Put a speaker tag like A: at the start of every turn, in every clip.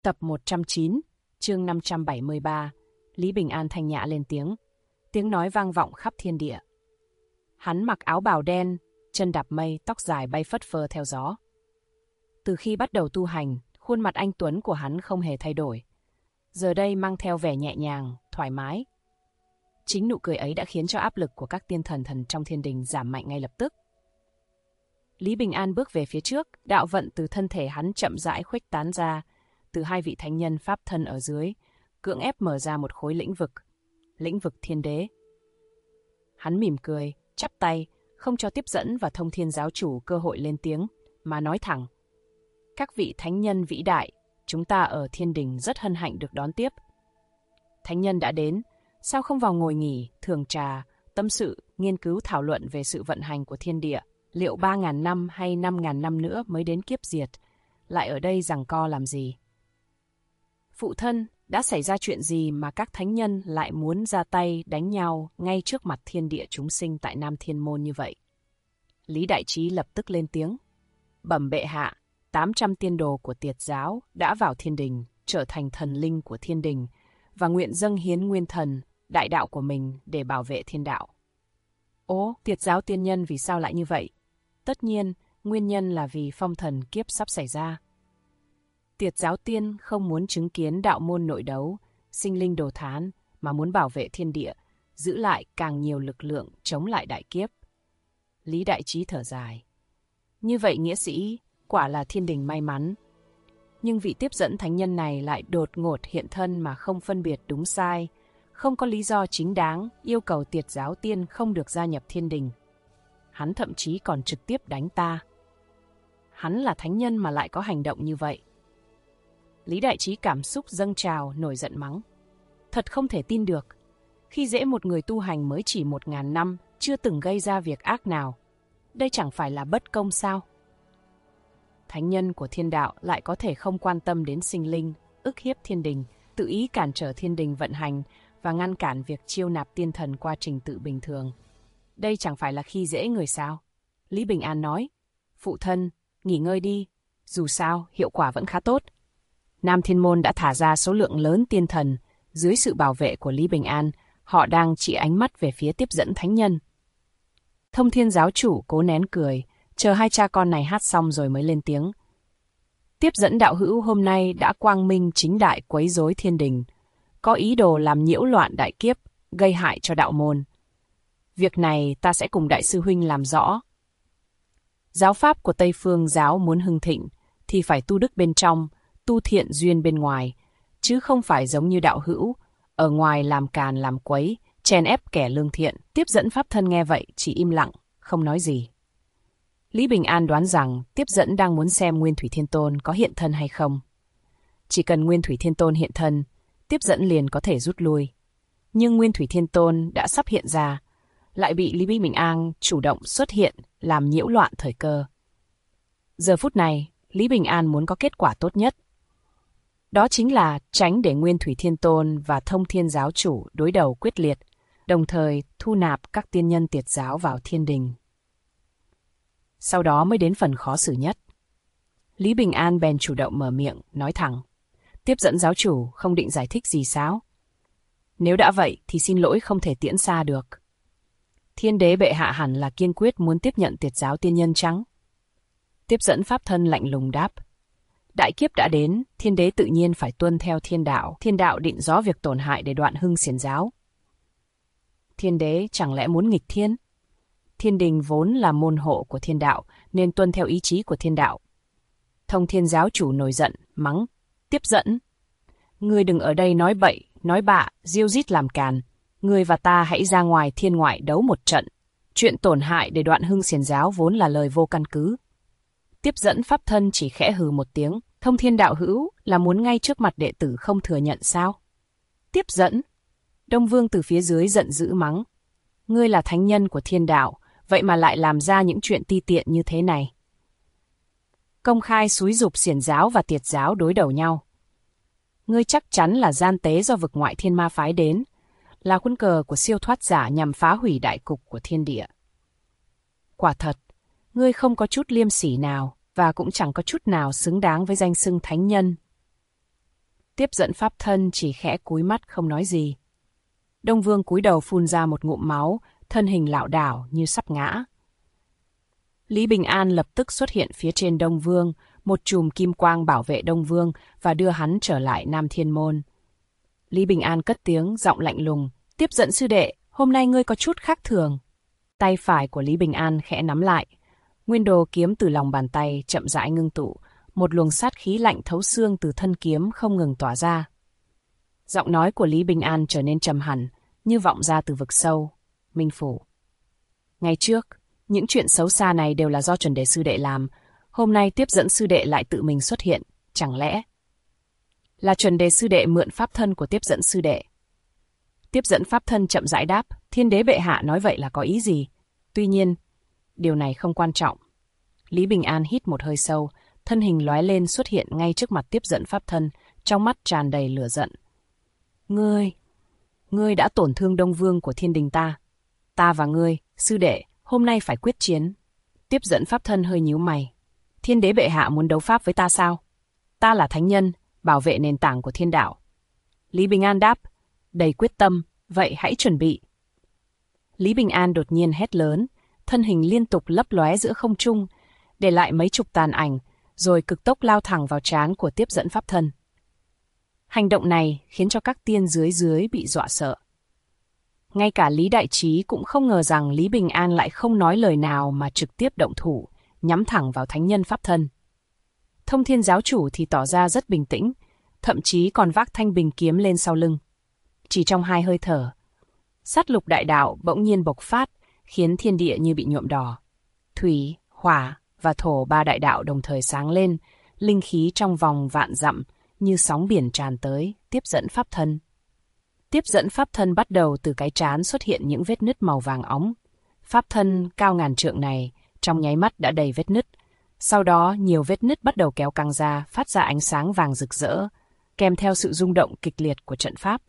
A: Tập 109, chương 573, Lý Bình An thanh nhã lên tiếng. Tiếng nói vang vọng khắp thiên địa. Hắn mặc áo bào đen, chân đạp mây, tóc dài bay phất phơ theo gió. Từ khi bắt đầu tu hành, khuôn mặt anh tuấn của hắn không hề thay đổi. Giờ đây mang theo vẻ nhẹ nhàng, thoải mái. Chính nụ cười ấy đã khiến cho áp lực của các tiên thần trong thiên đình giảm mạnh ngay lập tức. Lý Bình An bước về phía trước, đạo vận từ thân thể hắn chậm rãi khuếch tán ra, từ hai vị thánh nhân pháp thân ở dưới, cưỡng ép mở ra một khối lĩnh vực thiên đế. Hắn mỉm cười, chắp tay, không cho tiếp dẫn và thông thiên giáo chủ cơ hội lên tiếng, mà nói thẳng. Các vị thánh nhân vĩ đại, chúng ta ở thiên đình rất hân hạnh được đón tiếp. Thánh nhân đã đến, sao không vào ngồi nghỉ, thưởng trà, tâm sự, nghiên cứu thảo luận về sự vận hành của thiên địa, liệu 3.000 năm hay 5.000 năm nữa mới đến kiếp diệt, lại ở đây giằng co làm gì? Phụ thân, đã xảy ra chuyện gì mà các thánh nhân lại muốn ra tay đánh nhau ngay trước mặt thiên địa chúng sinh tại Nam Thiên Môn như vậy? Lý Đại Trí lập tức lên tiếng. Bẩm bệ hạ, 800 tiên đồ của Tiệt giáo đã vào thiên đình, trở thành thần linh của thiên đình, và nguyện dâng hiến nguyên thần, đại đạo của mình để bảo vệ thiên đạo. Ố, Tiệt giáo tiên nhân vì sao lại như vậy? Tất nhiên, nguyên nhân là vì phong thần kiếp sắp xảy ra. Tiệt giáo tiên không muốn chứng kiến đạo môn nội đấu, sinh linh đồ thán, mà muốn bảo vệ thiên địa, giữ lại càng nhiều lực lượng chống lại đại kiếp. Lý Đại Trí thở dài. Như vậy nghĩa sĩ, quả là thiên đình may mắn. Nhưng vị tiếp dẫn thánh nhân này lại đột ngột hiện thân mà không phân biệt đúng sai, không có lý do chính đáng, yêu cầu Tiệt giáo tiên không được gia nhập thiên đình. Hắn thậm chí còn trực tiếp đánh ta. Hắn là thánh nhân mà lại có hành động như vậy. Lý Đại Trí cảm xúc dâng trào, nổi giận mắng. Thật không thể tin được. Khi dễ một người tu hành mới chỉ 1.000 năm, chưa từng gây ra việc ác nào. Đây chẳng phải là bất công sao? Thánh nhân của thiên đạo lại có thể không quan tâm đến sinh linh, ức hiếp thiên đình, tự ý cản trở thiên đình vận hành và ngăn cản việc chiêu nạp tiên thần qua trình tự bình thường. Đây chẳng phải là khi dễ người sao? Lý Bình An nói. Phụ thân, nghỉ ngơi đi. Dù sao, hiệu quả vẫn khá tốt. Nam Thiên Môn đã thả ra số lượng lớn tiên thần. Dưới sự bảo vệ của Lý Bình An, họ đang chỉ ánh mắt về phía tiếp dẫn thánh nhân. Thông thiên giáo chủ cố nén cười, chờ hai cha con này hát xong rồi mới lên tiếng. Tiếp dẫn đạo hữu hôm nay đã quang minh chính đại quấy rối thiên đình, có ý đồ làm nhiễu loạn đại kiếp, gây hại cho đạo môn. Việc này ta sẽ cùng đại sư huynh làm rõ. Giáo pháp của Tây Phương giáo muốn hưng thịnh thì phải tu đức bên trong, tu thiện duyên bên ngoài, chứ không phải giống như đạo hữu, ở ngoài làm càn làm quấy, chèn ép kẻ lương thiện. Tiếp dẫn pháp thân nghe vậy chỉ im lặng, không nói gì. Lý Bình An đoán rằng tiếp dẫn đang muốn xem Nguyên Thủy Thiên Tôn có hiện thân hay không. Chỉ cần Nguyên Thủy Thiên Tôn hiện thân, tiếp dẫn liền có thể rút lui. Nhưng Nguyên Thủy Thiên Tôn đã sắp hiện ra, lại bị Lý Bình An chủ động xuất hiện làm nhiễu loạn thời cơ. Giờ phút này, Lý Bình An muốn có kết quả tốt nhất. Đó chính là tránh để Nguyên Thủy Thiên Tôn và Thông Thiên giáo chủ đối đầu quyết liệt, đồng thời thu nạp các tiên nhân Tiệt giáo vào thiên đình. Sau đó mới đến phần khó xử nhất. Lý Bình An bèn chủ động mở miệng, nói thẳng. Tiếp dẫn giáo chủ không định giải thích gì sao? Nếu đã vậy thì xin lỗi không thể tiễn xa được. Thiên đế bệ hạ hẳn là kiên quyết muốn tiếp nhận Tiệt giáo tiên nhân chăng? Tiếp dẫn pháp thân lạnh lùng đáp. Đại kiếp đã đến, thiên đế tự nhiên phải tuân theo thiên đạo. Thiên đạo định rõ việc tổn hại để đoạn hưng xiển giáo. Thiên đế chẳng lẽ muốn nghịch thiên? Thiên đình vốn là môn hộ của thiên đạo, nên tuân theo ý chí của thiên đạo. Thông thiên giáo chủ nổi giận, mắng. Tiếp dẫn. Ngươi đừng ở đây nói bậy, nói bạ, diêu dít làm càn. Ngươi và ta hãy ra ngoài thiên ngoại đấu một trận. Chuyện tổn hại để đoạn hưng xiển giáo vốn là lời vô căn cứ. Tiếp dẫn pháp thân chỉ khẽ hừ một tiếng. Thông thiên đạo hữu là muốn ngay trước mặt đệ tử không thừa nhận sao? Tiếp dẫn. Đông Vương từ phía dưới giận dữ mắng. Ngươi là thánh nhân của thiên đạo, vậy mà lại làm ra những chuyện ti tiện như thế này. Công khai xúi giục xiển giáo và Tiệt giáo đối đầu nhau. Ngươi chắc chắn là gian tế do vực ngoại thiên ma phái đến, là quân cờ của siêu thoát giả nhằm phá hủy đại cục của thiên địa. Quả thật, ngươi không có chút liêm sỉ nào và cũng chẳng có chút nào xứng đáng với danh xưng thánh nhân. Tiếp dẫn pháp thân chỉ khẽ cúi mắt không nói gì. Đông Vương cúi đầu phun ra một ngụm máu, thân hình lảo đảo như sắp ngã. Lý Bình An lập tức xuất hiện phía trên Đông Vương, một chùm kim quang bảo vệ Đông Vương và đưa hắn trở lại Nam Thiên Môn. Lý Bình An cất tiếng, giọng lạnh lùng, tiếp dẫn sư đệ, hôm nay ngươi có chút khác thường. Tay phải của Lý Bình An khẽ nắm lại. Nguyên đồ kiếm từ lòng bàn tay chậm rãi ngưng tụ, một luồng sát khí lạnh thấu xương từ thân kiếm không ngừng tỏa ra. Giọng nói của Lý Bình An trở nên trầm hẳn, như vọng ra từ vực sâu. Minh Phủ. Ngày trước, những chuyện xấu xa này đều là do Chuẩn Đề sư đệ làm. Hôm nay tiếp dẫn sư đệ lại tự mình xuất hiện, chẳng lẽ là Chuẩn Đề sư đệ mượn pháp thân của tiếp dẫn sư đệ? Tiếp dẫn pháp thân chậm rãi đáp, Thiên đế bệ hạ nói vậy là có ý gì? Tuy nhiên, điều này không quan trọng. Lý Bình An hít một hơi sâu, thân hình lóe lên xuất hiện ngay trước mặt tiếp dẫn pháp thân, trong mắt tràn đầy lửa giận. Ngươi đã tổn thương Đông Vương của thiên đình ta. Ta và ngươi, sư đệ, hôm nay phải quyết chiến. Tiếp dẫn pháp thân hơi nhíu mày. Thiên đế bệ hạ muốn đấu pháp với ta sao? Ta là thánh nhân, bảo vệ nền tảng của thiên đạo. Lý Bình An đáp, đầy quyết tâm, vậy hãy chuẩn bị. Lý Bình An đột nhiên hét lớn, thân hình liên tục lấp lóe giữa không trung, để lại mấy chục tàn ảnh, rồi cực tốc lao thẳng vào trán của tiếp dẫn pháp thân. Hành động này khiến cho các tiên dưới bị dọa sợ. Ngay cả Lý Đại Trí cũng không ngờ rằng Lý Bình An lại không nói lời nào mà trực tiếp động thủ, nhắm thẳng vào thánh nhân pháp thân. Thông Thiên giáo chủ thì tỏ ra rất bình tĩnh, thậm chí còn vác thanh bình kiếm lên sau lưng. Chỉ trong 2 hơi thở, sát lục đại đạo bỗng nhiên bộc phát, khiến thiên địa như bị nhuộm đỏ. Thủy, hỏa và thổ 3 đại đạo đồng thời sáng lên, linh khí trong vòng vạn dặm như sóng biển tràn tới, tiếp dẫn pháp thân. Tiếp dẫn pháp thân bắt đầu từ cái trán xuất hiện những vết nứt màu vàng óng. Pháp thân cao ngàn trượng này trong nháy mắt đã đầy vết nứt. Sau đó nhiều vết nứt bắt đầu kéo căng ra, phát ra ánh sáng vàng rực rỡ, kèm theo sự rung động kịch liệt của trận pháp.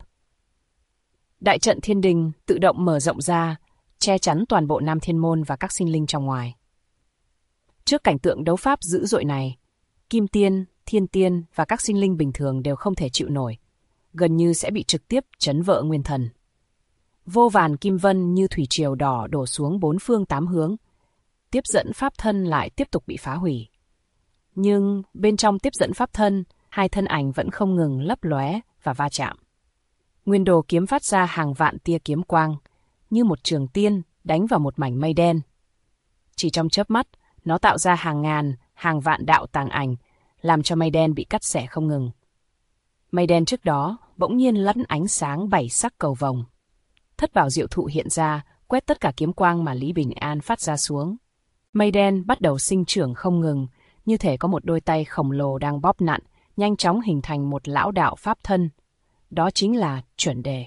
A: Đại trận thiên đình tự động mở rộng ra, che chắn toàn bộ Nam Thiên Môn và các sinh linh trong ngoài. Trước cảnh tượng đấu pháp dữ dội này, Kim Tiên, Thiên Tiên và các sinh linh bình thường đều không thể chịu nổi, gần như sẽ bị trực tiếp chấn vỡ nguyên thần. Vô vàn kim vân như thủy triều đỏ đổ xuống 4 phương 8 hướng. Tiếp dẫn pháp thân lại tiếp tục bị phá hủy. Nhưng bên trong tiếp dẫn pháp thân, 2 thân ảnh vẫn không ngừng lấp lóe và va chạm. Nguyên đồ kiếm phát ra hàng vạn tia kiếm quang, như một trường tiên đánh vào một mảnh mây đen. Chỉ trong chớp mắt, nó tạo ra hàng ngàn, hàng vạn đạo tàng ảnh, làm cho mây đen bị cắt xẻ không ngừng. Mây đen trước đó bỗng nhiên lẫn ánh sáng 7 sắc cầu vồng. Thất bảo diệu thụ hiện ra, quét tất cả kiếm quang mà Lý Bình An phát ra xuống. Mây đen bắt đầu sinh trưởng không ngừng, như thể có một đôi tay khổng lồ đang bóp nặn, nhanh chóng hình thành một lão đạo pháp thân. Đó chính là Chuẩn Đề.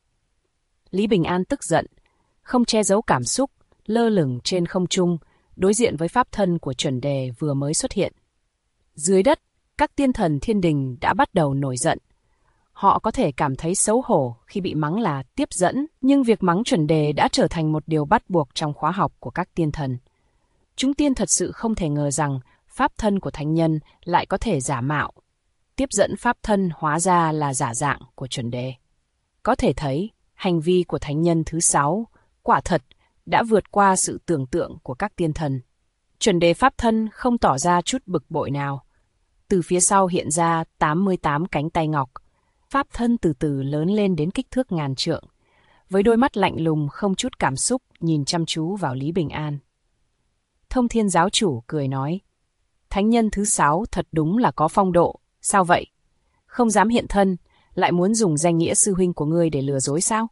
A: Lý Bình An tức giận, không che giấu cảm xúc, lơ lửng trên không trung, đối diện với pháp thân của Chuẩn Đề vừa mới xuất hiện. Dưới đất, các tiên thần thiên đình đã bắt đầu nổi giận. Họ có thể cảm thấy xấu hổ khi bị mắng là tiếp dẫn, nhưng việc mắng Chuẩn Đề đã trở thành một điều bắt buộc trong khóa học của các tiên thần. Chúng tiên thật sự không thể ngờ rằng pháp thân của thánh nhân lại có thể giả mạo. Tiếp dẫn pháp thân hóa ra là giả dạng của Chuẩn Đề. Có thể thấy, hành vi của thánh nhân thứ 6 quả thật đã vượt qua sự tưởng tượng của các tiên thần. Chuẩn Đề pháp thân không tỏ ra chút bực bội nào. Từ phía sau hiện ra 88 cánh tay ngọc. Pháp thân từ từ lớn lên đến kích thước ngàn trượng. Với đôi mắt lạnh lùng không chút cảm xúc nhìn chăm chú vào Lý Bình An. Thông Thiên giáo chủ cười nói, thánh nhân thứ 6 thật đúng là có phong độ, sao vậy? Không dám hiện thân, lại muốn dùng danh nghĩa sư huynh của ngươi để lừa dối sao?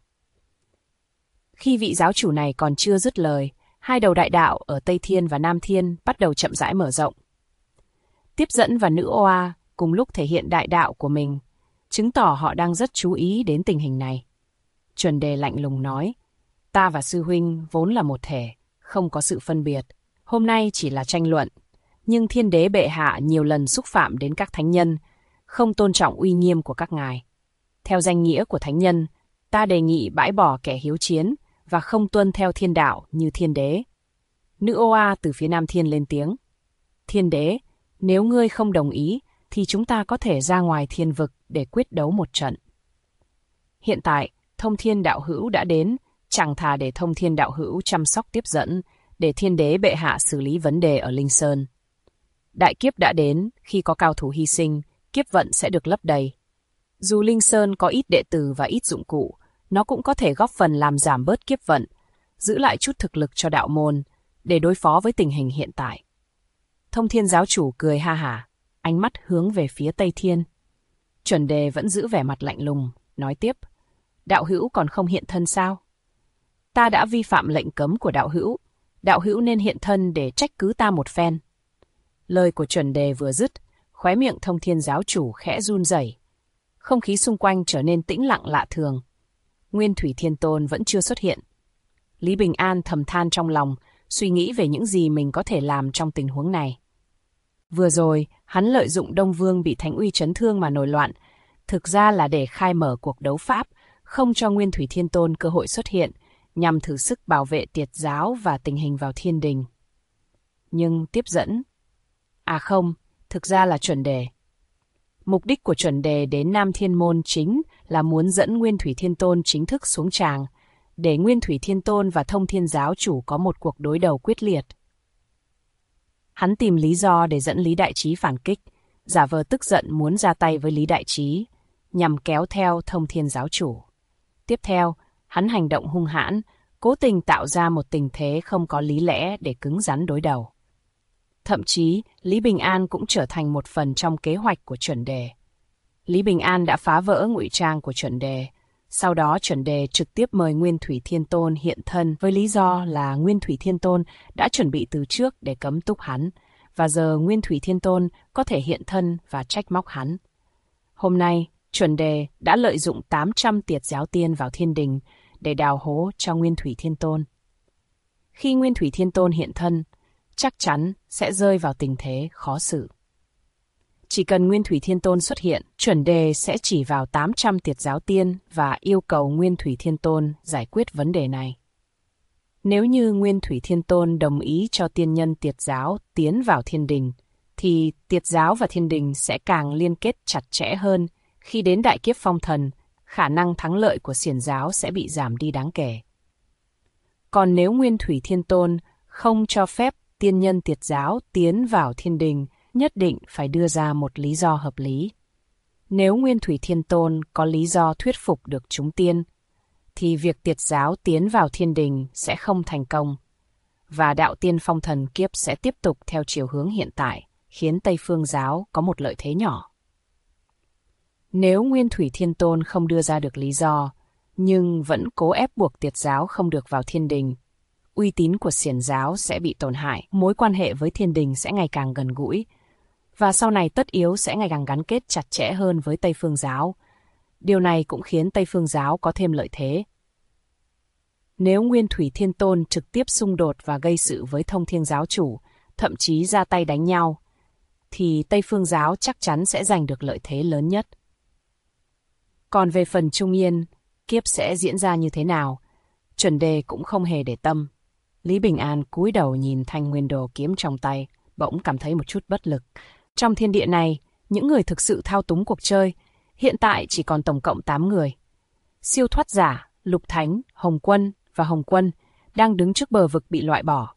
A: Khi vị giáo chủ này còn chưa dứt lời, 2 đầu đại đạo ở Tây Thiên và Nam Thiên bắt đầu chậm rãi mở rộng. Tiếp dẫn và nữ Oa cùng lúc thể hiện đại đạo của mình, chứng tỏ họ đang rất chú ý đến tình hình này. Chuẩn Đề lạnh lùng nói, ta và sư huynh vốn là một thể, không có sự phân biệt. Hôm nay chỉ là tranh luận, nhưng thiên đế bệ hạ nhiều lần xúc phạm đến các thánh nhân, không tôn trọng uy nghiêm của các ngài. Theo danh nghĩa của thánh nhân, ta đề nghị bãi bỏ kẻ hiếu chiến và không tuân theo thiên đạo như thiên đế. Nữ Oa từ phía Nam Thiên lên tiếng, thiên đế, nếu ngươi không đồng ý, thì chúng ta có thể ra ngoài thiên vực để quyết đấu một trận. Hiện tại, Thông Thiên Đạo Hữu đã đến, chẳng thà để Thông Thiên Đạo Hữu chăm sóc tiếp dẫn, để Thiên Đế bệ hạ xử lý vấn đề ở Linh Sơn. Đại kiếp đã đến, khi có cao thủ hy sinh, kiếp vận sẽ được lấp đầy. Dù Linh Sơn có ít đệ tử và ít dụng cụ, nó cũng có thể góp phần làm giảm bớt kiếp vận, giữ lại chút thực lực cho đạo môn, để đối phó với tình hình hiện tại. Thông Thiên giáo chủ cười ha hả, ánh mắt hướng về phía Tây Thiên. Chuẩn Đề vẫn giữ vẻ mặt lạnh lùng, nói tiếp, đạo hữu còn không hiện thân sao? Ta đã vi phạm lệnh cấm của đạo hữu nên hiện thân để trách cứ ta một phen. Lời của Chuẩn Đề vừa dứt, khóe miệng Thông Thiên giáo chủ khẽ run rẩy. Không khí xung quanh trở nên tĩnh lặng lạ thường. Nguyên Thủy Thiên Tôn vẫn chưa xuất hiện. Lý Bình An thầm than trong lòng, suy nghĩ về những gì mình có thể làm trong tình huống này. Vừa rồi, hắn lợi dụng Đông Vương bị Thánh Uy chấn thương mà nổi loạn, thực ra là để khai mở cuộc đấu pháp, không cho Nguyên Thủy Thiên Tôn cơ hội xuất hiện, nhằm thử sức bảo vệ Tiệt giáo và tình hình vào Thiên Đình. Nhưng tiếp dẫn... không, thực ra là Chuẩn Đề. Mục đích của Chuẩn Đề đến Nam Thiên Môn chính là muốn dẫn Nguyên Thủy Thiên Tôn chính thức xuống tràng, để Nguyên Thủy Thiên Tôn và Thông Thiên giáo chủ có một cuộc đối đầu quyết liệt. Hắn tìm lý do để dẫn Lý Đại Trí phản kích, giả vờ tức giận muốn ra tay với Lý Đại Trí, nhằm kéo theo Thông Thiên giáo chủ. Tiếp theo, hắn hành động hung hãn, cố tình tạo ra một tình thế không có lý lẽ để cứng rắn đối đầu. Thậm chí, Lý Bình An cũng trở thành một phần trong kế hoạch của Chuẩn Đề. Lý Bình An đã phá vỡ ngụy trang của Chuẩn Đề. Sau đó Chuẩn Đề trực tiếp mời Nguyên Thủy Thiên Tôn hiện thân với lý do là Nguyên Thủy Thiên Tôn đã chuẩn bị từ trước để cấm túc hắn, và giờ Nguyên Thủy Thiên Tôn có thể hiện thân và trách móc hắn. Hôm nay, Chuẩn Đề đã lợi dụng 800 Tiệt giáo tiên vào Thiên Đình để đào hố cho Nguyên Thủy Thiên Tôn. Khi Nguyên Thủy Thiên Tôn hiện thân, chắc chắn sẽ rơi vào tình thế khó xử. Chỉ cần Nguyên Thủy Thiên Tôn xuất hiện, Chuẩn Đề sẽ chỉ vào 800 Tiệt giáo tiên và yêu cầu Nguyên Thủy Thiên Tôn giải quyết vấn đề này. Nếu như Nguyên Thủy Thiên Tôn đồng ý cho tiên nhân Tiệt giáo tiến vào Thiên Đình, thì Tiệt giáo và Thiên Đình sẽ càng liên kết chặt chẽ hơn. Khi đến đại kiếp phong thần, khả năng thắng lợi của Xiển giáo sẽ bị giảm đi đáng kể. Còn nếu Nguyên Thủy Thiên Tôn không cho phép tiên nhân Tiệt giáo tiến vào Thiên Đình, nhất định phải đưa ra một lý do hợp lý. Nếu Nguyên Thủy Thiên Tôn có lý do thuyết phục được chúng tiên, thì việc Tiệt giáo tiến vào Thiên Đình sẽ không thành công, và đạo tiên phong thần kiếp sẽ tiếp tục theo chiều hướng hiện tại, khiến Tây Phương giáo có một lợi thế nhỏ. Nếu Nguyên Thủy Thiên Tôn không đưa ra được lý do, nhưng vẫn cố ép buộc Tiệt giáo không được vào Thiên Đình, uy tín của Xiển giáo sẽ bị tổn hại, mối quan hệ với Thiên Đình sẽ ngày càng gần gũi, và sau này tất yếu sẽ ngày càng gắn kết chặt chẽ hơn với Tây Phương giáo. Điều này cũng khiến Tây Phương giáo có thêm lợi thế. Nếu Nguyên Thủy Thiên Tôn trực tiếp xung đột và gây sự với Thông Thiên giáo chủ, thậm chí ra tay đánh nhau, thì Tây Phương giáo chắc chắn sẽ giành được lợi thế lớn nhất. Còn về phần Trung Yên, kiếp sẽ diễn ra như thế nào, Chuẩn Đề cũng không hề để tâm. Lý Bình An cúi đầu nhìn thanh nguyên đồ kiếm trong tay, bỗng cảm thấy một chút bất lực. Trong thiên địa này, những người thực sự thao túng cuộc chơi, hiện tại chỉ còn tổng cộng 8 người. Siêu thoát giả, Lục Thánh, Hồng Quân và Hồng Quân đang đứng trước bờ vực bị loại bỏ.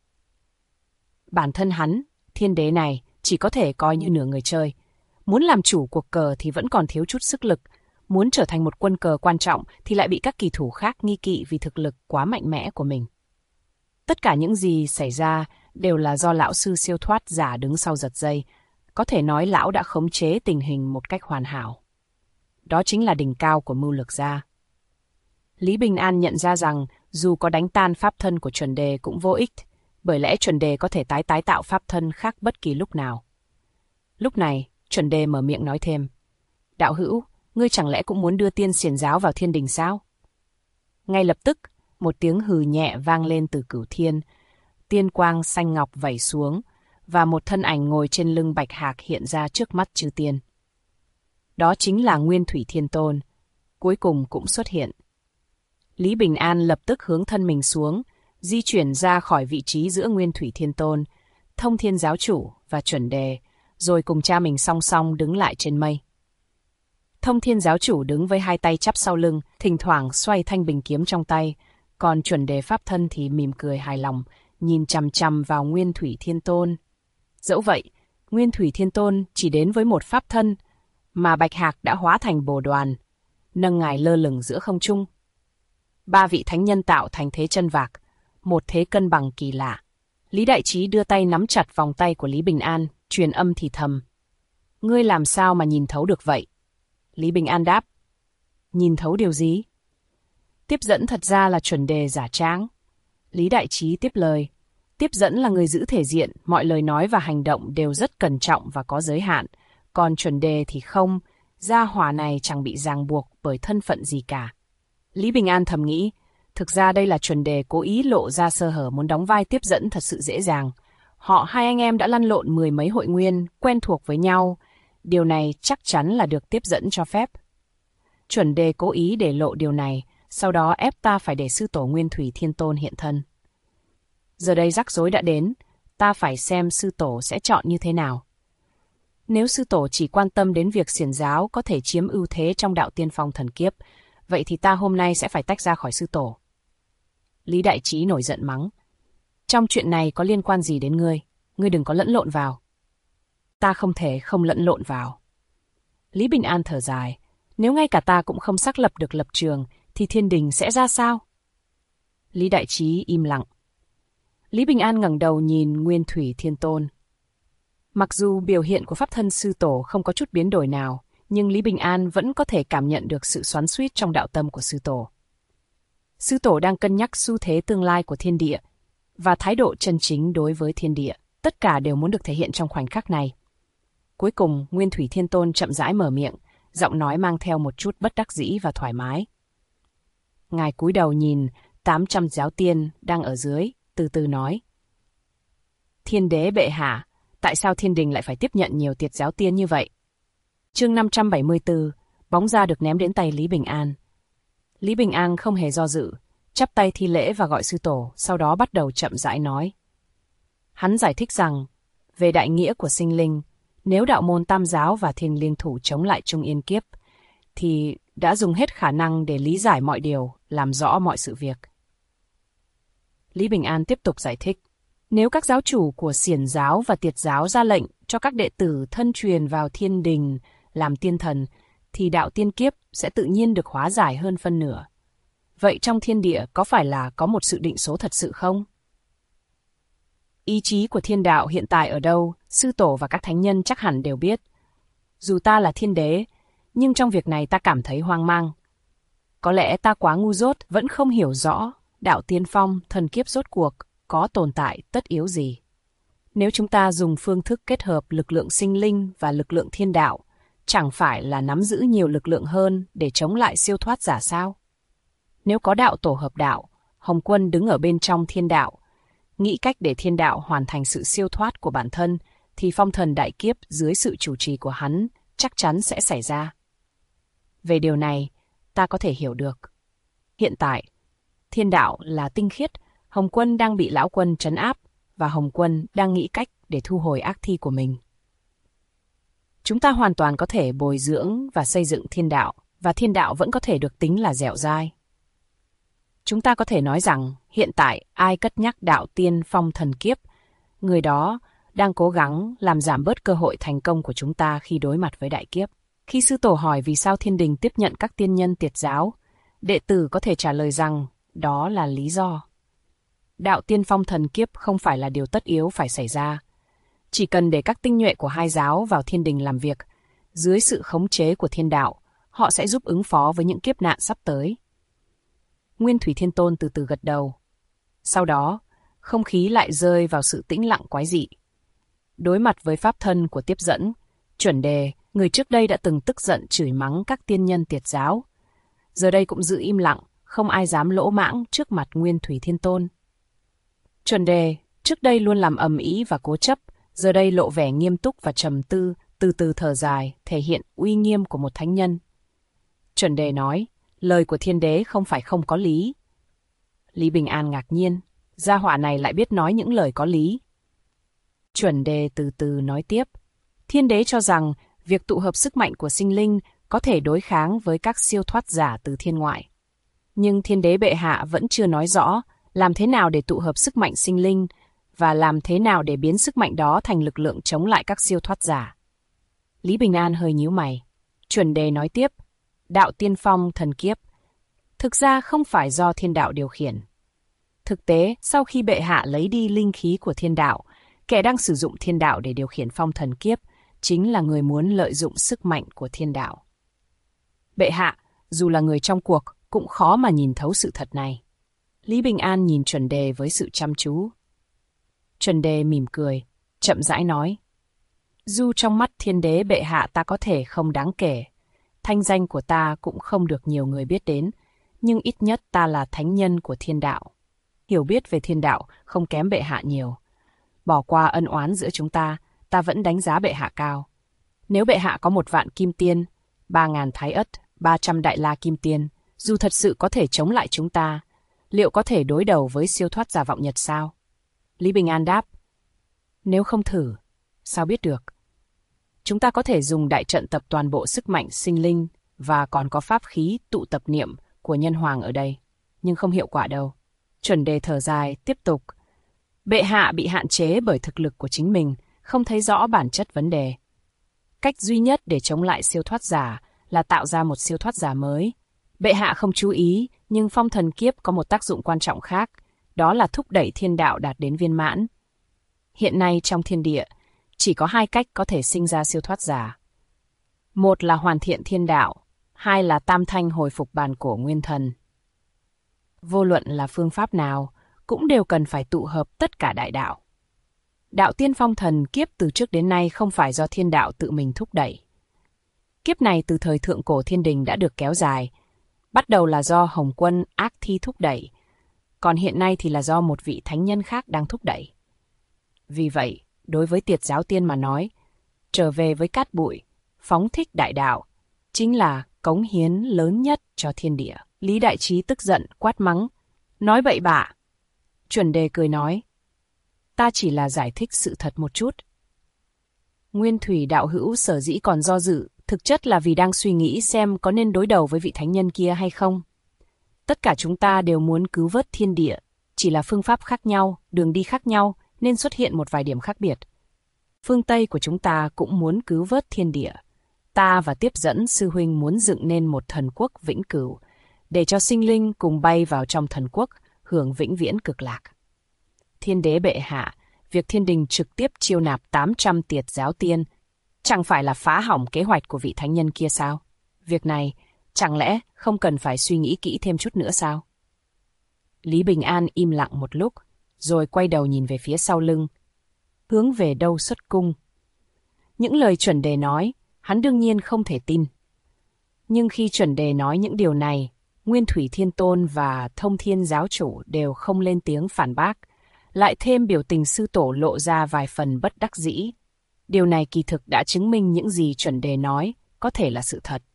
A: Bản thân hắn, Thiên Đế này, chỉ có thể coi như nửa người chơi. Muốn làm chủ cuộc cờ thì vẫn còn thiếu chút sức lực. Muốn trở thành một quân cờ quan trọng thì lại bị các kỳ thủ khác nghi kỵ vì thực lực quá mạnh mẽ của mình. Tất cả những gì xảy ra đều là do lão sư siêu thoát giả đứng sau giật dây. Có thể nói lão đã khống chế tình hình một cách hoàn hảo. Đó chính là đỉnh cao của mưu lược gia. Lý Bình An nhận ra rằng dù có đánh tan pháp thân của Chuẩn Đề cũng vô ích, bởi lẽ Chuẩn Đề có thể tái tạo pháp thân khác bất kỳ lúc nào. Lúc này, Chuẩn Đề mở miệng nói thêm, đạo hữu, ngươi chẳng lẽ cũng muốn đưa tiên Xiển giáo vào Thiên Đình sao? Ngay lập tức, một tiếng hừ nhẹ vang lên từ cửu thiên, tiên quang xanh ngọc vẩy xuống, và một thân ảnh ngồi trên lưng bạch hạc hiện ra trước mắt chư tiên. Đó chính là Nguyên Thủy Thiên Tôn, cuối cùng cũng xuất hiện. Lý Bình An lập tức hướng thân mình xuống, di chuyển ra khỏi vị trí giữa Nguyên Thủy Thiên Tôn, Thông Thiên giáo chủ và Chuẩn Đề, rồi cùng cha mình song song đứng lại trên mây. Thông Thiên giáo chủ đứng với hai tay chắp sau lưng, thỉnh thoảng xoay thanh bình kiếm trong tay, còn chuẩn đề pháp thân thì mỉm cười hài lòng, nhìn chằm chằm vào Nguyên Thủy Thiên Tôn. Dẫu vậy, Nguyên Thủy Thiên Tôn chỉ đến với một pháp thân, mà Bạch Hạc đã hóa thành Bồ Đoàn, nâng ngài lơ lửng giữa không trung. Ba vị thánh nhân tạo thành thế chân vạc, một thế cân bằng kỳ lạ. Lý Đại Trí đưa tay nắm chặt vòng tay của Lý Bình An, truyền âm thì thầm. Ngươi làm sao mà nhìn thấu được vậy? Lý Bình An đáp. Nhìn thấu điều gì? Tiếp dẫn thật ra là chuẩn đề giả tráng. Lý Đại Trí tiếp lời. Tiếp dẫn là người giữ thể diện, mọi lời nói và hành động đều rất cẩn trọng và có giới hạn. Còn chuẩn đề thì không, gia hỏa này chẳng bị ràng buộc bởi thân phận gì cả. Lý Bình An thầm nghĩ, thực ra đây là chuẩn đề cố ý lộ ra sơ hở muốn đóng vai tiếp dẫn thật sự dễ dàng. Họ hai anh em đã lăn lộn 10 mấy hội nguyên, quen thuộc với nhau. Điều này chắc chắn là được tiếp dẫn cho phép. Chuẩn đề cố ý để lộ điều này, sau đó ép ta phải để sư tổ Nguyên Thủy Thiên Tôn hiện thân. Giờ đây rắc rối đã đến, ta phải xem sư tổ sẽ chọn như thế nào. Nếu sư tổ chỉ quan tâm đến việc xiển giáo có thể chiếm ưu thế trong đạo tiên phong thần kiếp, vậy thì ta hôm nay sẽ phải tách ra khỏi sư tổ. Lý Đại Trí nổi giận mắng. Trong chuyện này có liên quan gì đến ngươi? Ngươi đừng có lẫn lộn vào. Ta không thể không lẫn lộn vào. Lý Bình An thở dài. Nếu ngay cả ta cũng không xác lập được lập trường, thì thiên đình sẽ ra sao? Lý Đại Trí im lặng. Lý Bình An ngẩng đầu nhìn Nguyên Thủy Thiên Tôn. Mặc dù biểu hiện của pháp thân sư tổ không có chút biến đổi nào, nhưng Lý Bình An vẫn có thể cảm nhận được sự xoắn xuýt trong đạo tâm của sư tổ. Sư tổ đang cân nhắc xu thế tương lai của thiên địa và thái độ chân chính đối với thiên địa. Tất cả đều muốn được thể hiện trong khoảnh khắc này. Cuối cùng, Nguyên Thủy Thiên Tôn chậm rãi mở miệng, giọng nói mang theo một chút bất đắc dĩ và thoải mái. Ngài cúi đầu nhìn 800 giáo tiên đang ở dưới, từ từ nói. Thiên đế bệ hạ, tại sao thiên đình lại phải tiếp nhận nhiều tiệt giáo tiên như vậy? Chương 574, bóng ra được ném đến tay Lý Bình An. Lý Bình An không hề do dự, chắp tay thi lễ và gọi sư tổ, sau đó bắt đầu chậm rãi nói. Hắn giải thích rằng, về đại nghĩa của sinh linh, nếu đạo môn Tam giáo và Thiên liên thủ chống lại Trung Yên kiếp, thì đã dùng hết khả năng để lý giải mọi điều, làm rõ mọi sự việc. Lý Bình An tiếp tục giải thích. Nếu các giáo chủ của xiển giáo và tiệt giáo ra lệnh cho các đệ tử thân truyền vào thiên đình làm tiên thần, thì đạo tiên kiếp sẽ tự nhiên được hóa giải hơn phân nửa. Vậy trong thiên địa có phải là có một sự định số thật sự không? Ý chí của thiên đạo hiện tại ở đâu, sư tổ và các thánh nhân chắc hẳn đều biết. Dù ta là thiên đế, nhưng trong việc này ta cảm thấy hoang mang. Có lẽ ta quá ngu dốt, vẫn không hiểu rõ đạo tiên phong, thần kiếp rốt cuộc có tồn tại tất yếu gì. Nếu chúng ta dùng phương thức kết hợp lực lượng sinh linh và lực lượng thiên đạo, chẳng phải là nắm giữ nhiều lực lượng hơn để chống lại siêu thoát giả sao? Nếu có đạo tổ hợp đạo, Hồng Quân đứng ở bên trong thiên đạo, nghĩ cách để thiên đạo hoàn thành sự siêu thoát của bản thân, thì phong thần đại kiếp dưới sự chủ trì của hắn chắc chắn sẽ xảy ra. Về điều này, ta có thể hiểu được. Hiện tại, thiên đạo là tinh khiết, Hồng Quân đang bị Lão Quân trấn áp, và Hồng Quân đang nghĩ cách để thu hồi ác thi của mình. Chúng ta hoàn toàn có thể bồi dưỡng và xây dựng thiên đạo, và thiên đạo vẫn có thể được tính là dẻo dai. Chúng ta có thể nói rằng, hiện tại ai cất nhắc đạo tiên phong thần kiếp, người đó đang cố gắng làm giảm bớt cơ hội thành công của chúng ta khi đối mặt với đại kiếp. Khi sư tổ hỏi vì sao thiên đình tiếp nhận các tiên nhân tiệt giáo, đệ tử có thể trả lời rằng đó là lý do. Đạo tiên phong thần kiếp không phải là điều tất yếu phải xảy ra. Chỉ cần để các tinh nhuệ của hai giáo vào thiên đình làm việc, dưới sự khống chế của thiên đạo, họ sẽ giúp ứng phó với những kiếp nạn sắp tới. Nguyên Thủy Thiên Tôn từ từ gật đầu. Sau đó, không khí lại rơi vào sự tĩnh lặng quái dị. Đối mặt với pháp thân của tiếp dẫn, chuẩn đề, người trước đây đã từng tức giận chửi mắng các tiên nhân tiệt giáo, giờ đây cũng giữ im lặng, không ai dám lỗ mãng trước mặt Nguyên Thủy Thiên Tôn. Chuẩn đề, trước đây luôn làm ầm ĩ và cố chấp, giờ đây lộ vẻ nghiêm túc và trầm tư, từ từ thở dài, thể hiện uy nghiêm của một thánh nhân. Chuẩn đề nói, lời của thiên đế không phải không có lý. Lý Bình An ngạc nhiên, gia hỏa này lại biết nói những lời có lý. Chuẩn đề từ từ nói tiếp, Thiên đế cho rằng việc tụ hợp sức mạnh của sinh linh có thể đối kháng với các siêu thoát giả từ thiên ngoại. Nhưng thiên đế bệ hạ vẫn chưa nói rõ làm thế nào để tụ hợp sức mạnh sinh linh và làm thế nào để biến sức mạnh đó thành lực lượng chống lại các siêu thoát giả. Lý Bình An hơi nhíu mày. Chuẩn đề nói tiếp, đạo tiên phong thần kiếp thực ra không phải do thiên đạo điều khiển. Thực tế, sau khi bệ hạ lấy đi linh khí của thiên đạo, kẻ đang sử dụng thiên đạo để điều khiển phong thần kiếp chính là người muốn lợi dụng sức mạnh của thiên đạo. Bệ hạ, dù là người trong cuộc, cũng khó mà nhìn thấu sự thật này. Lý Bình An nhìn Chuẩn đề với sự chăm chú. Chuẩn đề mỉm cười, chậm rãi nói. Dù trong mắt thiên đế bệ hạ ta có thể không đáng kể, thanh danh của ta cũng không được nhiều người biết đến, nhưng ít nhất ta là thánh nhân của thiên đạo. Hiểu biết về thiên đạo không kém bệ hạ nhiều. Bỏ qua ân oán giữa chúng ta, ta vẫn đánh giá bệ hạ cao. Nếu bệ hạ có 1.000 kim tiên, 3.000 thái ất, 300 đại la kim tiên, dù thật sự có thể chống lại chúng ta, liệu có thể đối đầu với siêu thoát giả vọng nhật sao? Lý Bình An đáp, nếu không thử, sao biết được? Chúng ta có thể dùng đại trận tập toàn bộ sức mạnh sinh linh và còn có pháp khí tụ tập niệm của nhân hoàng ở đây, nhưng không hiệu quả đâu. Chuẩn đề thở dài, tiếp tục. Bệ hạ bị hạn chế bởi thực lực của chính mình, không thấy rõ bản chất vấn đề. Cách duy nhất để chống lại siêu thoát giả là tạo ra một siêu thoát giả mới. Bệ hạ không chú ý, nhưng phong thần kiếp có một tác dụng quan trọng khác, đó là thúc đẩy thiên đạo đạt đến viên mãn. Hiện nay trong thiên địa, chỉ có 2 cách có thể sinh ra siêu thoát giả. Một là hoàn thiện thiên đạo, 2 là tam thanh hồi phục bản cổ nguyên thần. Vô luận là phương pháp nào, cũng đều cần phải tụ hợp tất cả đại đạo. Đạo tiên phong thần kiếp từ trước đến nay không phải do thiên đạo tự mình thúc đẩy. Kiếp này từ thời thượng cổ thiên đình đã được kéo dài, bắt đầu là do Hồng Quân Ác Thi thúc đẩy, còn hiện nay thì là do một vị thánh nhân khác đang thúc đẩy. Vì vậy, đối với Tiệt giáo tiên mà nói, trở về với cát bụi, phóng thích đại đạo, chính là cống hiến lớn nhất cho thiên địa. Lý Đại Trí tức giận quát mắng, nói bậy bạ. Chuẩn đề cười nói, ta chỉ là giải thích sự thật một chút. Nguyên Thủy đạo hữu sở dĩ còn do dự, thực chất là vì đang suy nghĩ xem có nên đối đầu với vị thánh nhân kia hay không. Tất cả chúng ta đều muốn cứu vớt thiên địa, chỉ là phương pháp khác nhau, đường đi khác nhau, nên xuất hiện một vài điểm khác biệt. Phương Tây của chúng ta cũng muốn cứu vớt thiên địa. Ta và tiếp dẫn sư huynh muốn dựng nên một thần quốc vĩnh cửu, để cho sinh linh cùng bay vào trong thần quốc, hưởng vĩnh viễn cực lạc. Thiên đế bệ hạ, việc thiên đình trực tiếp chiêu nạp 800 tiệt giáo tiên, chẳng phải là phá hỏng kế hoạch của vị thánh nhân kia sao? Việc này, chẳng lẽ không cần phải suy nghĩ kỹ thêm chút nữa sao? Lý Bình An im lặng một lúc, rồi quay đầu nhìn về phía sau lưng, hướng về đâu xuất cung. Những lời chuẩn đề nói, hắn đương nhiên không thể tin. Nhưng khi chuẩn đề nói những điều này, Nguyên Thủy Thiên Tôn và Thông Thiên Giáo Chủ đều không lên tiếng phản bác, lại thêm biểu tình sư tổ lộ ra vài phần bất đắc dĩ. Điều này kỳ thực đã chứng minh những gì chuẩn đề nói có thể là sự thật.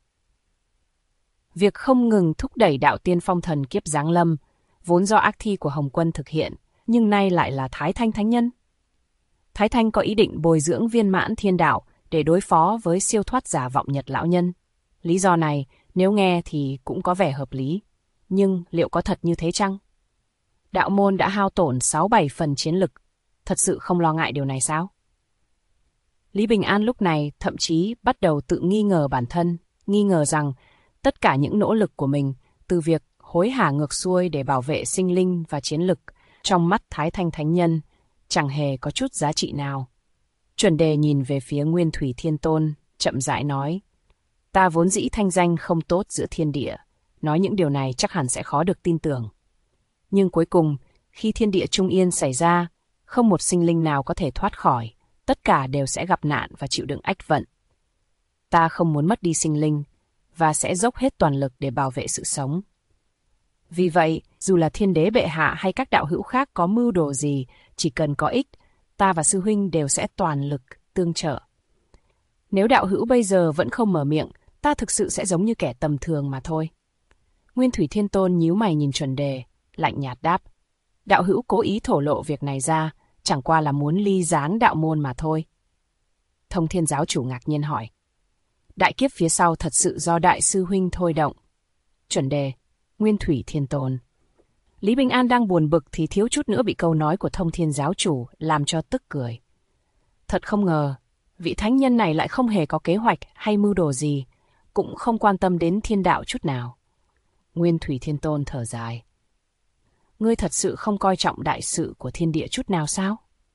A: Việc không ngừng thúc đẩy đạo tiên phong thần kiếp giáng lâm, vốn do ác thi của Hồng Quân thực hiện, nhưng nay lại là Thái Thanh Thánh Nhân. Thái Thanh có ý định bồi dưỡng viên mãn thiên đạo để đối phó với siêu thoát giả vọng nhật lão nhân. Lý do này, nếu nghe thì cũng có vẻ hợp lý. Nhưng liệu có thật như thế chăng? Đạo môn đã hao tổn 6-7 phần chiến lực. Thật sự không lo ngại điều này sao? Lý Bình An lúc này thậm chí bắt đầu tự nghi ngờ bản thân, nghi ngờ rằng tất cả những nỗ lực của mình, từ việc hối hả ngược xuôi để bảo vệ sinh linh và chiến lực, trong mắt Thái Thanh Thánh Nhân, chẳng hề có chút giá trị nào. Chuẩn đề nhìn về phía Nguyên Thủy Thiên Tôn, chậm rãi nói, ta vốn dĩ thanh danh không tốt giữa thiên địa, nói những điều này chắc hẳn sẽ khó được tin tưởng. Nhưng cuối cùng, khi thiên địa trung yên xảy ra, không một sinh linh nào có thể thoát khỏi, tất cả đều sẽ gặp nạn và chịu đựng ách vận. Ta không muốn mất đi sinh linh, và sẽ dốc hết toàn lực để bảo vệ sự sống. Vì vậy, dù là thiên đế bệ hạ hay các đạo hữu khác có mưu đồ gì, chỉ cần có ích, ta và sư huynh đều sẽ toàn lực tương trợ. Nếu đạo hữu bây giờ vẫn không mở miệng, ta thực sự sẽ giống như kẻ tầm thường mà thôi. Nguyên Thủy Thiên Tôn nhíu mày nhìn chuẩn đề, lạnh nhạt đáp. Đạo hữu cố ý thổ lộ việc này ra, chẳng qua là muốn ly gián đạo môn mà thôi. Thông Thiên giáo chủ ngạc nhiên hỏi. Đại kiếp phía sau thật sự do đại sư huynh thôi động. Chuẩn đề, Nguyên Thủy Thiên Tôn. Lý Bình An đang buồn bực thì thiếu chút nữa bị câu nói của Thông Thiên giáo chủ làm cho tức cười. Thật không ngờ, vị thánh nhân này lại không hề có kế hoạch hay mưu đồ gì, cũng không quan tâm đến thiên đạo chút nào. Nguyên Thủy Thiên Tôn thở dài. Ngươi thật sự không coi trọng đại sự của thiên địa chút nào sao?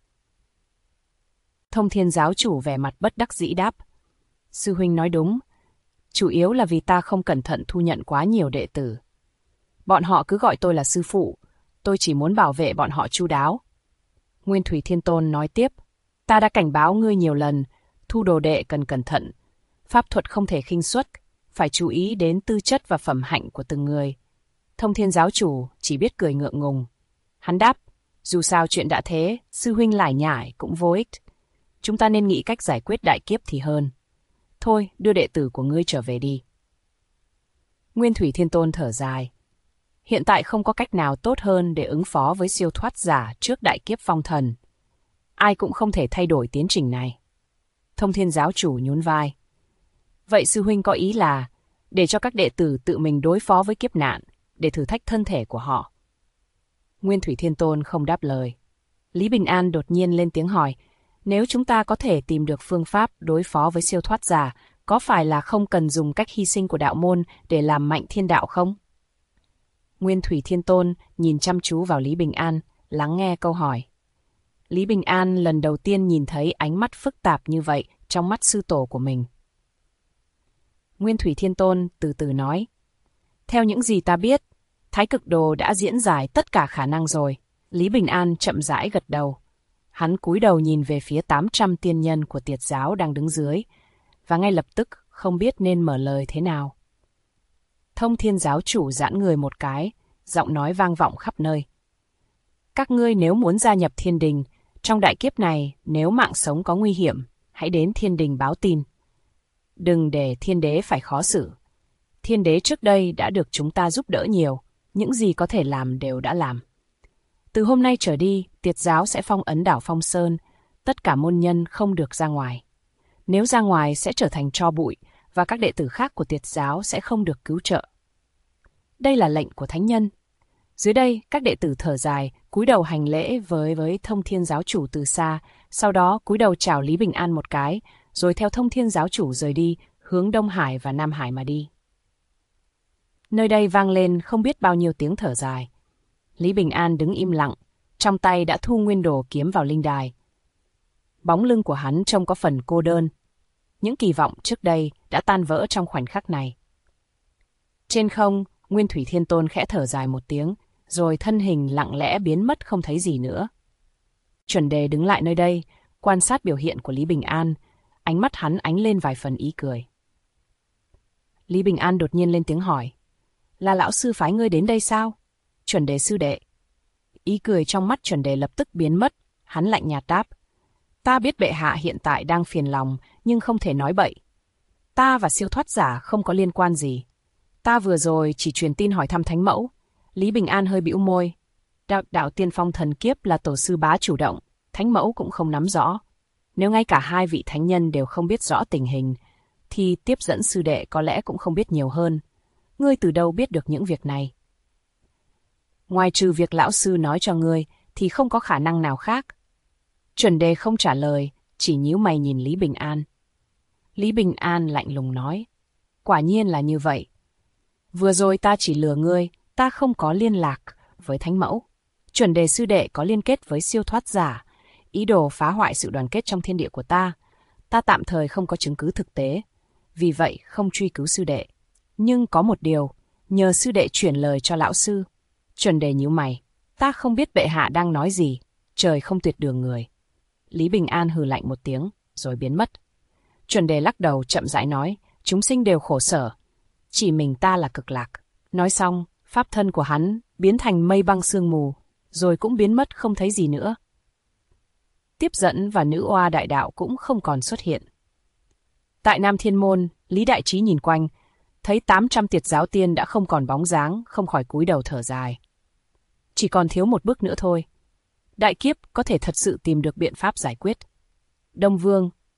A: Thông Thiên giáo chủ vẻ mặt bất đắc dĩ đáp. Sư huynh nói đúng, chủ yếu là vì ta không cẩn thận thu nhận quá nhiều đệ tử. Bọn họ cứ gọi tôi là sư phụ, tôi chỉ muốn bảo vệ bọn họ chu đáo. Nguyên Thủy Thiên Tôn nói tiếp, ta đã cảnh báo ngươi nhiều lần, thu đồ đệ cần cẩn thận, pháp thuật không thể khinh suất, phải chú ý đến tư chất và phẩm hạnh của từng người. Thông Thiên giáo chủ chỉ biết cười ngượng ngùng. Hắn đáp, dù sao chuyện đã thế, sư huynh lải nhải cũng vô ích. Chúng ta nên nghĩ cách giải quyết đại kiếp thì hơn. Thôi, đưa đệ tử của ngươi trở về đi. Nguyên Thủy Thiên Tôn thở dài. Hiện tại không có cách nào tốt hơn để ứng phó với siêu thoát giả trước đại kiếp phong thần. Ai cũng không thể thay đổi tiến trình này. Thông Thiên giáo chủ nhún vai. Vậy sư huynh có ý là để cho các đệ tử tự mình đối phó với kiếp nạn, để thử thách thân thể của họ. Nguyên Thủy Thiên Tôn không đáp lời. Lý Bình An đột nhiên lên tiếng hỏi, nếu chúng ta có thể tìm được phương pháp đối phó với siêu thoát giả, có phải là không cần dùng cách hy sinh của đạo môn để làm mạnh thiên đạo không? Nguyên Thủy Thiên Tôn nhìn chăm chú vào Lý Bình An, lắng nghe câu hỏi. Lý Bình An lần đầu tiên nhìn thấy ánh mắt phức tạp như vậy trong mắt sư tổ của mình. Nguyên Thủy Thiên Tôn từ từ nói, theo những gì ta biết, Thái Cực Đồ đã diễn giải tất cả khả năng rồi. Lý Bình An chậm rãi gật đầu. Hắn cúi đầu nhìn về phía 800 tiên nhân của Tiệt giáo đang đứng dưới, và ngay lập tức không biết nên mở lời thế nào. Thông Thiên giáo chủ giãn người một cái, giọng nói vang vọng khắp nơi. Các ngươi nếu muốn gia nhập thiên đình, trong đại kiếp này nếu mạng sống có nguy hiểm, hãy đến thiên đình báo tin. Đừng để thiên đế phải khó xử. Thiên đế trước đây đã được chúng ta giúp đỡ nhiều, những gì có thể làm đều đã làm. Từ hôm nay trở đi, Tiệt giáo sẽ phong ấn đảo Phong Sơn, tất cả môn nhân không được ra ngoài. Nếu ra ngoài sẽ trở thành tro bụi, và các đệ tử khác của Tiệt giáo sẽ không được cứu trợ. Đây là lệnh của thánh nhân. Dưới đây, các đệ tử thở dài, cúi đầu hành lễ với Thông Thiên giáo chủ từ xa, sau đó cúi đầu chào Lý Bình An một cái, rồi theo Thông Thiên giáo chủ rời đi, hướng Đông Hải và Nam Hải mà đi. Nơi đây vang lên không biết bao nhiêu tiếng thở dài. Lý Bình An đứng im lặng, trong tay đã thu nguyên đồ kiếm vào linh đài. Bóng lưng của hắn trông có phần cô đơn. Những kỳ vọng trước đây đã tan vỡ trong khoảnh khắc này. Trên không, Nguyên Thủy Thiên Tôn khẽ thở dài một tiếng, rồi thân hình lặng lẽ biến mất không thấy gì nữa. Chuẩn Đề đứng lại nơi đây, quan sát biểu hiện của Lý Bình An, ánh mắt hắn ánh lên vài phần ý cười. Lý Bình An đột nhiên lên tiếng hỏi, là lão sư phái ngươi đến đây sao? Chuẩn Đề sư đệ. Ý cười trong mắt Chuẩn Đề lập tức biến mất, hắn lạnh nhạt đáp. Ta biết bệ hạ hiện tại đang phiền lòng, nhưng không thể nói bậy. Ta và siêu thoát giả không có liên quan gì. Ta vừa rồi chỉ truyền tin hỏi thăm Thánh Mẫu. Lý Bình An hơi bĩu môi. Đạo tiên phong thần kiếp là tổ sư bá chủ động, Thánh Mẫu cũng không nắm rõ. Nếu ngay cả hai vị thánh nhân đều không biết rõ tình hình, thì tiếp dẫn sư đệ có lẽ cũng không biết nhiều hơn. Ngươi từ đâu biết được những việc này? Ngoài trừ việc lão sư nói cho ngươi, thì không có khả năng nào khác. Chuẩn Đề không trả lời, chỉ nhíu mày nhìn Lý Bình An. Lý Bình An lạnh lùng nói, quả nhiên là như vậy. Vừa rồi ta chỉ lừa ngươi, ta không có liên lạc với Thánh Mẫu. Chuẩn Đề sư đệ có liên kết với siêu thoát giả, ý đồ phá hoại sự đoàn kết trong thiên địa của ta. Ta tạm thời không có chứng cứ thực tế, vì vậy không truy cứu sư đệ. Nhưng có một điều, nhờ sư đệ chuyển lời cho lão sư. Chuẩn Đề nhíu mày, ta không biết bệ hạ đang nói gì, trời không tuyệt đường người. Lý Bình An hừ lạnh một tiếng, rồi biến mất. Chuẩn Đề lắc đầu chậm rãi nói, chúng sinh đều khổ sở, chỉ mình ta là cực lạc. Nói xong, pháp thân của hắn biến thành mây băng sương mù, rồi cũng biến mất không thấy gì nữa. Tiếp dẫn và nữ oa đại đạo cũng không còn xuất hiện. Tại Nam Thiên Môn, Lý Đại Trí nhìn quanh, thấy 800 Tiệt giáo tiên đã không còn bóng dáng, không khỏi cúi đầu thở dài. Chỉ còn thiếu một bước nữa thôi. Đại kiếp có thể thật sự tìm được biện pháp giải quyết. Đông Vương,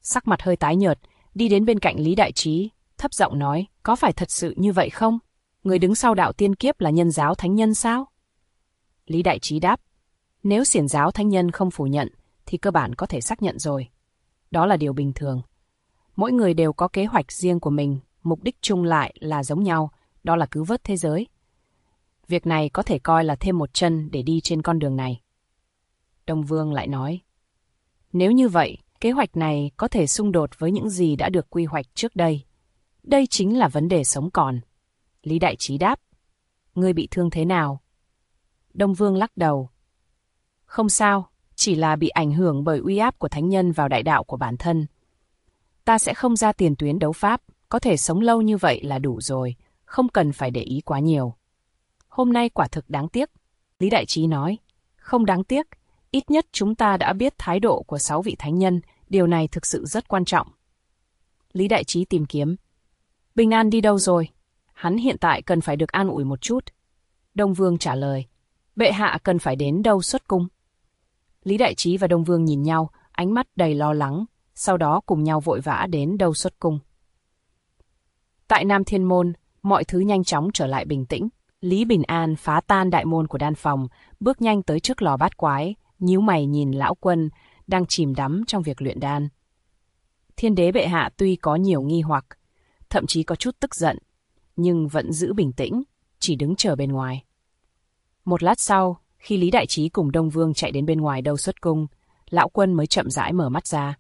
A: sắc mặt hơi tái nhợt, đi đến bên cạnh Lý Đại Trí, thấp giọng nói, có phải thật sự như vậy không? Người đứng sau đạo tiên kiếp là nhân giáo thánh nhân sao? Lý Đại Trí đáp, nếu xiển giáo thánh nhân không phủ nhận, thì cơ bản có thể xác nhận rồi. Đó là điều bình thường. Mỗi người đều có kế hoạch riêng của mình, mục đích chung lại là giống nhau, đó là cứu vớt thế giới. Việc này có thể coi là thêm một chân để đi trên con đường này. Đông Vương lại nói, nếu như vậy, kế hoạch này có thể xung đột với những gì đã được quy hoạch trước đây. Đây chính là vấn đề sống còn. Lý Đại Trí đáp, ngươi bị thương thế nào? Đông Vương lắc đầu. Không sao, chỉ là bị ảnh hưởng bởi uy áp của thánh nhân vào đại đạo của bản thân. Ta sẽ không ra tiền tuyến đấu pháp, có thể sống lâu như vậy là đủ rồi, không cần phải để ý quá nhiều. Hôm nay quả thực đáng tiếc. Lý Đại Trí nói, không đáng tiếc, ít nhất chúng ta đã biết thái độ của 6 vị thánh nhân, điều này thực sự rất quan trọng. Lý Đại Trí tìm kiếm. Bình An đi đâu rồi? Hắn hiện tại cần phải được an ủi một chút. Đông Vương trả lời, bệ hạ cần phải đến đâu xuất cung. Lý Đại Trí và Đông Vương nhìn nhau, ánh mắt đầy lo lắng, sau đó cùng nhau vội vã đến đâu xuất cung. Tại Nam Thiên Môn, mọi thứ nhanh chóng trở lại bình tĩnh. Lý Bình An phá tan đại môn của đan phòng, bước nhanh tới trước lò bát quái, nhíu mày nhìn Lão Quân đang chìm đắm trong việc luyện đan. Thiên đế bệ hạ tuy có nhiều nghi hoặc, thậm chí có chút tức giận, nhưng vẫn giữ bình tĩnh, chỉ đứng chờ bên ngoài. Một lát sau, khi Lý Đại Trí cùng Đông Vương chạy đến bên ngoài đâu xuất cung, Lão Quân mới chậm rãi mở mắt ra.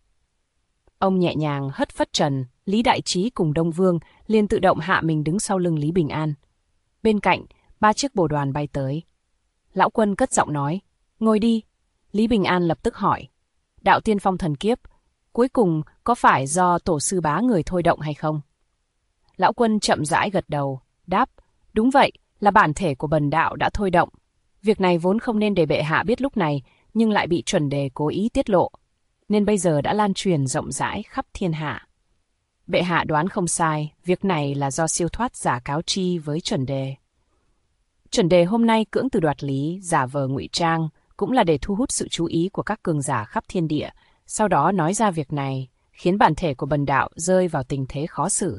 A: Ông nhẹ nhàng hất phất trần, Lý Đại Trí cùng Đông Vương liền tự động hạ mình đứng sau lưng Lý Bình An. Bên cạnh, 3 chiếc bồ đoàn bay tới. Lão Quân cất giọng nói, ngồi đi. Lý Bình An lập tức hỏi, đạo tiên phong thần kiếp, cuối cùng có phải do tổ sư bá người thôi động hay không? Lão Quân chậm rãi gật đầu, đáp, đúng vậy, là bản thể của bần đạo đã thôi động. Việc này vốn không nên để bệ hạ biết lúc này, nhưng lại bị chuẩn đề cố ý tiết lộ, nên bây giờ đã lan truyền rộng rãi khắp thiên hạ. Bệ hạ đoán không sai, việc này là do siêu thoát giả cáo chi với chuẩn đề. Chuẩn đề hôm nay cưỡng từ đoạt lý, giả vờ ngụy trang, cũng là để thu hút sự chú ý của các cường giả khắp thiên địa, sau đó nói ra việc này, khiến bản thể của bần đạo rơi vào tình thế khó xử.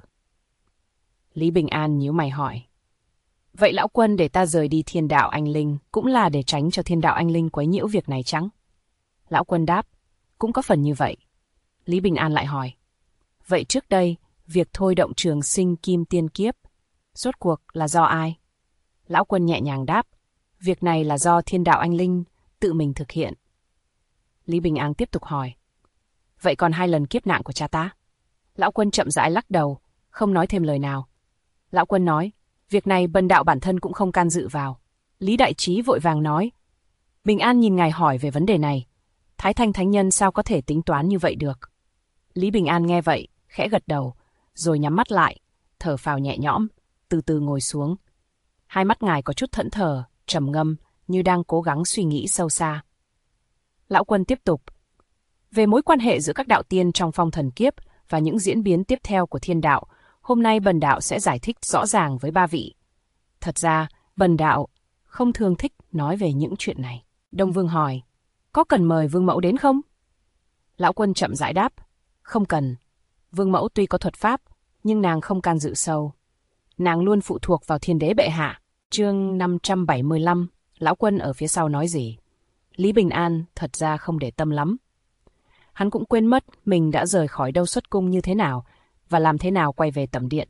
A: Lý Bình An nhíu mày hỏi, vậy Lão Quân để ta rời đi thiên đạo anh linh, cũng là để tránh cho thiên đạo anh linh quấy nhiễu việc này chăng? Lão Quân đáp, cũng có phần như vậy. Lý Bình An lại hỏi, vậy trước đây, việc thôi động trường sinh kim tiên kiếp, rốt cuộc là do ai? Lão Quân nhẹ nhàng đáp, việc này là do thiên đạo anh linh tự mình thực hiện. Lý Bình An tiếp tục hỏi, vậy còn 2 lần kiếp nạn của cha ta? Lão Quân chậm rãi lắc đầu, không nói thêm lời nào. Lão Quân nói, việc này bần đạo bản thân cũng không can dự vào. Lý Đại Trí vội vàng nói, Bình An nhìn ngài hỏi về vấn đề này, Thái Thanh Thánh Nhân sao có thể tính toán như vậy được? Lý Bình An nghe vậy, khẽ gật đầu, rồi nhắm mắt lại, thở phào nhẹ nhõm, từ từ ngồi xuống. Hai mắt ngài có chút thẫn thờ, trầm ngâm, như đang cố gắng suy nghĩ sâu xa. Lão Quân tiếp tục, về mối quan hệ giữa các đạo tiên trong phong thần kiếp và những diễn biến tiếp theo của thiên đạo, hôm nay bần đạo sẽ giải thích rõ ràng với 3 vị. Thật ra, bần đạo không thường thích nói về những chuyện này. Đông Vương hỏi, có cần mời Vương Mẫu đến không? Lão Quân chậm rãi đáp, không cần. Vương Mẫu tuy có thuật pháp, nhưng nàng không can dự sâu. Nàng luôn phụ thuộc vào thiên đế bệ hạ. Chương 575, Lão Quân ở phía sau nói gì? Lý Bình An thật ra không để tâm lắm. Hắn cũng quên mất mình đã rời khỏi đâu xuất cung như thế nào và làm thế nào quay về tẩm điện.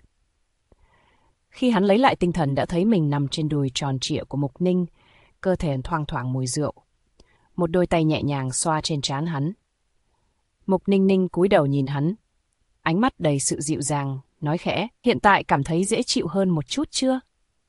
A: Khi hắn lấy lại tinh thần đã thấy mình nằm trên đùi tròn trịa của Mục Ninh, cơ thể thoang thoảng mùi rượu. Một đôi tay nhẹ nhàng xoa trên trán hắn. Mục Ninh Ninh cúi đầu nhìn hắn, ánh mắt đầy sự dịu dàng, nói khẽ, hiện tại cảm thấy dễ chịu hơn một chút chưa?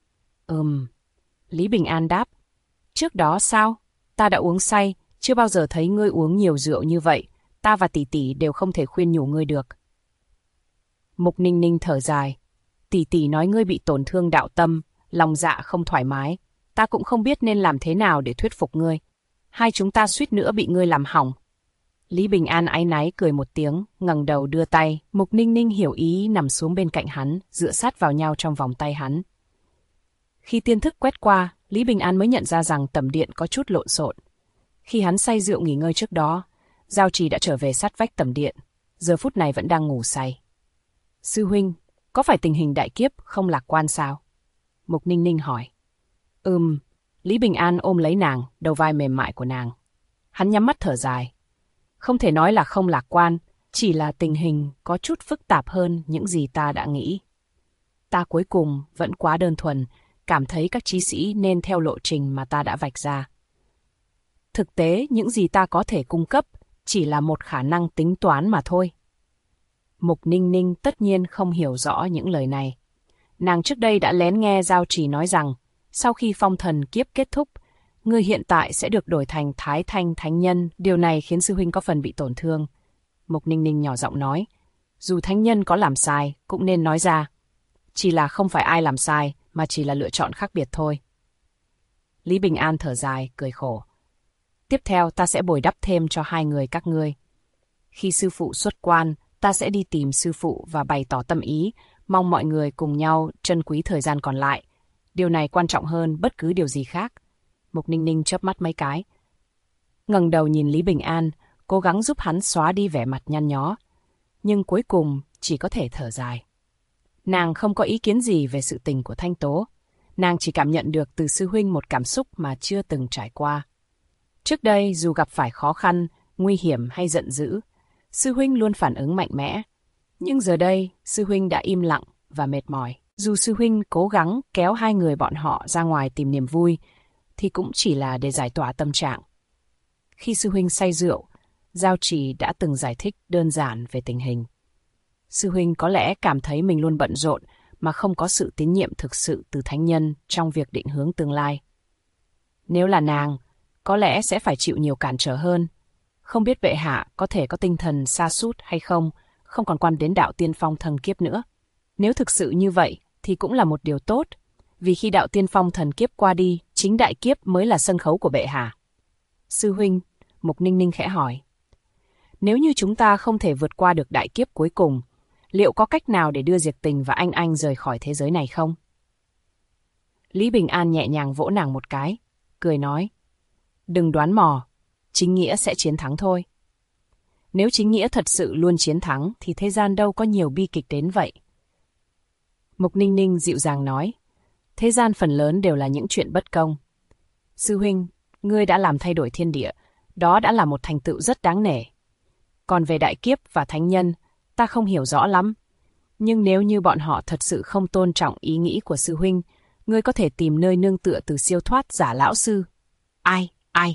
A: Lý Bình An đáp, trước đó sao? Ta đã uống say, chưa bao giờ thấy ngươi uống nhiều rượu như vậy, ta và tỷ tỷ đều không thể khuyên nhủ ngươi được. Mục Ninh Ninh thở dài, tỷ tỷ nói ngươi bị tổn thương đạo tâm, lòng dạ không thoải mái, ta cũng không biết nên làm thế nào để thuyết phục ngươi. Hai chúng ta suýt nữa bị ngươi làm hỏng. Lý Bình An áy náy cười một tiếng, ngẩng đầu đưa tay, Mục Ninh Ninh hiểu ý nằm xuống bên cạnh hắn, dựa sát vào nhau trong vòng tay hắn. Khi tiên thức quét qua, Lý Bình An mới nhận ra rằng tẩm điện có chút lộn xộn. Khi hắn say rượu nghỉ ngơi trước đó, Giao Trì đã trở về sát vách tẩm điện. giờ phút này vẫn đang ngủ say. Sư huynh, có phải tình hình đại kiếp không lạc quan sao? Mục Ninh Ninh hỏi. Lý Bình An ôm lấy nàng, đầu vai mềm mại của nàng. Hắn nhắm mắt thở dài. Không thể nói là không lạc quan, chỉ là tình hình có chút phức tạp hơn những gì ta đã nghĩ. Ta cuối cùng vẫn quá đơn thuần, cảm thấy các chí sĩ nên theo lộ trình mà ta đã vạch ra. Thực tế, những gì ta có thể cung cấp chỉ là một khả năng tính toán mà thôi. Mục Ninh Ninh tất nhiên không hiểu rõ những lời này. Nàng trước đây đã lén nghe Giao Trì nói rằng, sau khi phong thần kiếp kết thúc, người hiện tại sẽ được đổi thành Thái Thanh Thánh Nhân. Điều này khiến sư huynh có phần bị tổn thương. Mục Ninh Ninh nhỏ giọng nói, dù thánh nhân có làm sai, cũng nên nói ra. Chỉ là không phải ai làm sai, mà chỉ là lựa chọn khác biệt thôi. Lý Bình An thở dài, cười khổ. Tiếp theo ta sẽ bồi đắp thêm cho hai người các ngươi. Khi sư phụ xuất quan, ta sẽ đi tìm sư phụ và bày tỏ tâm ý, mong mọi người cùng nhau trân quý thời gian còn lại. Điều này quan trọng hơn bất cứ điều gì khác. Mục Ninh Ninh chớp mắt mấy cái. Ngẩng đầu nhìn Lý Bình An, cố gắng giúp hắn xóa đi vẻ mặt nhăn nhó. Nhưng cuối cùng chỉ có thể thở dài. Nàng không có ý kiến gì về sự tình của Thanh Tố. Nàng chỉ cảm nhận được từ sư huynh một cảm xúc mà chưa từng trải qua. Trước đây dù gặp phải khó khăn, nguy hiểm hay giận dữ, sư huynh luôn phản ứng mạnh mẽ. Nhưng giờ đây, sư huynh đã im lặng và mệt mỏi. Dù sư huynh cố gắng kéo hai người bọn họ ra ngoài tìm niềm vui, thì cũng chỉ là để giải tỏa tâm trạng. Khi sư huynh say rượu, Giao Trì đã từng giải thích đơn giản về tình hình. Sư huynh có lẽ cảm thấy mình luôn bận rộn mà không có sự tín nhiệm thực sự từ thánh nhân trong việc định hướng tương lai. Nếu là nàng, có lẽ sẽ phải chịu nhiều cản trở hơn. Không biết bệ hạ có thể có tinh thần sa sút hay không, không còn quan đến đạo tiên phong thần kiếp nữa. Nếu thực sự như vậy thì cũng là một điều tốt, vì khi đạo tiên phong thần kiếp qua đi, chính đại kiếp mới là sân khấu của bệ hạ. Sư huynh, Mục Ninh Ninh khẽ hỏi. Nếu như chúng ta không thể vượt qua được đại kiếp cuối cùng, liệu có cách nào để đưa Diệt Tình và Anh rời khỏi thế giới này không? Lý Bình An nhẹ nhàng vỗ nàng một cái, cười nói. Đừng đoán mò, chính nghĩa sẽ chiến thắng thôi. Nếu chính nghĩa thật sự luôn chiến thắng thì thế gian đâu có nhiều bi kịch đến vậy. Mục Ninh Ninh dịu dàng nói. Thế gian phần lớn đều là những chuyện bất công. Sư huynh, ngươi đã làm thay đổi thiên địa, đó đã là một thành tựu rất đáng nể. Còn về đại kiếp và thánh nhân, ta không hiểu rõ lắm. Nhưng nếu như bọn họ thật sự không tôn trọng ý nghĩ của sư huynh, ngươi có thể tìm nơi nương tựa từ siêu thoát giả lão sư. Ai?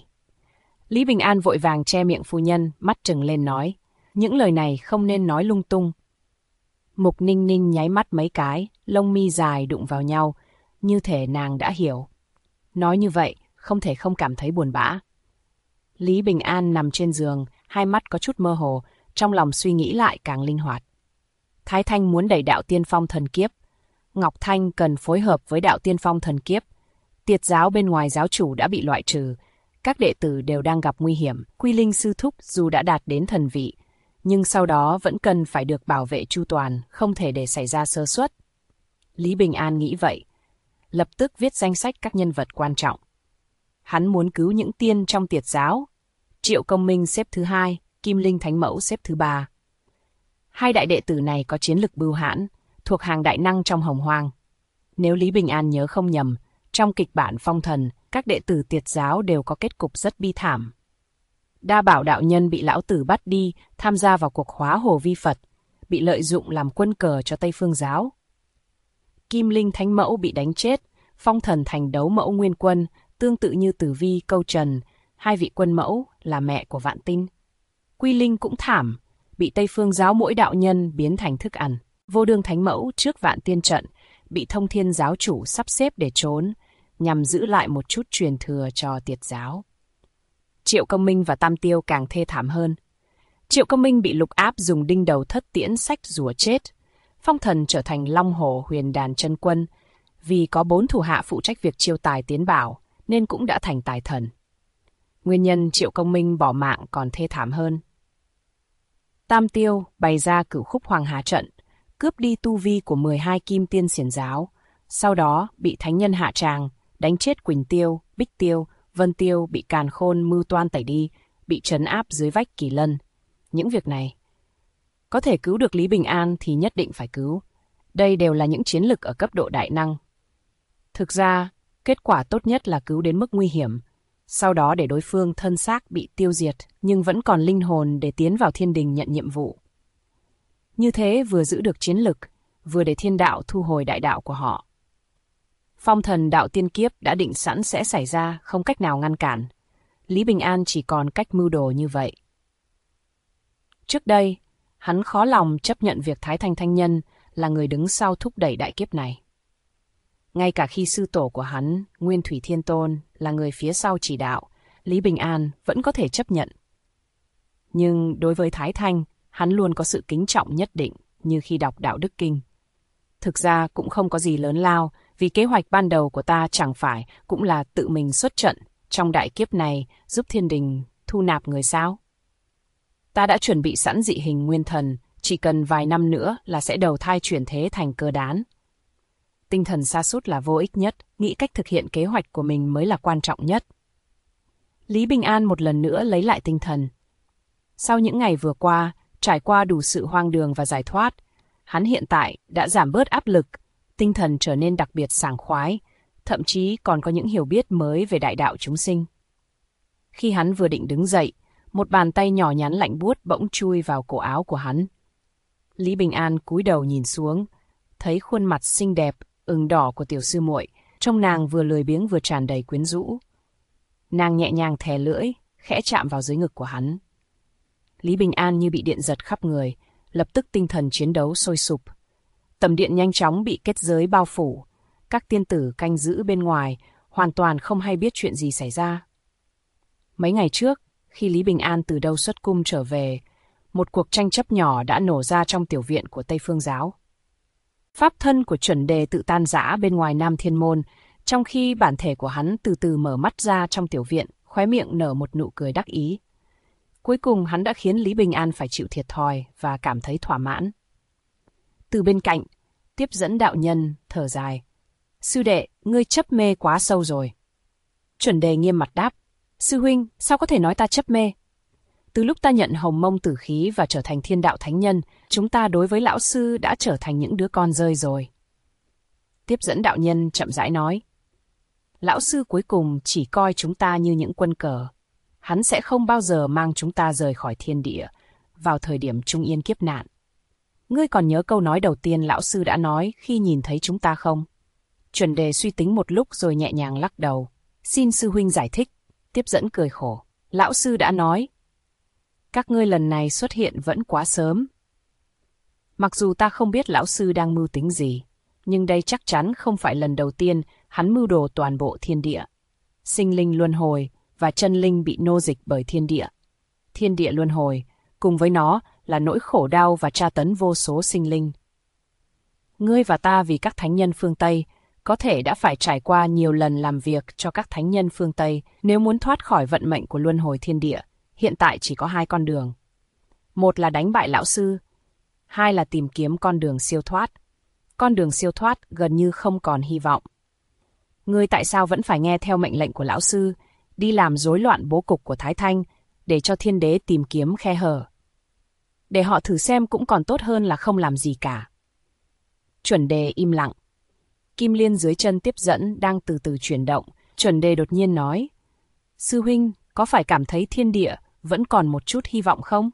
A: Lý Bình An vội vàng che miệng phu nhân, mắt trừng lên nói. Những lời này không nên nói lung tung. Mục Ninh Ninh nháy mắt mấy cái, lông mi dài đụng vào nhau, như thể nàng đã hiểu. Nói như vậy, không thể không cảm thấy buồn bã. Lý Bình An nằm trên giường, hai mắt có chút mơ hồ, trong lòng suy nghĩ lại càng linh hoạt. Thái Thanh muốn đẩy đạo tiên phong thần kiếp. Ngọc Thanh cần phối hợp với đạo tiên phong thần kiếp. Tiệt giáo bên ngoài giáo chủ đã bị loại trừ. Các đệ tử đều đang gặp nguy hiểm. Quy Linh sư thúc dù đã đạt đến thần vị, nhưng sau đó vẫn cần phải được bảo vệ chu toàn, không thể để xảy ra sơ suất. Lý Bình An nghĩ vậy, lập tức viết danh sách các nhân vật quan trọng. Hắn muốn cứu những tiên trong tiệt giáo. Triệu Công Minh xếp thứ 2, Kim Linh Thánh Mẫu xếp thứ 3. Hai đại đệ tử này có chiến lực bưu hãn, thuộc hàng đại năng trong Hồng Hoang. Nếu Lý Bình An nhớ không nhầm, trong kịch bản Phong Thần, các đệ tử tiệt giáo đều có kết cục rất bi thảm. Đa Bảo đạo nhân bị lão tử bắt đi tham gia vào cuộc hóa Hồ Vi Phật, bị lợi dụng làm quân cờ cho Tây Phương giáo. Kim Linh Thánh Mẫu bị đánh chết, Phong Thần thành đấu mẫu nguyên quân, tương tự như Tử Vi, Câu Trần, hai vị quân mẫu là mẹ của vạn tinh. Quy Linh cũng thảm, bị Tây Phương giáo mỗi đạo nhân biến thành thức ăn. Vô Đương Thánh Mẫu trước Vạn Tiên trận, bị Thông Thiên giáo chủ sắp xếp để trốn, nhằm giữ lại một chút truyền thừa cho tiệt giáo. Triệu Công Minh và Tam Tiêu càng thê thảm hơn. Triệu Công Minh bị Lục Áp dùng đinh đầu thất tiễn sách rùa chết. Phong Thần trở thành Long Hổ Huyền Đàn chân quân, vì có 4 thủ hạ phụ trách việc chiêu tài tiến bảo, nên cũng đã thành tài thần. Nguyên nhân Triệu Công Minh bỏ mạng còn thê thảm hơn. Tam Tiêu bày ra Cửu Khúc Hoàng Hà trận, cướp đi tu vi của 12 kim tiên xiển giáo, sau đó bị thánh nhân hạ tràng, đánh chết Quỳnh Tiêu, Bích Tiêu, Vân Tiêu bị Càn Khôn mưu toan tẩy đi, bị trấn áp dưới vách Kỳ Lân. Những việc này, Có thể cứu được Lý Bình An thì nhất định phải cứu. Đây đều là những chiến lực ở cấp độ đại năng. Thực ra, kết quả tốt nhất là cứu đến mức nguy hiểm, sau đó để đối phương thân xác bị tiêu diệt, nhưng vẫn còn linh hồn để tiến vào thiên đình nhận nhiệm vụ. Như thế vừa giữ được chiến lực, vừa để thiên đạo thu hồi đại đạo của họ. Phong thần đạo tiên kiếp đã định sẵn sẽ xảy ra, không cách nào ngăn cản. Lý Bình An chỉ còn cách mưu đồ như vậy. Trước đây, hắn khó lòng chấp nhận việc Thái Thanh Thanh Nhân là người đứng sau thúc đẩy đại kiếp này. Ngay cả khi sư tổ của hắn, Nguyên Thủy Thiên Tôn, là người phía sau chỉ đạo, Lý Bình An vẫn có thể chấp nhận. Nhưng đối với Thái Thanh, hắn luôn có sự kính trọng nhất định, như khi đọc Đạo Đức Kinh. Thực ra cũng không có gì lớn lao, vì kế hoạch ban đầu của ta chẳng phải cũng là tự mình xuất trận trong đại kiếp này giúp thiên đình thu nạp người sao. Ta đã chuẩn bị sẵn dị hình nguyên thần, chỉ cần vài năm nữa là sẽ đầu thai chuyển thế thành cơ đán. Tinh thần sa sút là vô ích nhất, nghĩ cách thực hiện kế hoạch của mình mới là quan trọng nhất. Lý Bình An một lần nữa lấy lại tinh thần. Sau những ngày vừa qua, trải qua đủ sự hoang đường và giải thoát, hắn hiện tại đã giảm bớt áp lực, tinh thần trở nên đặc biệt sảng khoái, thậm chí còn có những hiểu biết mới về đại đạo chúng sinh. Khi hắn vừa định đứng dậy, một bàn tay nhỏ nhắn lạnh buốt bỗng chui vào cổ áo của hắn. Lý Bình An cúi đầu nhìn xuống, thấy khuôn mặt xinh đẹp, ửng đỏ của tiểu sư muội, trông nàng vừa lười biếng vừa tràn đầy quyến rũ. Nàng nhẹ nhàng thè lưỡi, khẽ chạm vào dưới ngực của hắn. Lý Bình An như bị điện giật khắp người, lập tức tinh thần chiến đấu sôi sục. Tầm điện nhanh chóng bị kết giới bao phủ, các tiên tử canh giữ bên ngoài hoàn toàn không hay biết chuyện gì xảy ra. Mấy ngày trước, khi Lý Bình An từ đâu xuất cung trở về, một cuộc tranh chấp nhỏ đã nổ ra trong tiểu viện của Tây Phương Giáo. Pháp thân của chuẩn đề tự tan rã bên ngoài Nam Thiên Môn, trong khi bản thể của hắn từ từ mở mắt ra trong tiểu viện, khóe miệng nở một nụ cười đắc ý. Cuối cùng hắn đã khiến Lý Bình An phải chịu thiệt thòi và cảm thấy thỏa mãn. Từ bên cạnh, tiếp dẫn đạo nhân thở dài. Sư đệ, ngươi chấp mê quá sâu rồi. Chuẩn đề nghiêm mặt đáp. Sư huynh, sao có thể nói ta chấp mê? Từ lúc ta nhận hồng mông tử khí và trở thành thiên đạo thánh nhân, chúng ta đối với lão sư đã trở thành những đứa con rơi rồi. Tiếp dẫn đạo nhân chậm rãi nói. Lão sư cuối cùng chỉ coi chúng ta như những quân cờ. Hắn sẽ không bao giờ mang chúng ta rời khỏi thiên địa vào thời điểm trung yên kiếp nạn. Ngươi còn nhớ câu nói đầu tiên lão sư đã nói khi nhìn thấy chúng ta không? Chuẩn đề suy tính một lúc rồi nhẹ nhàng lắc đầu. Xin sư huynh giải thích. Tiếp dẫn cười khổ. Lão sư đã nói. Các ngươi lần này xuất hiện vẫn quá sớm. Mặc dù ta không biết lão sư đang mưu tính gì, nhưng đây chắc chắn không phải lần đầu tiên hắn mưu đồ toàn bộ thiên địa. Sinh linh luân hồi và chân linh bị nô dịch bởi thiên địa. Thiên địa luân hồi, cùng với nó là nỗi khổ đau và tra tấn vô số sinh linh. Ngươi và ta vì các thánh nhân phương Tây, có thể đã phải trải qua nhiều lần làm việc cho các thánh nhân phương Tây nếu muốn thoát khỏi vận mệnh của luân hồi thiên địa. Hiện tại chỉ có hai con đường. Một là đánh bại lão sư, hai là tìm kiếm con đường siêu thoát. Con đường siêu thoát gần như không còn hy vọng. Ngươi tại sao vẫn phải nghe theo mệnh lệnh của lão sư, đi làm rối loạn bố cục của Thái Thanh, để cho thiên đế tìm kiếm khe hở? Để họ thử xem cũng còn tốt hơn là không làm gì cả. Chuẩn đề im lặng. Kim liên dưới chân tiếp dẫn đang từ từ chuyển động. Chuẩn đề đột nhiên nói. Sư huynh, có phải cảm thấy thiên địa vẫn còn một chút hy vọng không?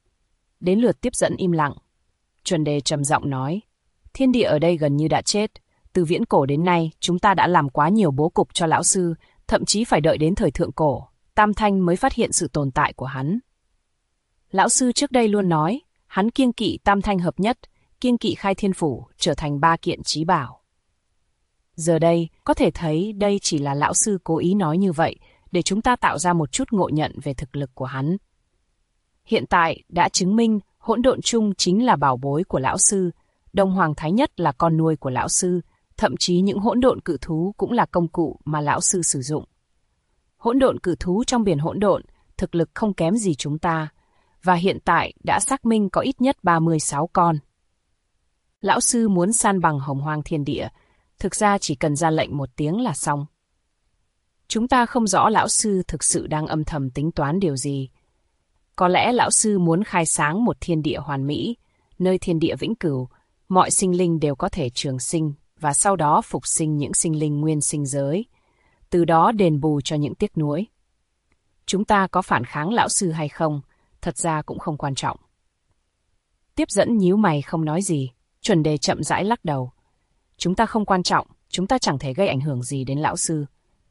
A: Đến lượt tiếp dẫn im lặng. Chuẩn đề trầm giọng nói. Thiên địa ở đây gần như đã chết. Từ viễn cổ đến nay, chúng ta đã làm quá nhiều bố cục cho lão sư, thậm chí phải đợi đến thời thượng cổ, Tam Thanh mới phát hiện sự tồn tại của hắn. Lão sư trước đây luôn nói, hắn kiêng kỵ Tam Thanh hợp nhất, kiêng kỵ khai thiên phủ, trở thành ba kiện chí bảo. Giờ đây, có thể thấy đây chỉ là lão sư cố ý nói như vậy, để chúng ta tạo ra một chút ngộ nhận về thực lực của hắn. Hiện tại, đã chứng minh, hỗn độn chung chính là bảo bối của lão sư, Đông Hoàng Thái Nhất là con nuôi của lão sư, thậm chí những hỗn độn cự thú cũng là công cụ mà lão sư sử dụng. Hỗn độn cự thú trong biển hỗn độn, thực lực không kém gì chúng ta, và hiện tại đã xác minh có ít nhất 36 con. Lão sư muốn san bằng hồng hoang thiên địa, thực ra chỉ cần ra lệnh một tiếng là xong. Chúng ta không rõ lão sư thực sự đang âm thầm tính toán điều gì. Có lẽ lão sư muốn khai sáng một thiên địa hoàn mỹ, nơi thiên địa vĩnh cửu, mọi sinh linh đều có thể trường sinh và sau đó phục sinh những sinh linh nguyên sinh giới, từ đó đền bù cho những tiếc nuối. Chúng ta có phản kháng lão sư hay không, thật ra cũng không quan trọng. Tiếp dẫn nhíu mày không nói gì, chuẩn đề chậm rãi lắc đầu. Chúng ta không quan trọng, chúng ta chẳng thể gây ảnh hưởng gì đến lão sư.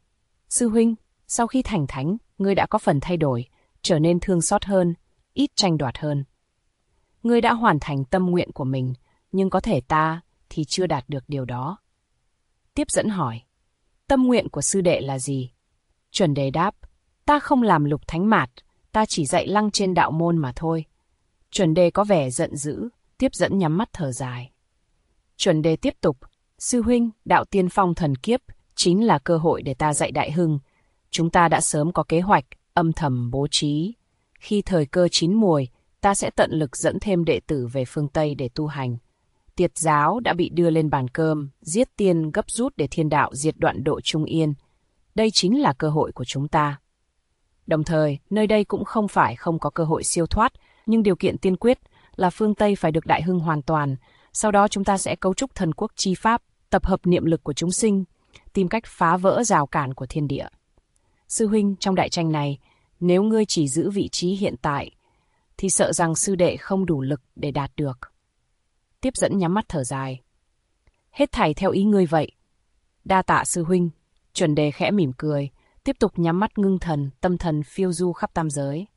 A: Sư huynh, sau khi thành thánh, ngươi đã có phần thay đổi, trở nên thương xót hơn, ít tranh đoạt hơn. Ngươi đã hoàn thành tâm nguyện của mình, nhưng có thể ta thì chưa đạt được điều đó. Tiếp dẫn hỏi, tâm nguyện của sư đệ là gì? Chuẩn đề đáp, ta không làm lục thánh mạt, ta chỉ dạy lăng trên đạo môn mà thôi. Chuẩn đề có vẻ giận dữ, tiếp dẫn nhắm mắt thở dài. Chuẩn đề tiếp tục, sư huynh, đạo tiên phong thần kiếp chính là cơ hội để ta dạy đại hưng. Chúng ta đã sớm có kế hoạch, âm thầm bố trí. Khi thời cơ chín muồi, ta sẽ tận lực dẫn thêm đệ tử về phương Tây để tu hành. Tiệt giáo đã bị đưa lên bàn cơm, giết tiên gấp rút để thiên đạo diệt đoạn độ trung yên. Đây chính là cơ hội của chúng ta. Đồng thời, nơi đây cũng không phải không có cơ hội siêu thoát, nhưng điều kiện tiên quyết là phương Tây phải được đại hưng hoàn toàn. Sau đó chúng ta sẽ cấu trúc thần quốc chi pháp, tập hợp niệm lực của chúng sinh, tìm cách phá vỡ rào cản của thiên địa. Sư huynh, trong đại tranh này, nếu ngươi chỉ giữ vị trí hiện tại, thì sợ rằng sư đệ không đủ lực để đạt được. Tiếp dẫn nhắm mắt thở dài. Hết thảy theo ý ngươi vậy. Đa tạ sư huynh. Chuẩn đề khẽ mỉm cười, tiếp tục nhắm mắt ngưng thần, tâm thần phiêu du khắp tam giới.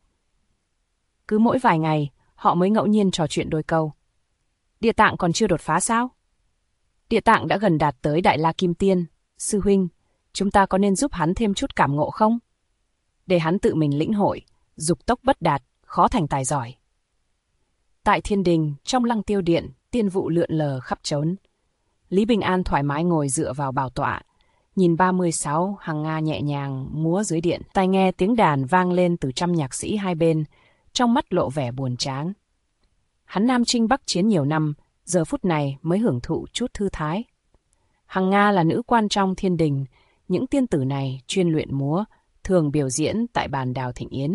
A: Cứ mỗi vài ngày, họ mới ngẫu nhiên trò chuyện đôi câu. Địa tạng còn chưa đột phá sao? Địa tạng đã gần đạt tới Đại La Kim Tiên. Sư huynh, chúng ta có nên giúp hắn thêm chút cảm ngộ không? Để hắn tự mình lĩnh hội, dục tốc bất đạt, khó thành tài giỏi. Tại thiên đình, trong Lăng Tiêu Điện, tiên vụ lượn lờ khắp trốn. Lý Bình An thoải mái ngồi dựa vào bảo tọa, nhìn 36 hằng nga nhẹ nhàng múa dưới điện, tai nghe tiếng đàn vang lên từ trăm nhạc sĩ hai bên, trong mắt lộ vẻ buồn chán. Hắn Nam Chinh Bắc Chiến nhiều năm, giờ phút này mới hưởng thụ chút thư thái. Hằng nga là nữ quan trong thiên đình, những tiên tử này chuyên luyện múa, thường biểu diễn tại bàn đào thịnh yến.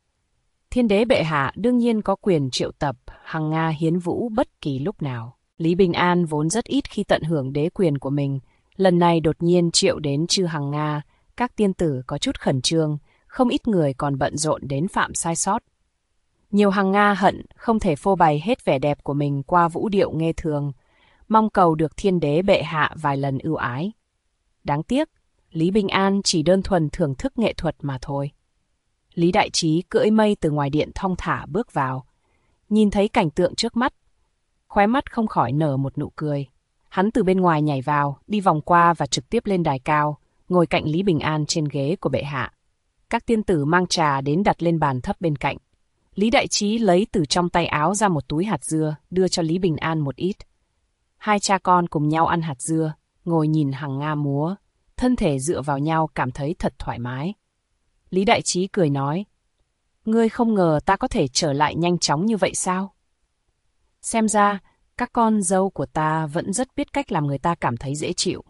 A: Thiên đế bệ hạ đương nhiên có quyền triệu tập hằng nga hiến vũ bất kỳ lúc nào. Lý Bình An vốn rất ít khi tận hưởng đế quyền của mình, lần này đột nhiên triệu đến chư hằng nga, các tiên tử có chút khẩn trương, không ít người còn bận rộn đến phạm sai sót. Nhiều hằng nga hận không thể phô bày hết vẻ đẹp của mình qua vũ điệu nghe thường, mong cầu được thiên đế bệ hạ vài lần ưu ái. Đáng tiếc, Lý Bình An chỉ đơn thuần thưởng thức nghệ thuật mà thôi. Lý Đại Trí cưỡi mây từ ngoài điện thong thả bước vào, nhìn thấy cảnh tượng trước mắt, khóe mắt không khỏi nở một nụ cười. Hắn từ bên ngoài nhảy vào, đi vòng qua và trực tiếp lên đài cao, ngồi cạnh Lý Bình An trên ghế của bệ hạ. Các tiên tử mang trà đến đặt lên bàn thấp bên cạnh. Lý Đại Trí lấy từ trong tay áo ra một túi hạt dưa, đưa cho Lý Bình An một ít. Hai cha con cùng nhau ăn hạt dưa, ngồi nhìn hằng nga múa, thân thể dựa vào nhau cảm thấy thật thoải mái. Lý Đại Trí cười nói, ngươi không ngờ ta có thể trở lại nhanh chóng như vậy sao? Xem ra, các con dâu của ta vẫn rất biết cách làm người ta cảm thấy dễ chịu.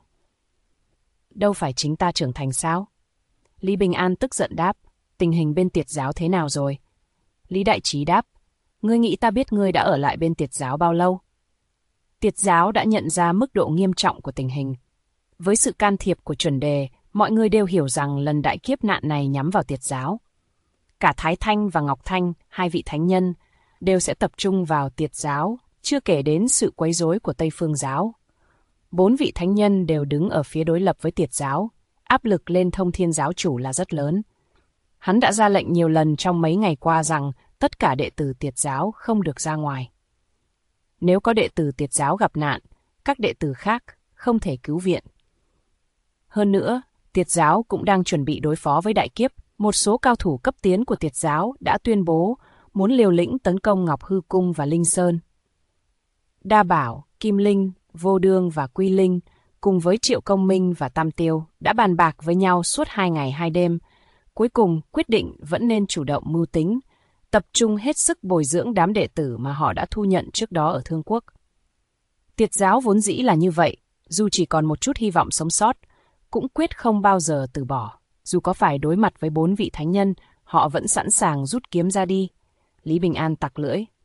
A: Đâu phải chính ta trưởng thành sao? Lý Bình An tức giận đáp, tình hình bên Tiệt giáo thế nào rồi? Lý Đại Trí đáp, ngươi nghĩ ta biết ngươi đã ở lại bên Tiệt giáo bao lâu? Tiệt giáo đã nhận ra mức độ nghiêm trọng của tình hình. Với sự can thiệp của chuẩn đề, mọi người đều hiểu rằng lần đại kiếp nạn này nhắm vào Tiệt giáo. Cả Thái Thanh và Ngọc Thanh, hai vị thánh nhân, đều sẽ tập trung vào Tiệt giáo, chưa kể đến sự quấy rối của Tây Phương giáo. 4 vị thánh nhân đều đứng ở phía đối lập với Tiệt giáo, áp lực lên Thông Thiên giáo chủ là rất lớn. Hắn đã ra lệnh nhiều lần trong mấy ngày qua rằng tất cả đệ tử Tiệt giáo không được ra ngoài. Nếu có đệ tử Tiệt giáo gặp nạn, các đệ tử khác không thể cứu viện. Hơn nữa, Tiệt giáo cũng đang chuẩn bị đối phó với đại kiếp. Một số cao thủ cấp tiến của Tiệt giáo đã tuyên bố muốn liều lĩnh tấn công Ngọc Hư Cung và Linh Sơn. Đa Bảo, Kim Linh, Vô Đương và Quy Linh cùng với Triệu Công Minh và Tam Tiêu đã bàn bạc với nhau suốt 2 ngày 2 đêm. Cuối cùng quyết định vẫn nên chủ động mưu tính, tập trung hết sức bồi dưỡng đám đệ tử mà họ đã thu nhận trước đó ở Thương Quốc. Tiệt giáo vốn dĩ là như vậy, dù chỉ còn một chút hy vọng sống sót, cũng quyết không bao giờ từ bỏ. Dù có phải đối mặt với 4 vị thánh nhân, họ vẫn sẵn sàng rút kiếm ra đi. Lý Bình An tặc lưỡi,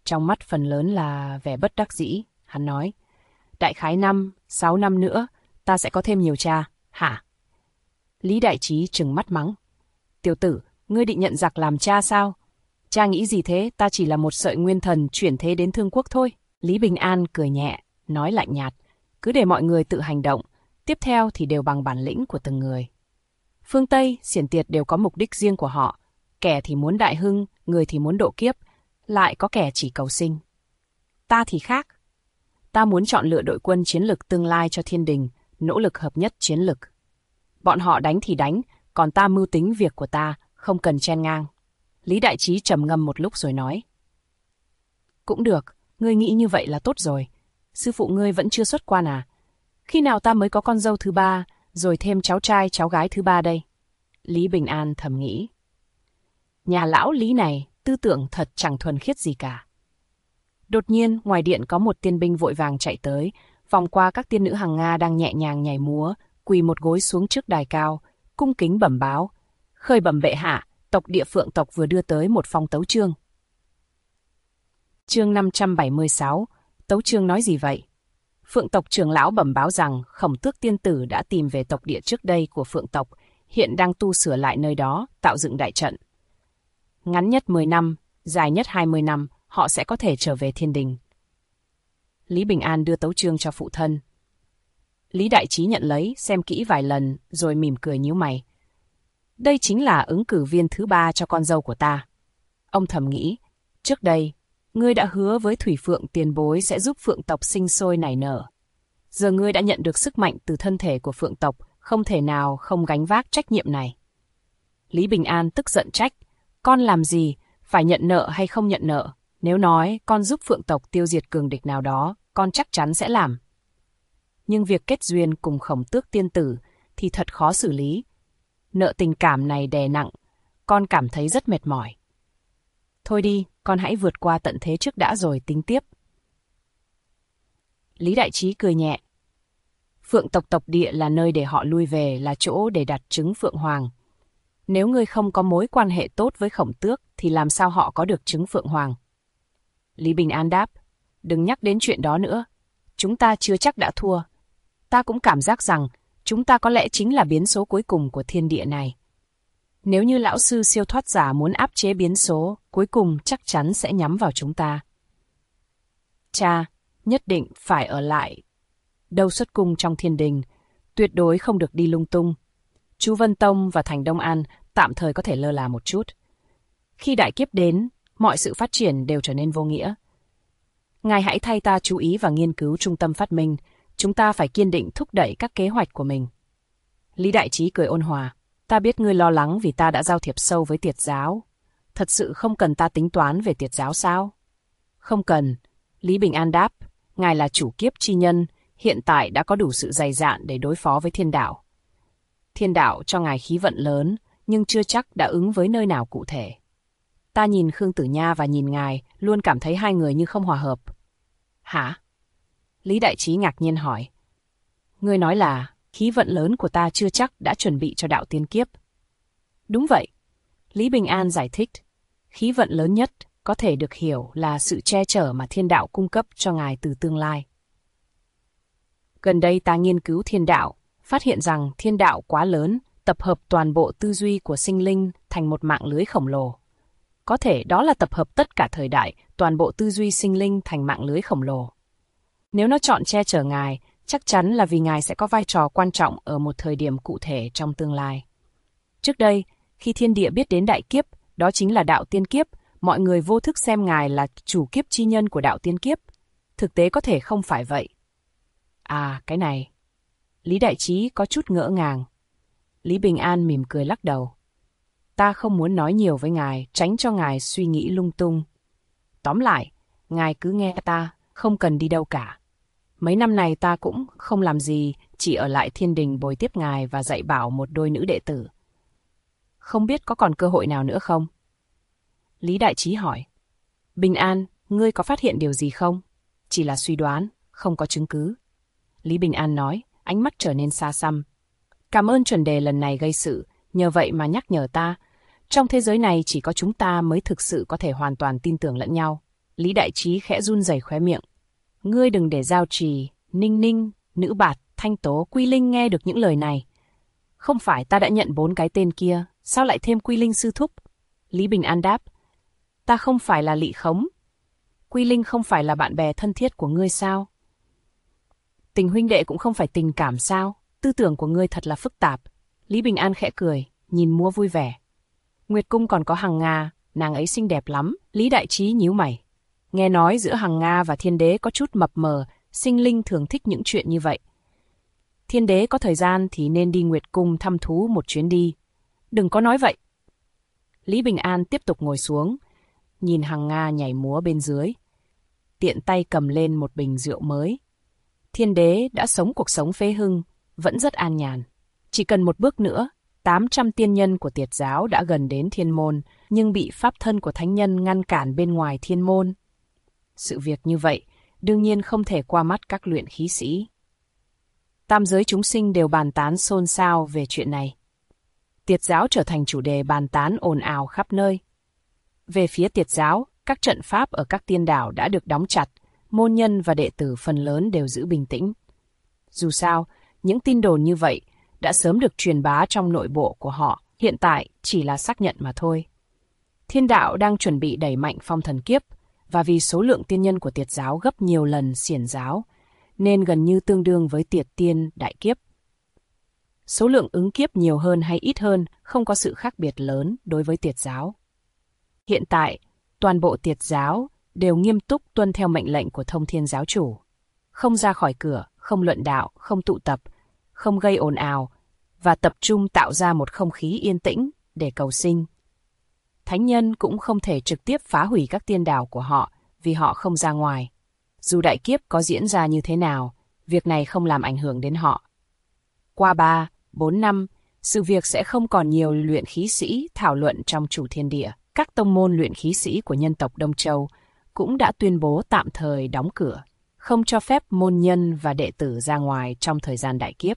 A: trong mắt phần lớn là vẻ bất đắc dĩ. Hắn nói, đại khái 5-6 năm nữa, ta sẽ có thêm nhiều cha, hả? Lý Đại Trí trừng mắt mắng. Tiểu tử, ngươi định nhận giặc làm cha sao? Cha nghĩ gì thế, ta chỉ là một sợi nguyên thần chuyển thế đến Thương Quốc thôi. Lý Bình An cười nhẹ, nói lạnh nhạt, cứ để mọi người tự hành động, tiếp theo thì đều bằng bản lĩnh của từng người. Phương Tây, Xiển Tiệt đều có mục đích riêng của họ, kẻ thì muốn đại hưng, người thì muốn độ kiếp, lại có kẻ chỉ cầu sinh. Ta thì khác. Ta muốn chọn lựa đội quân chiến lực tương lai cho Thiên Đình, nỗ lực hợp nhất chiến lực. Bọn họ đánh thì đánh, còn ta mưu tính việc của ta, không cần chen ngang. Lý Đại Trí trầm ngâm một lúc rồi nói. Cũng được, ngươi nghĩ như vậy là tốt rồi. Sư phụ ngươi vẫn chưa xuất quan à? Khi nào ta mới có con dâu thứ ba, rồi thêm cháu trai cháu gái thứ ba đây? Lý Bình An thầm nghĩ. Nhà lão Lý này, tư tưởng thật chẳng thuần khiết gì cả. Đột nhiên, ngoài điện có một tiên binh vội vàng chạy tới, vòng qua các tiên nữ hàng Nga đang nhẹ nhàng nhảy múa, quỳ một gối xuống trước đài cao, cung kính bẩm báo. Khởi bẩm bệ hạ, tộc Địa Phượng tộc vừa đưa tới một phong tấu chương. Chương 576, tấu chương nói gì vậy? Phượng tộc trưởng lão bẩm báo rằng Khổng Tước tiên tử đã tìm về tộc địa trước đây của Phượng tộc, hiện đang tu sửa lại nơi đó, tạo dựng đại trận. Ngắn nhất 10 năm, dài nhất 20 năm, họ sẽ có thể trở về Thiên Đình. Lý Bình An đưa tấu chương cho phụ thân. Lý Đại Trí nhận lấy, xem kỹ vài lần, rồi mỉm cười nhíu mày. Đây chính là ứng cử viên thứ 3 cho con dâu của ta. Ông thầm nghĩ, trước đây, ngươi đã hứa với Thủy Phượng tiền bối sẽ giúp Phượng tộc sinh sôi nảy nở. Giờ ngươi đã nhận được sức mạnh từ thân thể của Phượng tộc, không thể nào không gánh vác trách nhiệm này. Lý Bình An tức giận trách, con làm gì, phải nhận nợ hay không nhận nợ? Nếu nói con giúp Phượng tộc tiêu diệt cường địch nào đó, con chắc chắn sẽ làm. Nhưng việc kết duyên cùng Khổng Tước tiên tử thì thật khó xử lý. Nợ tình cảm này đè nặng, con cảm thấy rất mệt mỏi. Thôi đi, con hãy vượt qua tận thế trước đã rồi tính tiếp. Lý Đại Trí cười nhẹ. Phượng tộc tộc địa là nơi để họ lui về, là chỗ để đặt trứng Phượng Hoàng. Nếu ngươi không có mối quan hệ tốt với Khổng Tước thì làm sao họ có được trứng Phượng Hoàng? Lý Bình An đáp, đừng nhắc đến chuyện đó nữa. Chúng ta chưa chắc đã thua. Ta cũng cảm giác rằng chúng ta có lẽ chính là biến số cuối cùng của thiên địa này. Nếu như lão sư siêu thoát giả muốn áp chế biến số, cuối cùng chắc chắn sẽ nhắm vào chúng ta. Cha, nhất định phải ở lại. Đâu xuất cung trong Thiên Đình, tuyệt đối không được đi lung tung. Chú Vân Tông và Thành Đông An tạm thời có thể lơ là một chút. Khi đại kiếp đến, mọi sự phát triển đều trở nên vô nghĩa. Ngài hãy thay ta chú ý và nghiên cứu trung tâm phát minh. Chúng ta phải kiên định thúc đẩy các kế hoạch của mình. Lý Đại Trí cười ôn hòa. Ta biết ngươi lo lắng vì ta đã giao thiệp sâu với Tiệt giáo. Thật sự không cần ta tính toán về Tiệt giáo sao? Không cần. Lý Bình An đáp. Ngài là chủ kiếp chi nhân, hiện tại đã có đủ sự dày dạn để đối phó với thiên đạo. Thiên đạo cho ngài khí vận lớn, nhưng chưa chắc đã ứng với nơi nào cụ thể. Ta nhìn Khương Tử Nha và nhìn ngài, luôn cảm thấy hai người như không hòa hợp. Hả? Lý Đại Trí ngạc nhiên hỏi. Ngươi nói là khí vận lớn của ta chưa chắc đã chuẩn bị cho đạo tiên kiếp. Đúng vậy. Lý Bình An giải thích. Khí vận lớn nhất có thể được hiểu là sự che chở mà thiên đạo cung cấp cho ngài từ tương lai. Gần đây ta nghiên cứu thiên đạo, phát hiện rằng thiên đạo quá lớn, tập hợp toàn bộ tư duy của sinh linh thành một mạng lưới khổng lồ. Có thể đó là tập hợp tất cả thời đại, toàn bộ tư duy sinh linh thành mạng lưới khổng lồ. Nếu nó chọn che chở ngài, chắc chắn là vì ngài sẽ có vai trò quan trọng ở một thời điểm cụ thể trong tương lai. Trước đây, khi thiên địa biết đến đại kiếp, đó chính là đạo tiên kiếp, mọi người vô thức xem ngài là chủ kiếp chi nhân của đạo tiên kiếp. Thực tế có thể không phải vậy. À, cái này. Lý Đại Trí có chút ngỡ ngàng. Lý Bình An mỉm cười lắc đầu. Ta không muốn nói nhiều với ngài, tránh cho ngài suy nghĩ lung tung. Tóm lại, ngài cứ nghe ta, không cần đi đâu cả. Mấy năm này ta cũng không làm gì, chỉ ở lại Thiên Đình bồi tiếp ngài và dạy bảo một đôi nữ đệ tử. Không biết có còn cơ hội nào nữa không? Lý Đại Trí hỏi. Bình An, ngươi có phát hiện điều gì không? Chỉ là suy đoán, không có chứng cứ. Lý Bình An nói, ánh mắt trở nên xa xăm. Cảm ơn chuẩn đề lần này gây sự, nhờ vậy mà nhắc nhở ta. Trong thế giới này chỉ có chúng ta mới thực sự có thể hoàn toàn tin tưởng lẫn nhau. Lý Đại Trí khẽ run rẩy khóe miệng. Ngươi đừng để Giao Trì, Ninh Ninh, Nữ Bạt, Thanh Tố, Quy Linh nghe được những lời này. Không phải ta đã nhận 4 cái tên kia, sao lại thêm Quy Linh sư thúc? Lý Bình An đáp. Ta không phải là Lị Khống. Quy Linh không phải là bạn bè thân thiết của ngươi sao? Tình huynh đệ cũng không phải tình cảm sao? Tư tưởng của ngươi thật là phức tạp. Lý Bình An khẽ cười, nhìn mua vui vẻ. Nguyệt Cung còn có Hằng Nga, nàng ấy xinh đẹp lắm. Lý Đại Trí nhíu mày. Nghe nói giữa Hằng Nga và Thiên Đế có chút mập mờ, sinh linh thường thích những chuyện như vậy. Thiên Đế có thời gian thì nên đi Nguyệt Cung thăm thú một chuyến đi. Đừng có nói vậy. Lý Bình An tiếp tục ngồi xuống, nhìn Hằng Nga nhảy múa bên dưới. Tiện tay cầm lên một bình rượu mới. Thiên Đế đã sống cuộc sống phế hưng, vẫn rất an nhàn. Chỉ cần một bước nữa, 800 tiên nhân của Tiệt giáo đã gần đến Thiên Môn, nhưng bị pháp thân của thánh nhân ngăn cản bên ngoài Thiên Môn. Sự việc như vậy, đương nhiên không thể qua mắt các luyện khí sĩ. Tam giới chúng sinh đều bàn tán xôn xao về chuyện này. Tiệt giáo trở thành chủ đề bàn tán ồn ào khắp nơi. Về phía Tiệt giáo, các trận pháp ở các tiên đảo đã được đóng chặt, môn nhân và đệ tử phần lớn đều giữ bình tĩnh. Dù sao, những tin đồn như vậy đã sớm được truyền bá trong nội bộ của họ, hiện tại chỉ là xác nhận mà thôi. Thiên đạo đang chuẩn bị đẩy mạnh phong thần kiếp, và vì số lượng tiên nhân của Tiệt giáo gấp nhiều lần Xiển giáo, nên gần như tương đương với Tiệt tiên đại kiếp. Số lượng ứng kiếp nhiều hơn hay ít hơn không có sự khác biệt lớn đối với Tiệt giáo. Hiện tại, toàn bộ Tiệt giáo đều nghiêm túc tuân theo mệnh lệnh của Thông Thiên giáo chủ. Không ra khỏi cửa, không luận đạo, không tụ tập, không gây ồn ào, và tập trung tạo ra một không khí yên tĩnh để cầu sinh. Thánh nhân cũng không thể trực tiếp phá hủy các tiên đảo của họ vì họ không ra ngoài. Dù đại kiếp có diễn ra như thế nào, việc này không làm ảnh hưởng đến họ. Qua 3-4 năm, sự việc sẽ không còn nhiều luyện khí sĩ thảo luận trong chủ thiên địa. Các tông môn luyện khí sĩ của nhân tộc Đông Châu cũng đã tuyên bố tạm thời đóng cửa, không cho phép môn nhân và đệ tử ra ngoài trong thời gian đại kiếp.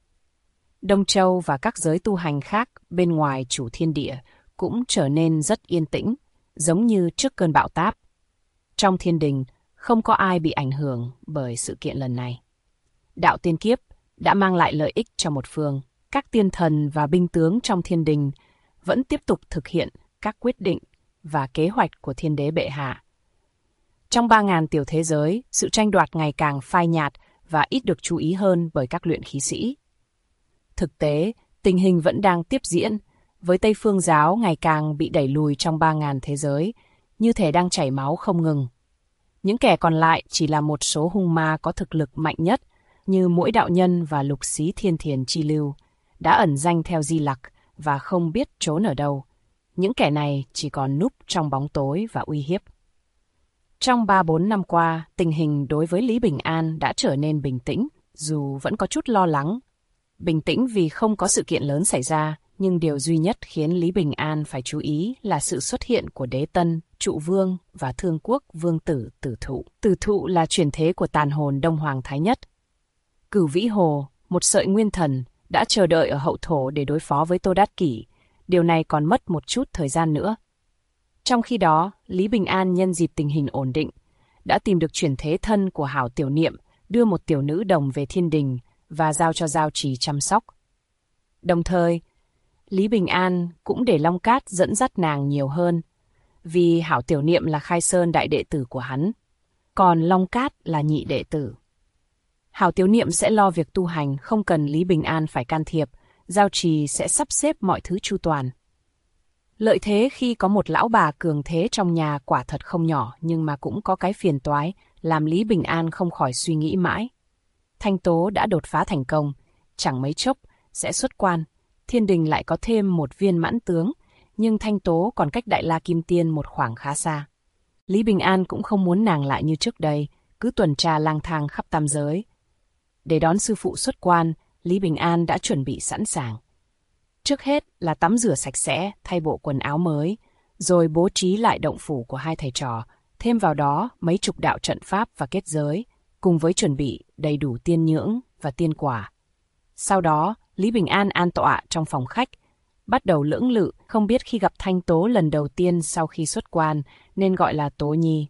A: Đông Châu và các giới tu hành khác bên ngoài chủ thiên địa cũng trở nên rất yên tĩnh, giống như trước cơn bão táp. Trong thiên đình, không có ai bị ảnh hưởng bởi sự kiện lần này. Đạo tiên kiếp đã mang lại lợi ích cho một phương. Các tiên thần và binh tướng trong thiên đình vẫn tiếp tục thực hiện các quyết định và kế hoạch của Thiên Đế bệ hạ. Trong 3.000 tiểu thế giới, sự tranh đoạt ngày càng phai nhạt và ít được chú ý hơn bởi các luyện khí sĩ. Thực tế, tình hình vẫn đang tiếp diễn, với Tây Phương giáo ngày càng bị đẩy lùi trong 3.000 thế giới, như thể đang chảy máu không ngừng. Những kẻ còn lại chỉ là một số hung ma có thực lực mạnh nhất, như Muỗi đạo nhân và Lục Xí Thiên Thiền Chi Lưu, đã ẩn danh theo Di Lặc và không biết trốn ở đâu. Những kẻ này chỉ còn núp trong bóng tối và uy hiếp. Trong 3-4 năm qua, tình hình đối với Lý Bình An đã trở nên bình tĩnh, dù vẫn có chút lo lắng. Bình tĩnh vì không có sự kiện lớn xảy ra, nhưng điều duy nhất khiến Lý Bình An phải chú ý là sự xuất hiện của Đế Tân, Trụ Vương và Thương Quốc Vương tử Tử Thụ. Tử Thụ là chuyển thế của tàn hồn Đông Hoàng Thái Nhất. Cửu Vĩ Hồ, một sợi nguyên thần, đã chờ đợi ở hậu thổ để đối phó với Tô Đát Kỷ. Điều này còn mất một chút thời gian nữa. Trong khi đó, Lý Bình An nhân dịp tình hình ổn định, đã tìm được chuyển thế thân của Hảo Tiểu Niệm, đưa một tiểu nữ đồng về thiên đình và giao cho Giao Trì chăm sóc. Đồng thời, Lý Bình An cũng để Long Cát dẫn dắt nàng nhiều hơn, vì Hảo Tiểu Niệm là Khai Sơn đại đệ tử của hắn, còn Long Cát là nhị đệ tử. Hảo Tiểu Niệm sẽ lo việc tu hành, không cần Lý Bình An phải can thiệp, Giao Trì sẽ sắp xếp mọi thứ chu toàn. Lợi thế khi có một lão bà cường thế trong nhà quả thật không nhỏ, nhưng mà cũng có cái phiền toái, làm Lý Bình An không khỏi suy nghĩ mãi. Thanh Tố đã đột phá thành công, chẳng mấy chốc sẽ xuất quan, thiên đình lại có thêm một viên mãn tướng, nhưng Thanh Tố còn cách Đại La Kim Tiên một khoảng khá xa. Lý Bình An cũng không muốn nàng lại như trước đây, cứ tuần tra lang thang khắp tam giới. Để đón sư phụ xuất quan, Lý Bình An đã chuẩn bị sẵn sàng. Trước hết là tắm rửa sạch sẽ, thay bộ quần áo mới, rồi bố trí lại động phủ của hai thầy trò, thêm vào đó mấy chục đạo trận pháp và kết giới, cùng với chuẩn bị đầy đủ tiên nhưỡng và tiên quả. Sau đó, Lý Bình An an tọa trong phòng khách, bắt đầu lưỡng lự, không biết khi gặp Thanh Tố lần đầu tiên sau khi xuất quan nên gọi là Tố Nhi,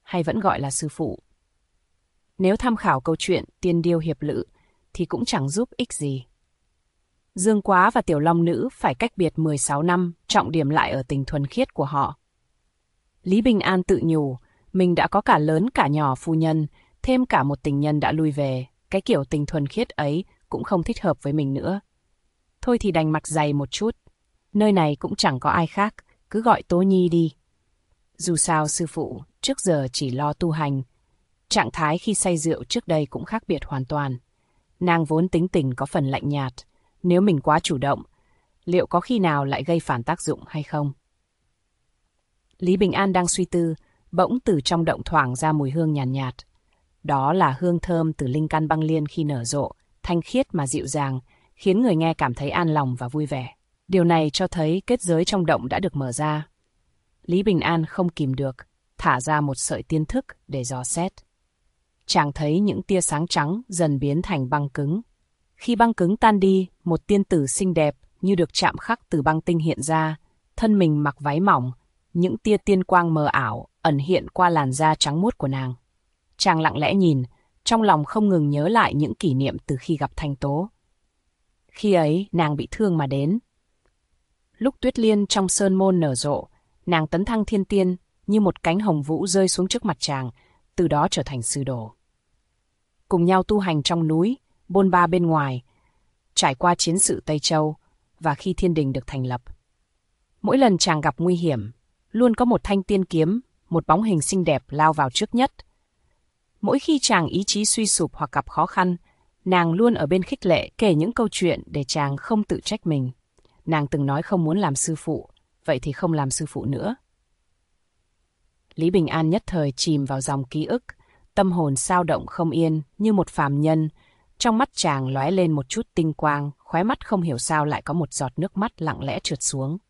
A: hay vẫn gọi là sư phụ. Nếu tham khảo câu chuyện Tiên Điêu Hiệp Lữ thì cũng chẳng giúp ích gì. Dương Quá và Tiểu Long Nữ phải cách biệt 16 năm, trọng điểm lại ở tình thuần khiết của họ. Lý Bình An tự nhủ, mình đã có cả lớn cả nhỏ phu nhân, thêm cả một tình nhân đã lui về, cái kiểu tình thuần khiết ấy cũng không thích hợp với mình nữa. Thôi thì đành mặt dày một chút, nơi này cũng chẳng có ai khác, cứ gọi Tố Nhi đi. Dù sao sư phụ trước giờ chỉ lo tu hành, trạng thái khi say rượu trước đây cũng khác biệt hoàn toàn. Nàng vốn tính tình có phần lạnh nhạt, nếu mình quá chủ động, liệu có khi nào lại gây phản tác dụng hay không? Lý Bình An đang suy tư, bỗng từ trong động thoảng ra mùi hương nhàn nhạt. Đó là hương thơm từ linh căn băng liên khi nở rộ, thanh khiết mà dịu dàng, khiến người nghe cảm thấy an lòng và vui vẻ. Điều này cho thấy kết giới trong động đã được mở ra. Lý Bình An không kìm được, thả ra một sợi tiên thức để dò xét. Chàng thấy những tia sáng trắng dần biến thành băng cứng. Khi băng cứng tan đi, một tiên tử xinh đẹp như được chạm khắc từ băng tinh hiện ra, thân mình mặc váy mỏng, những tia tiên quang mờ ảo ẩn hiện qua làn da trắng muốt của nàng. Chàng lặng lẽ nhìn, trong lòng không ngừng nhớ lại những kỷ niệm từ khi gặp Thanh Tố. Khi ấy, nàng bị thương mà đến. Lúc tuyết liên trong sơn môn nở rộ, nàng tấn thăng thiên tiên như một cánh hồng vũ rơi xuống trước mặt chàng, từ đó trở thành sư đồ. Cùng nhau tu hành trong núi, bôn ba bên ngoài, trải qua chiến sự Tây Châu và khi thiên đình được thành lập. Mỗi lần chàng gặp nguy hiểm, luôn có một thanh tiên kiếm, một bóng hình xinh đẹp lao vào trước nhất. Mỗi khi chàng ý chí suy sụp hoặc gặp khó khăn, nàng luôn ở bên khích lệ kể những câu chuyện để chàng không tự trách mình. Nàng từng nói không muốn làm sư phụ, vậy thì không làm sư phụ nữa. Lý Bình An nhất thời chìm vào dòng ký ức, tâm hồn xao động không yên như một phàm nhân. Trong mắt chàng lóe lên một chút tinh quang, khóe mắt không hiểu sao lại có một giọt nước mắt lặng lẽ trượt xuống.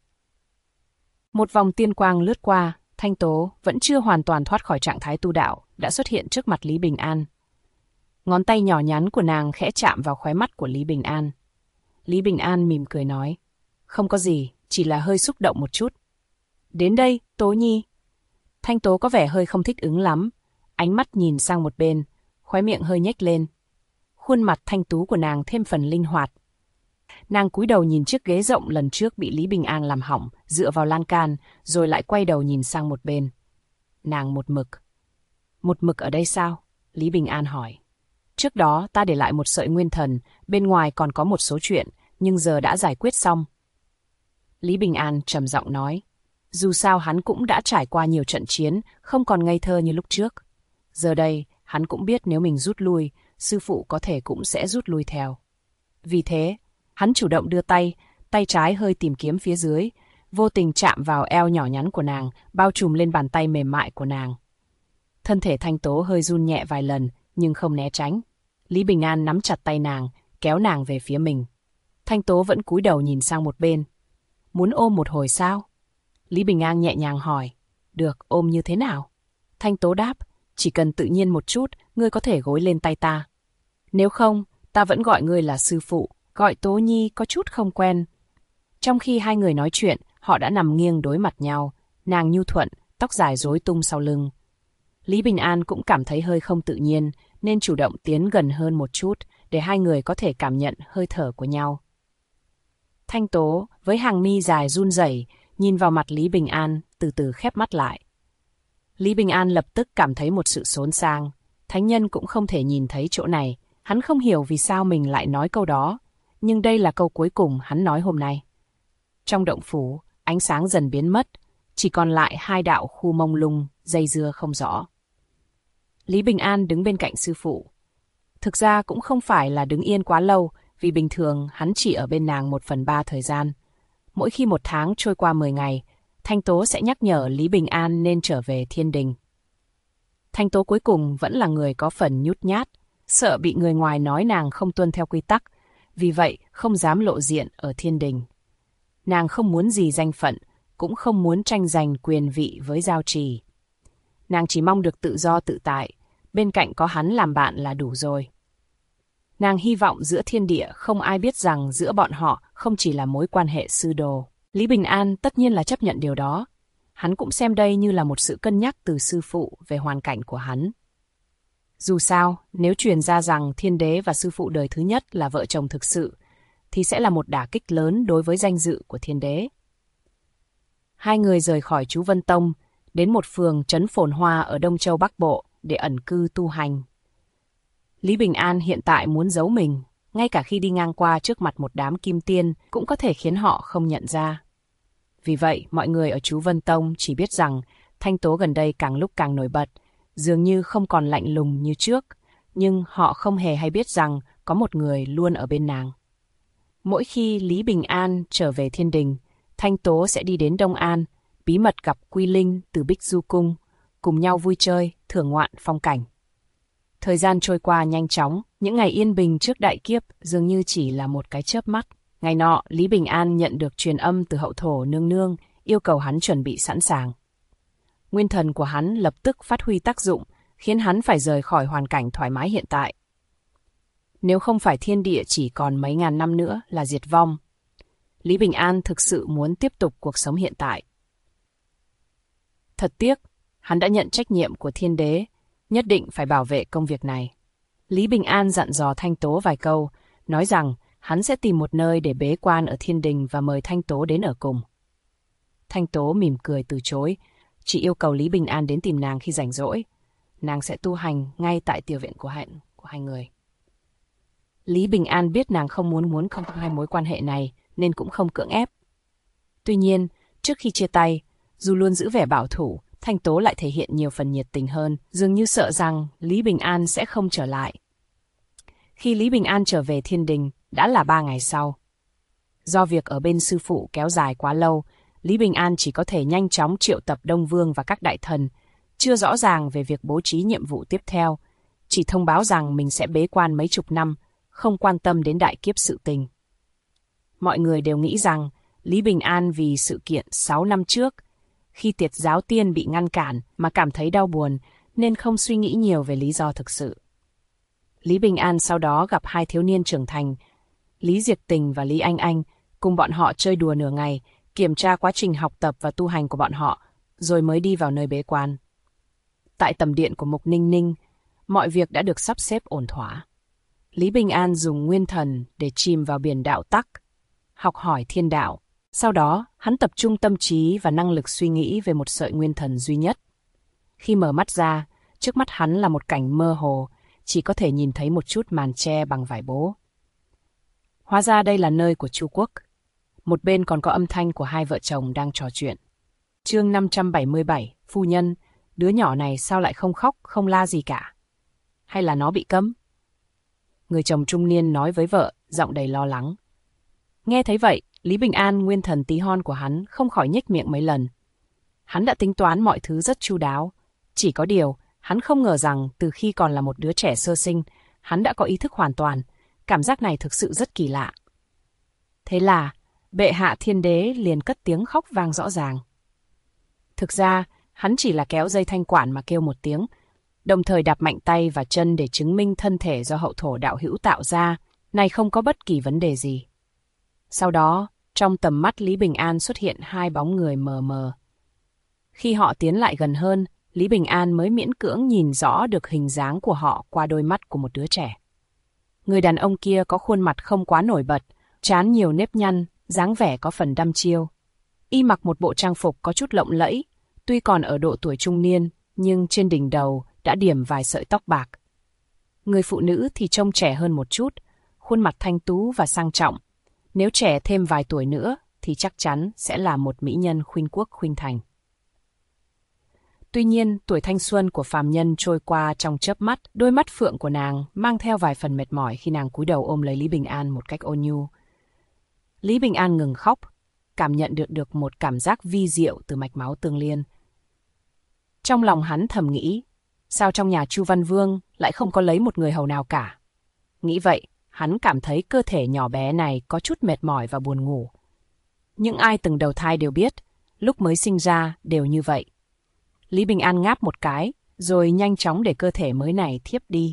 A: Một vòng tiên quang lướt qua, Thanh Tố vẫn chưa hoàn toàn thoát khỏi trạng thái tu đạo, đã xuất hiện trước mặt Lý Bình An. Ngón tay nhỏ nhắn của nàng khẽ chạm vào khóe mắt của Lý Bình An. Lý Bình An mỉm cười nói, không có gì, chỉ là hơi xúc động một chút. Đến đây, Tố Nhi. Thanh Tố có vẻ hơi không thích ứng lắm, ánh mắt nhìn sang một bên, khóe miệng hơi nhếch lên. Khuôn mặt thanh tú của nàng thêm phần linh hoạt. Nàng cúi đầu nhìn chiếc ghế rộng lần trước bị Lý Bình An làm hỏng, dựa vào lan can, rồi lại quay đầu nhìn sang một bên. Nàng một mực. Một mực ở đây sao? Lý Bình An hỏi. Trước đó ta để lại một sợi nguyên thần, bên ngoài còn có một số chuyện, nhưng giờ đã giải quyết xong. Lý Bình An trầm giọng nói. Dù sao hắn cũng đã trải qua nhiều trận chiến, không còn ngây thơ như lúc trước. Giờ đây, hắn cũng biết nếu mình rút lui, sư phụ có thể cũng sẽ rút lui theo. Vì thế, hắn chủ động đưa tay, tay trái hơi tìm kiếm phía dưới, vô tình chạm vào eo nhỏ nhắn của nàng, bao trùm lên bàn tay mềm mại của nàng. Thân thể Thanh Tố hơi run nhẹ vài lần, nhưng không né tránh. Lý Bình An nắm chặt tay nàng, kéo nàng về phía mình. Thanh Tố vẫn cúi đầu nhìn sang một bên. Muốn ôm một hồi sao? Lý Bình An nhẹ nhàng hỏi. Được, ôm như thế nào? Thanh Tố đáp, chỉ cần tự nhiên một chút, ngươi có thể gối lên tay ta. Nếu không, ta vẫn gọi ngươi là sư phụ, gọi Tố Nhi có chút không quen. Trong khi hai người nói chuyện, họ đã nằm nghiêng đối mặt nhau, nàng nhu thuận, tóc dài rối tung sau lưng. Lý Bình An cũng cảm thấy hơi không tự nhiên, nên chủ động tiến gần hơn một chút, để hai người có thể cảm nhận hơi thở của nhau. Thanh Tố, với hàng mi dài run rẩy, nhìn vào mặt Lý Bình An, từ từ khép mắt lại. Lý Bình An lập tức cảm thấy một sự xốn sang. Thánh nhân cũng không thể nhìn thấy chỗ này. Hắn không hiểu vì sao mình lại nói câu đó, nhưng đây là câu cuối cùng hắn nói hôm nay. Trong động phủ, ánh sáng dần biến mất, chỉ còn lại hai đạo khu mông lung, dây dưa không rõ. Lý Bình An đứng bên cạnh sư phụ. Thực ra cũng không phải là đứng yên quá lâu, vì bình thường hắn chỉ ở bên nàng 1/3 thời gian. Mỗi khi một tháng trôi qua 10 ngày, Thanh Tố sẽ nhắc nhở Lý Bình An nên trở về thiên đình. Thanh Tố cuối cùng vẫn là người có phần nhút nhát, sợ bị người ngoài nói nàng không tuân theo quy tắc, vì vậy không dám lộ diện ở thiên đình. Nàng không muốn gì danh phận, cũng không muốn tranh giành quyền vị với Giao Trì. Nàng chỉ mong được tự do tự tại, bên cạnh có hắn làm bạn là đủ rồi. Nàng hy vọng giữa thiên địa không ai biết rằng giữa bọn họ không chỉ là mối quan hệ sư đồ. Lý Bình An tất nhiên là chấp nhận điều đó. hắn cũng xem đây như là một sự cân nhắc từ sư phụ về hoàn cảnh của hắn. Dù sao, nếu truyền ra rằng thiên đế và sư phụ đời thứ nhất là vợ chồng thực sự, thì sẽ là một đả kích lớn đối với danh dự của thiên đế. Hai người rời khỏi Chú Vân Tông, đến một phường trấn phồn hoa ở Đông Châu Bắc Bộ để ẩn cư tu hành. Lý Bình An hiện tại muốn giấu mình, ngay cả khi đi ngang qua trước mặt một đám kim tiên cũng có thể khiến họ không nhận ra. Vì vậy, mọi người ở Chú Vân Tông chỉ biết rằng Thanh Tố gần đây càng lúc càng nổi bật, dường như không còn lạnh lùng như trước, nhưng họ không hề hay biết rằng có một người luôn ở bên nàng. Mỗi khi Lý Bình An trở về thiên đình, Thanh Tố sẽ đi đến Đông An, bí mật gặp Quy Linh từ Bích Du Cung, cùng nhau vui chơi, thưởng ngoạn phong cảnh. Thời gian trôi qua nhanh chóng, những ngày yên bình trước đại kiếp dường như chỉ là một cái chớp mắt. Ngày nọ, Lý Bình An nhận được truyền âm từ hậu thổ nương nương, yêu cầu hắn chuẩn bị sẵn sàng. Nguyên thần của hắn lập tức phát huy tác dụng, khiến hắn phải rời khỏi hoàn cảnh thoải mái hiện tại. Nếu không phải thiên địa chỉ còn mấy ngàn năm nữa là diệt vong, Lý Bình An thực sự muốn tiếp tục cuộc sống hiện tại. Thật tiếc, hắn đã nhận trách nhiệm của thiên đế, nhất định phải bảo vệ công việc này. Lý Bình An dặn dò Thanh Tố vài câu, nói rằng hắn sẽ tìm một nơi để bế quan ở thiên đình và mời Thanh Tố đến ở cùng. Thanh Tố mỉm cười từ chối, chỉ yêu cầu Lý Bình An đến tìm nàng khi rảnh rỗi. Nàng sẽ tu hành ngay tại tiểu viện của hai người. Lý Bình An biết nàng không muốn không hai mối quan hệ này, nên cũng không cưỡng ép. Tuy nhiên, trước khi chia tay, dù luôn giữ vẻ bảo thủ, Thanh Tố lại thể hiện nhiều phần nhiệt tình hơn, dường như sợ rằng Lý Bình An sẽ không trở lại. Khi Lý Bình An trở về thiên đình, đã là 3 ngày sau. Do việc ở bên sư phụ kéo dài quá lâu, Lý Bình An chỉ có thể nhanh chóng triệu tập Đông Vương và các đại thần, chưa rõ ràng về việc bố trí nhiệm vụ tiếp theo, chỉ thông báo rằng mình sẽ bế quan mấy chục năm, không quan tâm đến đại kiếp sự tình. Mọi người đều nghĩ rằng Lý Bình An vì sự kiện 6 năm trước, khi Tiệt Giáo Tiên bị ngăn cản mà cảm thấy đau buồn, nên không suy nghĩ nhiều về lý do thực sự. Lý Bình An sau đó gặp 2 thiếu niên trưởng thành, Lý Diệt Tình và Lý Anh Anh, cùng bọn họ chơi đùa nửa ngày, kiểm tra quá trình học tập và tu hành của bọn họ, rồi mới đi vào nơi bế quan. Tại tầm điện của Mục Ninh Ninh, mọi việc đã được sắp xếp ổn thỏa. Lý Bình An dùng nguyên thần để chìm vào biển đạo tắc, học hỏi thiên đạo. Sau đó, hắn tập trung tâm trí và năng lực suy nghĩ về một sợi nguyên thần duy nhất. Khi mở mắt ra, trước mắt hắn là một cảnh mơ hồ, chỉ có thể nhìn thấy một chút màn che bằng vải bố. Hóa ra đây là nơi của Chu Quốc. Một bên còn có âm thanh của 2 vợ chồng đang trò chuyện. Chương 577, phu nhân, đứa nhỏ này sao lại không khóc, không la gì cả? Hay là nó bị cấm? Người chồng trung niên nói với vợ, giọng đầy lo lắng. Nghe thấy vậy, Lý Bình An, nguyên thần tí hon của hắn, không khỏi nhếch miệng mấy lần. Hắn đã tính toán mọi thứ rất chu đáo. Chỉ có điều, hắn không ngờ rằng từ khi còn là một đứa trẻ sơ sinh, hắn đã có ý thức hoàn toàn. Cảm giác này thực sự rất kỳ lạ. Thế là, bệ hạ thiên đế liền cất tiếng khóc vang rõ ràng. Thực ra, hắn chỉ là kéo dây thanh quản mà kêu một tiếng, đồng thời đạp mạnh tay và chân để chứng minh thân thể do hậu thổ đạo hữu tạo ra, này không có bất kỳ vấn đề gì. Sau đó, trong tầm mắt Lý Bình An xuất hiện 2 bóng người mờ mờ. Khi họ tiến lại gần hơn, Lý Bình An mới miễn cưỡng nhìn rõ được hình dáng của họ qua đôi mắt của một đứa trẻ. Người đàn ông kia có khuôn mặt không quá nổi bật, trán nhiều nếp nhăn, dáng vẻ có phần đăm chiêu. Y mặc một bộ trang phục có chút lộng lẫy, tuy còn ở độ tuổi trung niên, nhưng trên đỉnh đầu đã điểm vài sợi tóc bạc. Người phụ nữ thì trông trẻ hơn một chút, khuôn mặt thanh tú và sang trọng. Nếu trẻ thêm vài tuổi nữa thì chắc chắn sẽ là một mỹ nhân khuynh quốc khuynh thành. Tuy nhiên, tuổi thanh xuân của phàm nhân trôi qua trong chớp mắt, đôi mắt phượng của nàng mang theo vài phần mệt mỏi khi nàng cúi đầu ôm lấy Lý Bình An một cách ôn nhu. Lý Bình An ngừng khóc, cảm nhận được một cảm giác vi diệu từ mạch máu tương liên. Trong lòng hắn thầm nghĩ, sao trong nhà Chu Văn Vương lại không có lấy một người hầu nào cả? Nghĩ vậy, hắn cảm thấy cơ thể nhỏ bé này có chút mệt mỏi và buồn ngủ. Những ai từng đầu thai đều biết, lúc mới sinh ra đều như vậy. Lý Bình An ngáp một cái, rồi nhanh chóng để cơ thể mới này thiếp đi.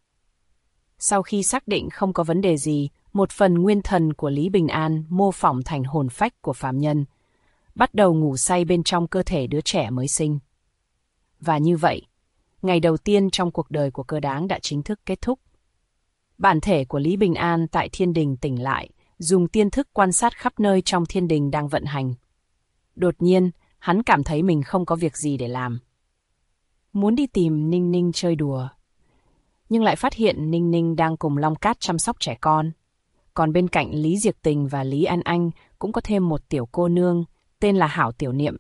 A: Sau khi xác định không có vấn đề gì, một phần nguyên thần của Lý Bình An mô phỏng thành hồn phách của phàm nhân. bắt đầu ngủ say bên trong cơ thể đứa trẻ mới sinh. Và như vậy, ngày đầu tiên trong cuộc đời của Cơ Đáng đã chính thức kết thúc. Bản thể của Lý Bình An tại thiên đình tỉnh lại, dùng tiên thức quan sát khắp nơi trong thiên đình đang vận hành. Đột nhiên, hắn cảm thấy mình không có việc gì để làm. Muốn đi tìm Ninh Ninh chơi đùa, nhưng lại phát hiện Ninh Ninh đang cùng Long Cát chăm sóc trẻ con. Còn bên cạnh Lý Diệp Tình và Lý An Anh cũng có thêm một tiểu cô nương, tên là Hảo Tiểu Niệm.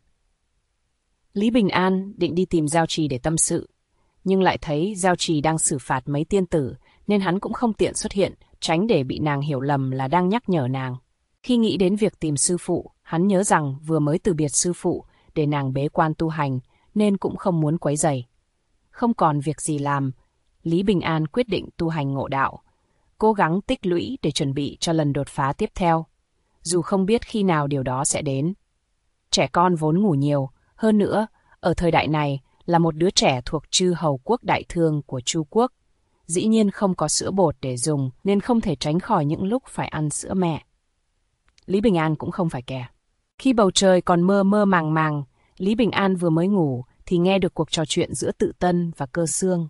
A: Lý Bình An định đi tìm Giao Trì để tâm sự, nhưng lại thấy Giao Trì đang xử phạt mấy tiên tử, nên hắn cũng không tiện xuất hiện, tránh để bị nàng hiểu lầm là đang nhắc nhở nàng. Khi nghĩ đến việc tìm sư phụ, hắn nhớ rằng vừa mới từ biệt sư phụ để nàng bế quan tu hành, nên cũng không muốn quấy rầy. Không còn việc gì làm, Lý Bình An quyết định tu hành ngộ đạo, cố gắng tích lũy để chuẩn bị cho lần đột phá tiếp theo, dù không biết khi nào điều đó sẽ đến. Trẻ con vốn ngủ nhiều, hơn nữa, ở thời đại này là một đứa trẻ thuộc chư hầu quốc Đại Thương của Chu Quốc. Dĩ nhiên không có sữa bột để dùng nên không thể tránh khỏi những lúc phải ăn sữa mẹ. Lý Bình An cũng không phải kẻ. Khi bầu trời còn mơ mơ màng màng, Lý Bình An vừa mới ngủ thì nghe được cuộc trò chuyện giữa Tự Tân và Cơ Xương.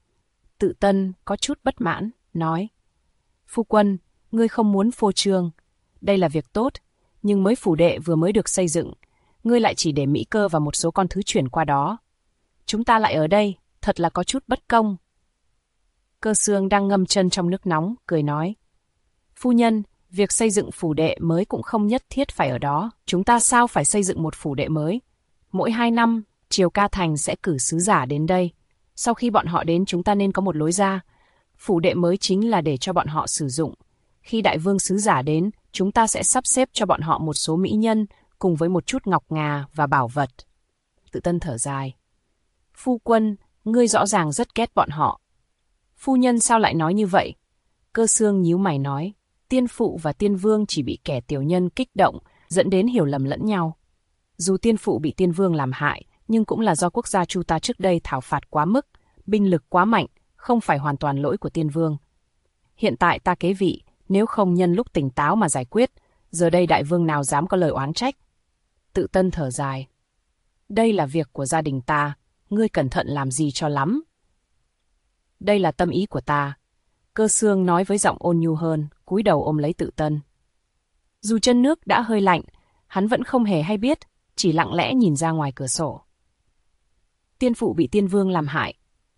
A: Tự Tân có chút bất mãn, nói: Phu quân, ngươi không muốn phô trương. Đây là việc tốt, nhưng mới phủ đệ vừa mới được xây dựng, ngươi lại chỉ để Mỹ Cơ và một số con thứ chuyển qua đó. Chúng ta lại ở đây, thật là có chút bất công. Cơ Xương đang ngâm chân trong nước nóng, cười nói: Phu nhân, việc xây dựng phủ đệ mới cũng không nhất thiết phải ở đó. Chúng ta sao phải xây dựng một phủ đệ mới? Mỗi 2 năm, Triều Ca Thành sẽ cử sứ giả đến đây. Sau khi bọn họ đến chúng ta nên có một lối ra. Phủ đệ mới chính là để cho bọn họ sử dụng. Khi đại vương sứ giả đến, chúng ta sẽ sắp xếp cho bọn họ một số mỹ nhân cùng với một chút ngọc ngà và bảo vật. Tự Tân thở dài: Phu quân, ngươi rõ ràng rất ghét bọn họ. Phu nhân sao lại nói như vậy? Cơ Xương nhíu mày nói: Tiên phụ và tiên vương chỉ bị kẻ tiểu nhân kích động, dẫn đến hiểu lầm lẫn nhau. Dù tiên phụ bị tiên vương làm hại, nhưng cũng là do quốc gia Chu ta trước đây thảo phạt quá mức, binh lực quá mạnh, không phải hoàn toàn lỗi của tiên vương. Hiện tại ta kế vị, nếu không nhân lúc tỉnh táo mà giải quyết, giờ đây đại vương nào dám có lời oán trách. Tự Tân thở dài: Đây là việc của gia đình ta, ngươi cẩn thận làm gì cho lắm. Đây là tâm ý của ta. Cơ Xương nói với giọng ôn nhu hơn, cúi đầu ôm lấy Tự Tân. Dù chân nước đã hơi lạnh, hắn vẫn không hề hay biết, chỉ lặng lẽ nhìn ra ngoài cửa sổ. Tiên phụ bị tiên vương làm hại.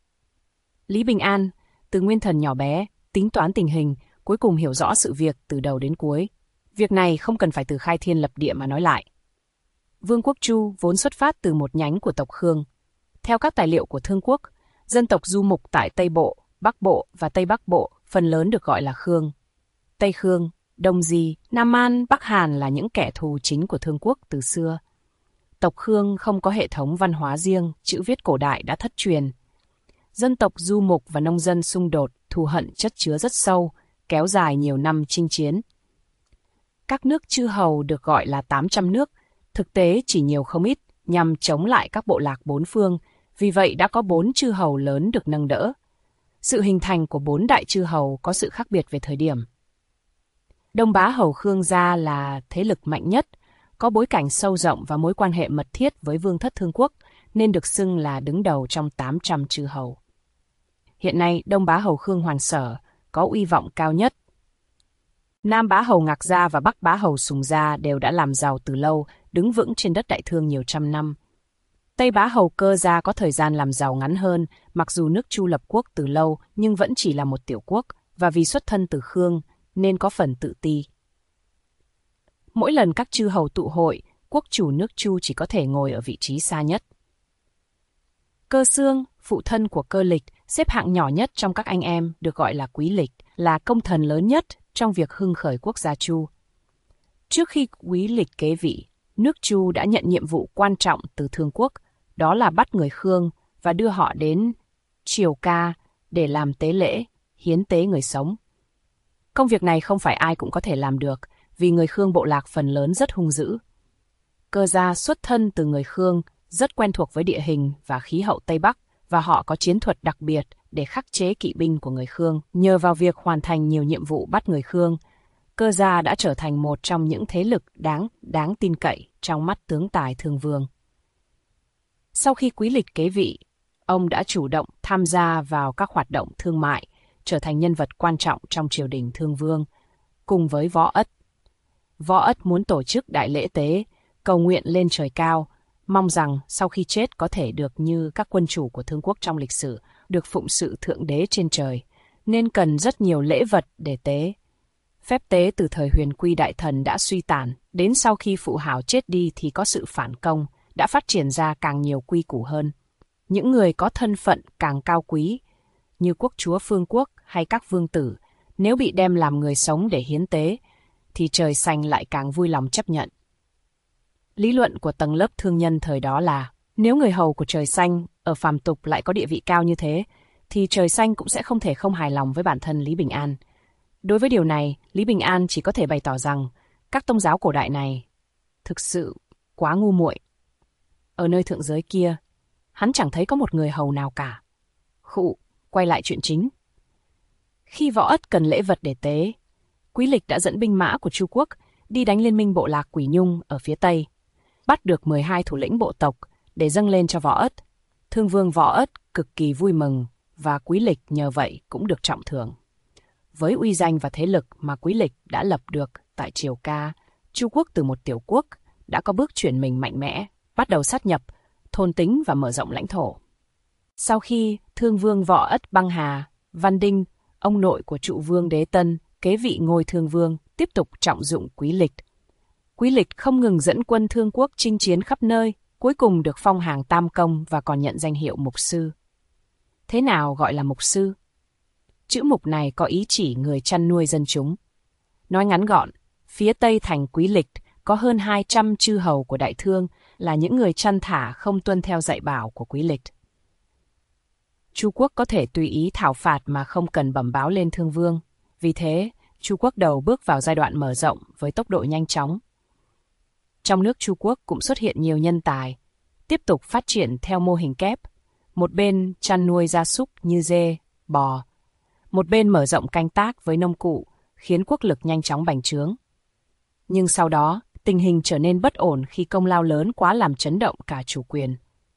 A: Lý Bình An, từ nguyên thần nhỏ bé, tính toán tình hình, cuối cùng hiểu rõ sự việc từ đầu đến cuối. Việc này không cần phải từ khai thiên lập địa mà nói lại. Vương quốc Chu vốn xuất phát từ một nhánh của tộc Khương. Theo các tài liệu của Thương quốc, dân tộc du mục tại Tây Bộ, Bắc Bộ và Tây Bắc Bộ phần lớn được gọi là Khương. Tây Khương, Đông Di, Nam Man, Bắc Hàn là những kẻ thù chính của Thương quốc từ xưa. Tộc Khương không có hệ thống văn hóa riêng, chữ viết cổ đại đã thất truyền. Dân tộc du mục và nông dân xung đột, thù hận chất chứa rất sâu, kéo dài nhiều năm chinh chiến. Các nước chư hầu được gọi là 800 nước, thực tế chỉ nhiều không ít, nhằm chống lại các bộ lạc bốn phương, vì vậy đã có 4 chư hầu lớn được nâng đỡ. Sự hình thành của 4 đại chư hầu có sự khác biệt về thời điểm. Đông Bá Hầu Khương gia là thế lực mạnh nhất, có bối cảnh sâu rộng và mối quan hệ mật thiết với Vương thất Thương quốc, nên được xưng là đứng đầu trong 800 chư hầu. Hiện nay, Đông Bá Hầu Khương Hoàn Sở có uy vọng cao nhất. Nam Bá Hầu Ngạc Gia và Bắc Bá Hầu Sùng Gia đều đã làm giàu từ lâu, đứng vững trên đất Đại Thương nhiều trăm năm. Tây Bá Hầu Cơ Gia có thời gian làm giàu ngắn hơn, mặc dù nước Chu lập quốc từ lâu nhưng vẫn chỉ là một tiểu quốc, và vì xuất thân từ Khương nên có phần tự ti. Mỗi lần các chư hầu tụ hội, quốc chủ nước Chu chỉ có thể ngồi ở vị trí xa nhất. Cơ Xương, phụ thân của Cơ Lịch, xếp hạng nhỏ nhất trong các anh em, được gọi là Quý Lịch, là công thần lớn nhất trong việc hưng khởi quốc gia Chu. Trước khi Quý Lịch kế vị, nước Chu đã nhận nhiệm vụ quan trọng từ Thương quốc, đó là bắt người Khương và đưa họ đến Triều Ca để làm tế lễ, hiến tế người sống. Công việc này không phải ai cũng có thể làm được, vì người Khương bộ lạc phần lớn rất hung dữ. Cơ gia xuất thân từ người Khương, rất quen thuộc với địa hình và khí hậu Tây Bắc, và họ có chiến thuật đặc biệt để khắc chế kỵ binh của người Khương. Nhờ vào việc hoàn thành nhiều nhiệm vụ bắt người Khương, Cơ gia đã trở thành một trong những thế lực đáng tin cậy trong mắt tướng tài Thương Vương. Sau khi Quý Lịch kế vị, ông đã chủ động tham gia vào các hoạt động thương mại, trở thành nhân vật quan trọng trong triều đình Thương Vương, cùng với Võ Ất. Võ Ất muốn tổ chức đại lễ tế, cầu nguyện lên trời cao, mong rằng sau khi chết có thể được như các quân chủ của Thương quốc trong lịch sử, được phụng sự Thượng Đế trên trời, nên cần rất nhiều lễ vật để tế. Phép tế từ thời Huyền Quy Đại Thần đã suy tàn, đến sau khi Phụ Hảo chết đi thì có sự phản công, đã phát triển ra càng nhiều quy củ hơn. Những người có thân phận càng cao quý, như quốc chúa Phương Quốc hay các vương tử, nếu bị đem làm người sống để hiến tế, thì trời xanh lại càng vui lòng chấp nhận. Lý luận của tầng lớp thương nhân thời đó là, nếu người hầu của trời xanh ở phàm tục lại có địa vị cao như thế, thì trời xanh cũng sẽ không thể không hài lòng với bản thân Lý Bình An. Đối với điều này, Lý Bình An chỉ có thể bày tỏ rằng các tôn giáo cổ đại này thực sự quá ngu muội. Ở nơi thượng giới kia, hắn chẳng thấy có một người hầu nào cả. Quay lại chuyện chính. Khi Võ Ất cần lễ vật để tế, Quý Lịch đã dẫn binh mã của Chu quốc đi đánh liên minh bộ lạc Quỷ Nhung ở phía Tây, bắt được 12 thủ lĩnh bộ tộc để dâng lên cho Võ Ất. Thương Vương Võ Ất cực kỳ vui mừng và Quý Lịch nhờ vậy cũng được trọng thưởng. Với uy danh và thế lực mà Quý Lịch đã lập được tại Triều Ca, Chu quốc từ một tiểu quốc đã có bước chuyển mình mạnh mẽ, bắt đầu sát nhập, thôn tính và mở rộng lãnh thổ. Sau khi Thương Vương Võ Ất băng hà, Văn Đinh, ông nội của Trụ Vương Đế Tân, kế vị ngôi Thương Vương, tiếp tục trọng dụng Quý Lịch. Quý Lịch không ngừng dẫn quân Thương quốc chinh chiến khắp nơi, cuối cùng được phong hàm Tam Công và còn nhận danh hiệu mục sư. Thế nào gọi là mục sư? Chữ mục này có ý chỉ người chăn nuôi dân chúng. Nói ngắn gọn, phía Tây thành Quý Lịch có hơn 200 chư hầu của Đại Thương là những người chăn thả không tuân theo dạy bảo của Quý Lịch. Chu quốc có thể tùy ý thảo phạt mà không cần bẩm báo lên Thương Vương. Vì thế, Chu quốc đầu bước vào giai đoạn mở rộng với tốc độ nhanh chóng. Trong nước Chu quốc cũng xuất hiện nhiều nhân tài, tiếp tục phát triển theo mô hình kép. Một bên chăn nuôi gia súc như dê, bò, một bên mở rộng canh tác với nông cụ, khiến quốc lực nhanh chóng bành trướng. Nhưng sau đó, tình hình trở nên bất ổn khi công lao lớn quá làm chấn động cả chủ quyền.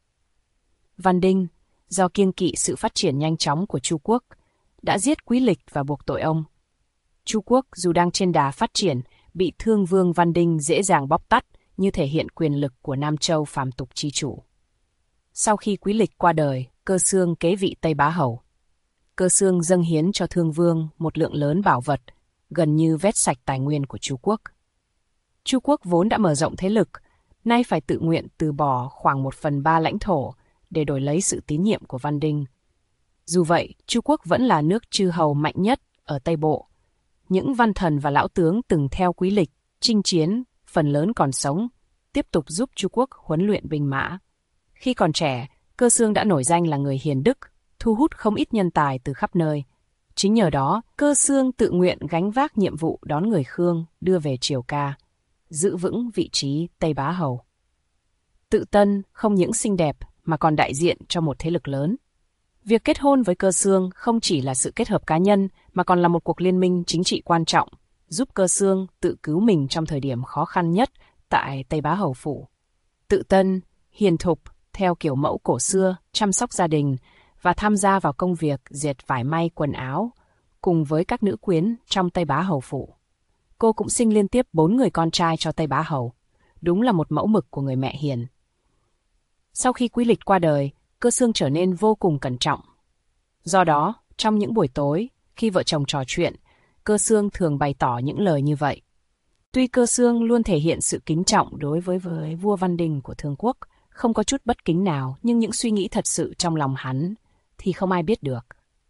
A: Văn Đinh, do kiêng kỵ sự phát triển nhanh chóng của Chu quốc, đã giết Quý Lịch và buộc tội ông. Chu quốc dù đang trên đà phát triển, bị Thương Vương Văn Đinh dễ dàng bóp tắt, như thể hiện quyền lực của Nam Châu phàm tục chi chủ. Sau khi Quý Lịch qua đời, Cơ Xương kế vị Tây Bá Hầu. Cơ Xương dâng hiến cho Thương Vương một lượng lớn bảo vật, gần như vét sạch tài nguyên của Chu quốc. Chu quốc vốn đã mở rộng thế lực, nay phải tự nguyện từ bỏ khoảng 1/3 lãnh thổ để đổi lấy sự tín nhiệm của Văn Đinh. Dù vậy, Chu quốc vẫn là nước chư hầu mạnh nhất ở Tây Bộ. Những văn thần và lão tướng từng theo Quý Lịch chinh chiến, phần lớn còn sống, tiếp tục giúp Chu quốc huấn luyện binh mã. Khi còn trẻ, Cơ Xương đã nổi danh là người hiền đức, thu hút không ít nhân tài từ khắp nơi. Chính nhờ đó, Cơ Xương tự nguyện gánh vác nhiệm vụ đón người Khương đưa về Triều Ca, giữ vững vị trí Tây Bá Hầu. Tự Tân không những xinh đẹp mà còn đại diện cho một thế lực lớn. Việc kết hôn với Cơ Xương không chỉ là sự kết hợp cá nhân mà còn là một cuộc liên minh chính trị quan trọng, giúp Cơ Xương tự cứu mình trong thời điểm khó khăn nhất tại Tây Bá Hầu Phủ. Tự Tân, hiền thục, theo kiểu mẫu cổ xưa, chăm sóc gia đình và tham gia vào công việc dệt vải may quần áo, cùng với các nữ quyến trong Tây Bá Hầu Phủ. Cô cũng sinh liên tiếp 4 người con trai cho Tây Bá Hầu. Đúng là một mẫu mực của người mẹ hiền. Sau khi Quý Lịch qua đời, Cơ Xương trở nên vô cùng cẩn trọng. Do đó, trong những buổi tối, khi vợ chồng trò chuyện, Cơ Xương thường bày tỏ những lời như vậy. Tuy Cơ Xương luôn thể hiện sự kính trọng đối với vua Văn Đinh của Thương quốc, không có chút bất kính nào, nhưng những suy nghĩ thật sự trong lòng hắn thì không ai biết được.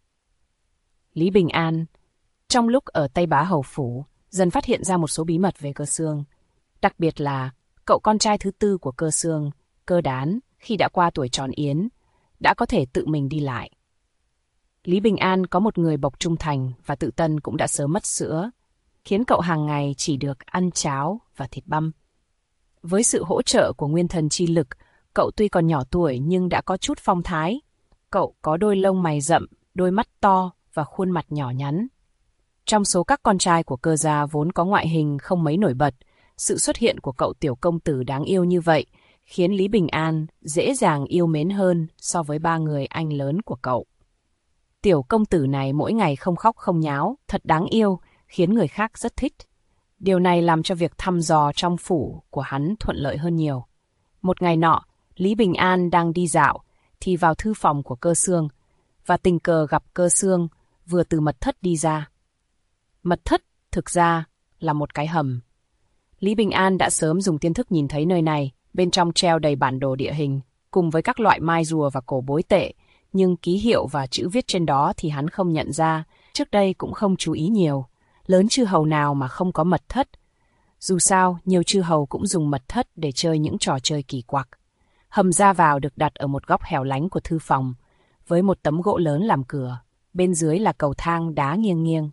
A: Lý Bình An, trong lúc ở Tây Bá Hầu Phủ, dần phát hiện ra một số bí mật về Cơ Xương. Đặc biệt là cậu con trai thứ tư của Cơ Xương, Cơ Đán, khi đã qua tuổi tròn yến, đã có thể tự mình đi lại. Lý Bình An có một người bộc trung thành và Tự Tân cũng đã sớm mất sữa, khiến cậu hàng ngày chỉ được ăn cháo và thịt băm. Với sự hỗ trợ của nguyên thần chi lực, cậu tuy còn nhỏ tuổi nhưng đã có chút phong thái. Cậu có đôi lông mày rậm, đôi mắt to và khuôn mặt nhỏ nhắn. Trong số các con trai của Cơ gia vốn có ngoại hình không mấy nổi bật, sự xuất hiện của cậu tiểu công tử đáng yêu như vậy khiến Lý Bình An dễ dàng yêu mến hơn so với ba người anh lớn của cậu. Tiểu công tử này mỗi ngày không khóc không nháo, thật đáng yêu, khiến người khác rất thích. Điều này làm cho việc thăm dò trong phủ của hắn thuận lợi hơn nhiều. Một ngày nọ, Lý Bình An đang đi dạo, thì vào thư phòng của Cơ Xương, và tình cờ gặp Cơ Xương vừa từ mật thất đi ra. Mật thất thực ra là một cái hầm. Lý Bình An đã sớm dùng tiên thức nhìn thấy nơi này, bên trong treo đầy bản đồ địa hình, cùng với các loại mai rùa và cổ bối tệ, nhưng ký hiệu và chữ viết trên đó thì hắn không nhận ra, trước đây cũng không chú ý nhiều. Lớn chư hầu nào mà không có mật thất. Dù sao, nhiều chư hầu cũng dùng mật thất để chơi những trò chơi kỳ quặc. Hầm ra vào được đặt ở một góc hẻo lánh của thư phòng, với một tấm gỗ lớn làm cửa, bên dưới là cầu thang đá nghiêng nghiêng.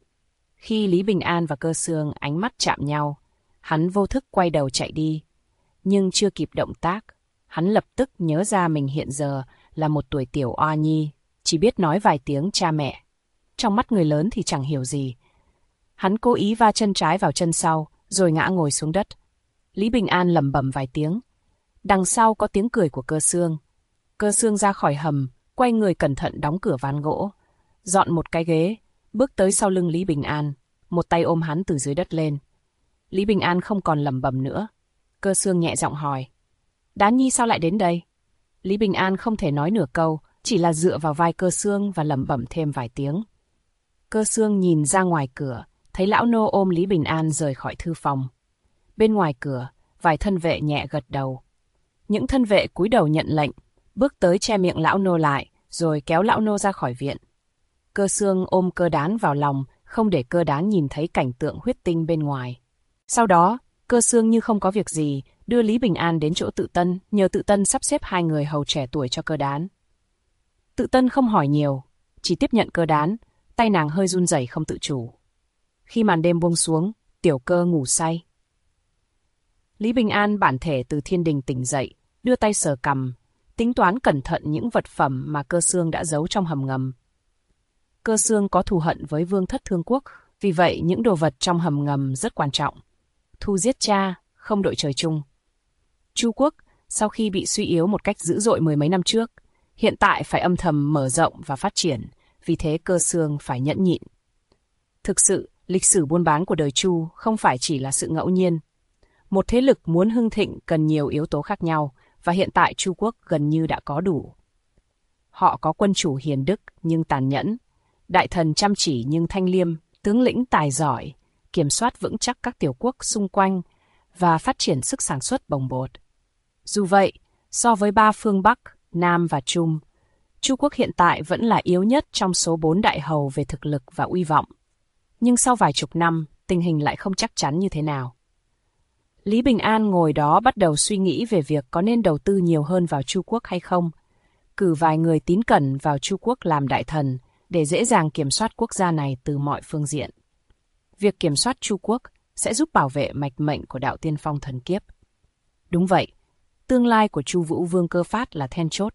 A: Khi Lý Bình An và Cơ Xương ánh mắt chạm nhau, hắn vô thức quay đầu chạy đi. Nhưng chưa kịp động tác, hắn lập tức nhớ ra mình hiện giờ là một tuổi tiểu oa nhi, chỉ biết nói vài tiếng cha mẹ. Trong mắt người lớn thì chẳng hiểu gì. Hắn cố ý va chân trái vào chân sau, rồi ngã ngồi xuống đất. Lý Bình An lẩm bẩm vài tiếng. Đằng sau có tiếng cười của Cơ Xương. Cơ Xương ra khỏi hầm, quay người cẩn thận đóng cửa ván gỗ, dọn một cái ghế, bước tới sau lưng Lý Bình An, một tay ôm hắn từ dưới đất lên. Lý Bình An không còn lẩm bẩm nữa. Cơ Xương nhẹ giọng hỏi, Đán Nhi sao lại đến đây? Lý Bình An không thể nói nửa câu, chỉ là dựa vào vai Cơ Xương và lẩm bẩm thêm vài tiếng. Cơ Xương nhìn ra ngoài cửa, thấy lão nô ôm Lý Bình An rời khỏi thư phòng. Bên ngoài cửa, vài thân vệ nhẹ gật đầu. Những thân vệ cúi đầu nhận lệnh, bước tới che miệng lão nô lại, rồi kéo lão nô ra khỏi viện. Cơ Xương ôm Cơ Đán vào lòng, không để Cơ Đán nhìn thấy cảnh tượng huyết tinh bên ngoài. Sau đó, Cơ Xương như không có việc gì, đưa Lý Bình An đến chỗ Tự Tân, nhờ Tự Tân sắp xếp 2 người hầu trẻ tuổi cho Cơ Đán. Tự Tân không hỏi nhiều, chỉ tiếp nhận Cơ Đán, tay nàng hơi run rẩy không tự chủ. Khi màn đêm buông xuống, Tiểu Cơ ngủ say. Lý Bình An bản thể từ thiên đình tỉnh dậy, đưa tay sờ cằm, tính toán cẩn thận những vật phẩm mà Cơ Xương đã giấu trong hầm ngầm. Cơ Xương có thù hận với Vương Thất Thương Quốc, vì vậy những đồ vật trong hầm ngầm rất quan trọng. Thu giết cha, không đội trời chung. Chu quốc, sau khi bị suy yếu một cách dữ dội 10 mấy năm trước, hiện tại phải âm thầm mở rộng và phát triển, vì thế Cơ Xương phải nhẫn nhịn. Thực sự, lịch sử buôn bán của đời Chu không phải chỉ là sự ngẫu nhiên. Một thế lực muốn hưng thịnh cần nhiều yếu tố khác nhau, và hiện tại Chu quốc gần như đã có đủ. Họ có quân chủ hiền đức nhưng tàn nhẫn, đại thần chăm chỉ nhưng thanh liêm, tướng lĩnh tài giỏi, kiểm soát vững chắc các tiểu quốc xung quanh và phát triển sức sản xuất bồng bột. Dù vậy, so với 3 phương Bắc, Nam và Trung, Chu quốc hiện tại vẫn là yếu nhất trong số 4 đại hầu về thực lực và uy vọng. Nhưng sau vài chục năm, tình hình lại không chắc chắn như thế nào. Lý Bình An ngồi đó bắt đầu suy nghĩ về việc có nên đầu tư nhiều hơn vào Chu quốc hay không, cử vài người tín cẩn vào Chu quốc làm đại thần để dễ dàng kiểm soát quốc gia này từ mọi phương diện. Việc kiểm soát Chu quốc sẽ giúp bảo vệ mạch mệnh của đạo tiên phong thần kiếp. Đúng vậy, tương lai của Chu Vũ Vương Cơ Phát là then chốt.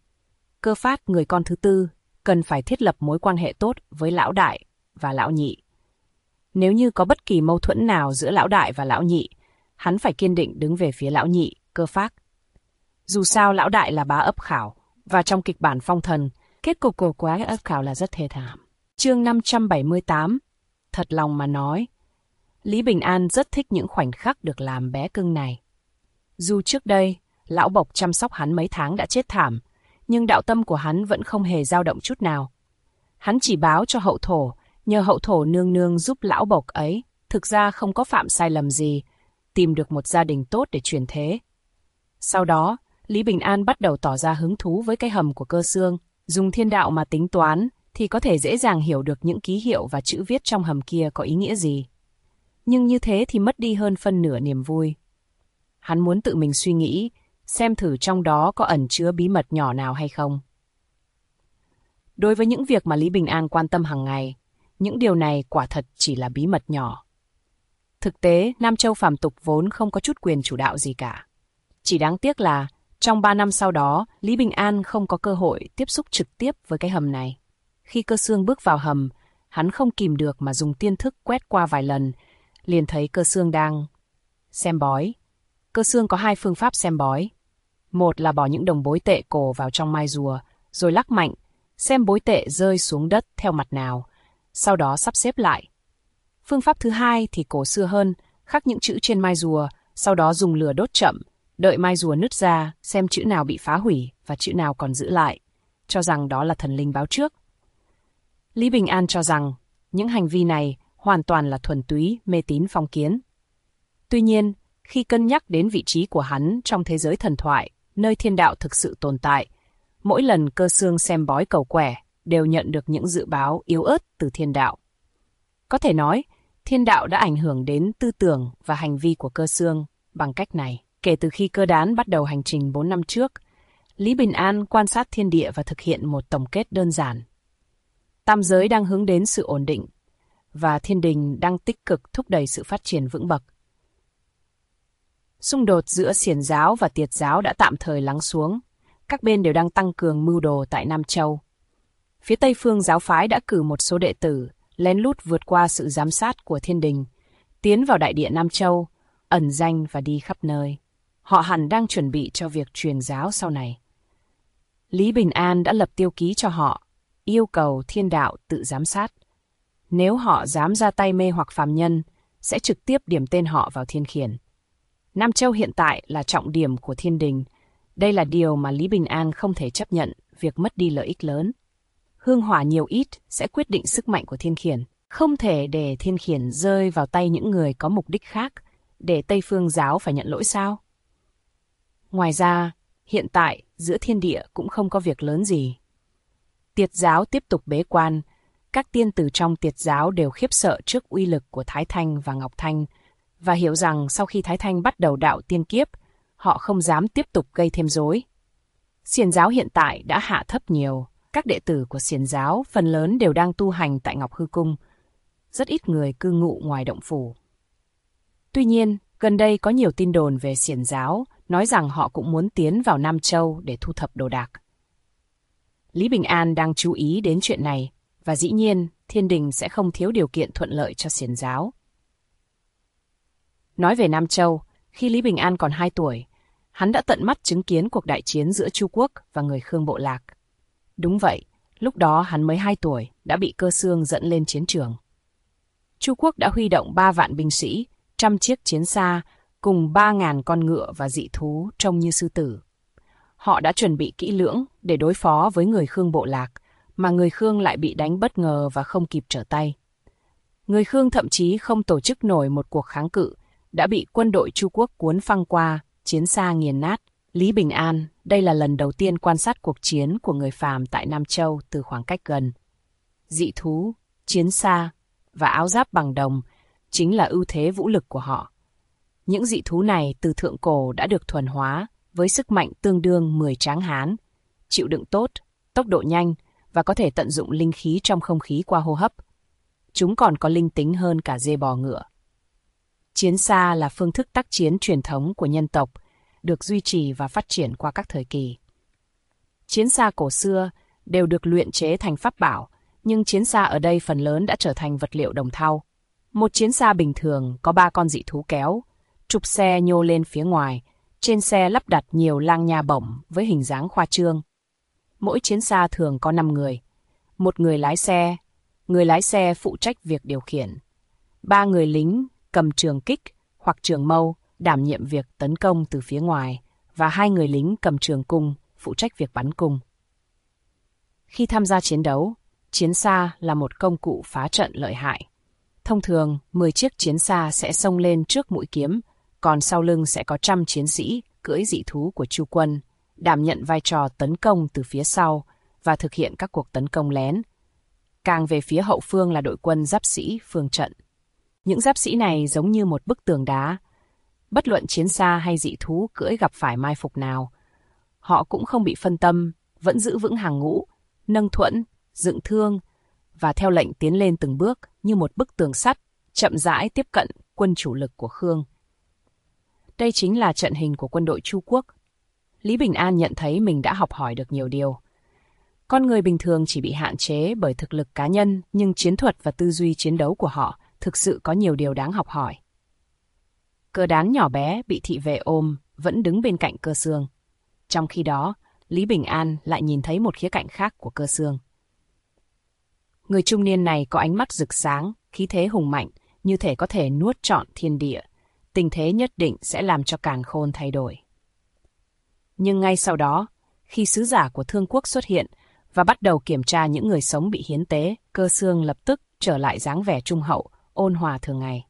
A: Cơ Phát, người con thứ tư, cần phải thiết lập mối quan hệ tốt với lão đại và lão nhị. Nếu như có bất kỳ mâu thuẫn nào giữa lão đại và lão nhị, hắn phải kiên định đứng về phía lão nhị, Cơ Phát. Dù sao lão đại là bá ấp khảo, và trong kịch bản phong thần, kết cục của quá ấp khảo là rất thê thảm. Chương 578. Thật lòng mà nói, Lý Bình An rất thích những khoảnh khắc được làm bé cưng này. Dù trước đây, lão Bộc chăm sóc hắn mấy tháng đã chết thảm, nhưng đạo tâm của hắn vẫn không hề dao động chút nào. Hắn chỉ báo cho hậu thổ, nhờ hậu thổ nương nương giúp lão Bộc ấy, thực ra không có phạm sai lầm gì, tìm được một gia đình tốt để truyền thế. Sau đó, Lý Bình An bắt đầu tỏ ra hứng thú với cái hầm của Cơ Xương, dùng thiên đạo mà tính toán thì có thể dễ dàng hiểu được những ký hiệu và chữ viết trong hầm kia có ý nghĩa gì. Nhưng như thế thì mất đi hơn phân nửa niềm vui. Hắn muốn tự mình suy nghĩ, xem thử trong đó có ẩn chứa bí mật nhỏ nào hay không. Đối với những việc mà Lý Bình An quan tâm hàng ngày, những điều này quả thật chỉ là bí mật nhỏ. Thực tế, Nam Châu phàm tục vốn không có chút quyền chủ đạo gì cả. Chỉ đáng tiếc là, trong 3 năm sau đó, Lý Bình An không có cơ hội tiếp xúc trực tiếp với cái hầm này. Khi Cơ Xương bước vào hầm, Hắn không kìm được mà dùng tiên thức quét qua vài lần, liền thấy Cơ Xương đang xem bói. Cơ Xương có 2 phương pháp xem bói. Một là bỏ những đồng bối tệ cổ vào trong mai rùa, rồi lắc mạnh, xem bối tệ rơi xuống đất theo mặt nào, sau đó sắp xếp lại. Phương pháp thứ hai thì cổ xưa hơn, khắc những chữ trên mai rùa, sau đó dùng lửa đốt chậm, đợi mai rùa nứt ra, xem chữ nào bị phá hủy và chữ nào còn giữ lại, cho rằng đó là thần linh báo trước. Lý Bình An cho rằng những hành vi này hoàn toàn là thuần túy mê tín phong kiến. Tuy nhiên, khi cân nhắc đến vị trí của hắn trong thế giới thần thoại, nơi thiên đạo thực sự tồn tại, mỗi lần Cơ Xương xem bói cầu quẻ đều nhận được những dự báo yếu ớt từ thiên đạo. Có thể nói, thiên đạo đã ảnh hưởng đến tư tưởng và hành vi của Cơ Xương bằng cách này. Kể từ khi Cơ Đán bắt đầu hành trình 4 năm trước, Lý Bình An quan sát thiên địa và thực hiện một tổng kết đơn giản. Tam giới đang hướng đến sự ổn định, và thiên đình đang tích cực thúc đẩy sự phát triển vững bậc. Xung đột giữa Xiển giáo và Tiệt giáo đã tạm thời lắng xuống, các bên đều đang tăng cường mưu đồ tại Nam Châu. Phía Tây phương giáo phái đã cử một số đệ tử lén lút vượt qua sự giám sát của thiên đình, tiến vào đại địa Nam Châu, ẩn danh và đi khắp nơi. Họ hẳn đang chuẩn bị cho việc truyền giáo sau này. Lý Bình An đã lập tiêu ký cho họ, yêu cầu thiên đạo tự giám sát. Nếu họ dám ra tay mê hoặc phàm nhân, sẽ trực tiếp điểm tên họ vào thiên khiển. Nam Châu hiện tại là trọng điểm của thiên đình. Đây là điều mà Lý Bình An không thể chấp nhận, việc mất đi lợi ích lớn. Hương hỏa nhiều ít sẽ quyết định sức mạnh của thiên khiển. Không thể để thiên khiển rơi vào tay những người có mục đích khác, để Tây phương giáo phải nhận lỗi sao? Ngoài ra, hiện tại giữa thiên địa cũng không có việc lớn gì. Tiệt giáo tiếp tục bế quan, các tiên tử trong Tiệt giáo đều khiếp sợ trước uy lực của Thái Thanh và Ngọc Thanh, và hiểu rằng sau khi Thái Thanh bắt đầu đạo tiên kiếp, họ không dám tiếp tục gây thêm rối. Xiển giáo hiện tại đã hạ thấp nhiều, các đệ tử của Xiển giáo phần lớn đều đang tu hành tại Ngọc Hư Cung, rất ít người cư ngụ ngoài động phủ. Tuy nhiên, gần đây có nhiều tin đồn về Xiển giáo, nói rằng họ cũng muốn tiến vào Nam Châu để thu thập đồ đạc. Lý Bình An đang chú ý đến chuyện này, và dĩ nhiên thiên đình sẽ không thiếu điều kiện thuận lợi cho Xiển giáo. Nói về Nam Châu, khi Lý Bình An còn 2 tuổi, hắn đã tận mắt chứng kiến cuộc đại chiến giữa Chu Quốc và người Khương bộ lạc. Đúng vậy, lúc đó hắn mới 2 tuổi, đã bị Cơ Xương dẫn lên chiến trường. Chu Quốc đã huy động 3 vạn binh sĩ, 100 chiếc chiến xa, cùng 3.000 con ngựa và dị thú trông như sư tử. Họ đã chuẩn bị kỹ lưỡng để đối phó với người Khương bộ lạc, mà người Khương lại bị đánh bất ngờ và không kịp trở tay. Người Khương thậm chí không tổ chức nổi một cuộc kháng cự, đã bị quân đội Chu Quốc cuốn phăng qua, chiến xa nghiền nát. Lý Bình An, đây là lần đầu tiên quan sát cuộc chiến của người phàm tại Nam Châu từ khoảng cách gần. Dị thú, chiến xa và áo giáp bằng đồng chính là ưu thế vũ lực của họ. Những dị thú này từ thượng cổ đã được thuần hóa với sức mạnh tương đương 10 tráng hán, chịu đựng tốt, tốc độ nhanh và có thể tận dụng linh khí trong không khí qua hô hấp. Chúng còn có linh tính hơn cả dê bò ngựa. Chiến xa là phương thức tác chiến truyền thống của nhân tộc, được duy trì và phát triển qua các thời kỳ. Chiến xa cổ xưa đều được luyện chế thành pháp bảo, nhưng chiến xa ở đây phần lớn đã trở thành vật liệu đồng thau. Một chiến xa bình thường có 3 con dị thú kéo, trục xe nhô lên phía ngoài, trên xe lắp đặt nhiều lang nha bổng với hình dáng khoa trương. Mỗi chiến xa thường có 5 người, một người lái xe phụ trách việc điều khiển, 3 người lính cầm trường kích hoặc trường mâu đảm nhiệm việc tấn công từ phía ngoài và 2 người lính cầm trường cung phụ trách việc bắn cung. Khi tham gia chiến đấu, chiến xa là một công cụ phá trận lợi hại. Thông thường, 10 chiếc chiến xa sẽ xông lên trước mũi kiếm, còn sau lưng sẽ có 100 chiến sĩ cưỡi dị thú của Chu quân, đảm nhận vai trò tấn công từ phía sau và thực hiện các cuộc tấn công lén. Càng về phía hậu phương là đội quân giáp sĩ phương trận. Những giáp sĩ này giống như một bức tường đá. Bất luận chiến xa hay dị thú cưỡi gặp phải mai phục nào, họ cũng không bị phân tâm, vẫn giữ vững hàng ngũ, nâng thuẫn, dựng thương và theo lệnh tiến lên từng bước như một bức tường sắt, chậm rãi tiếp cận quân chủ lực của Khương. Đây chính là trận hình của quân đội Chu Quốc. Lý Bình An nhận thấy mình đã học hỏi được nhiều điều. Con người bình thường chỉ bị hạn chế bởi thực lực cá nhân, nhưng chiến thuật và tư duy chiến đấu của họ thực sự có nhiều điều đáng học hỏi. Cơ Đán nhỏ bé bị thị vệ ôm, vẫn đứng bên cạnh Cơ Xương. Trong khi đó, Lý Bình An lại nhìn thấy một khía cạnh khác của Cơ Xương. Người trung niên này có ánh mắt rực sáng, khí thế hùng mạnh, như thể có thể nuốt trọn thiên địa. Tình thế nhất định sẽ làm cho càn khôn thay đổi. Nhưng ngay sau đó, khi sứ giả của Thương Quốc xuất hiện và bắt đầu kiểm tra những người sống bị hiến tế, Cơ Xương lập tức trở lại dáng vẻ trung hậu, ôn hòa thường ngày.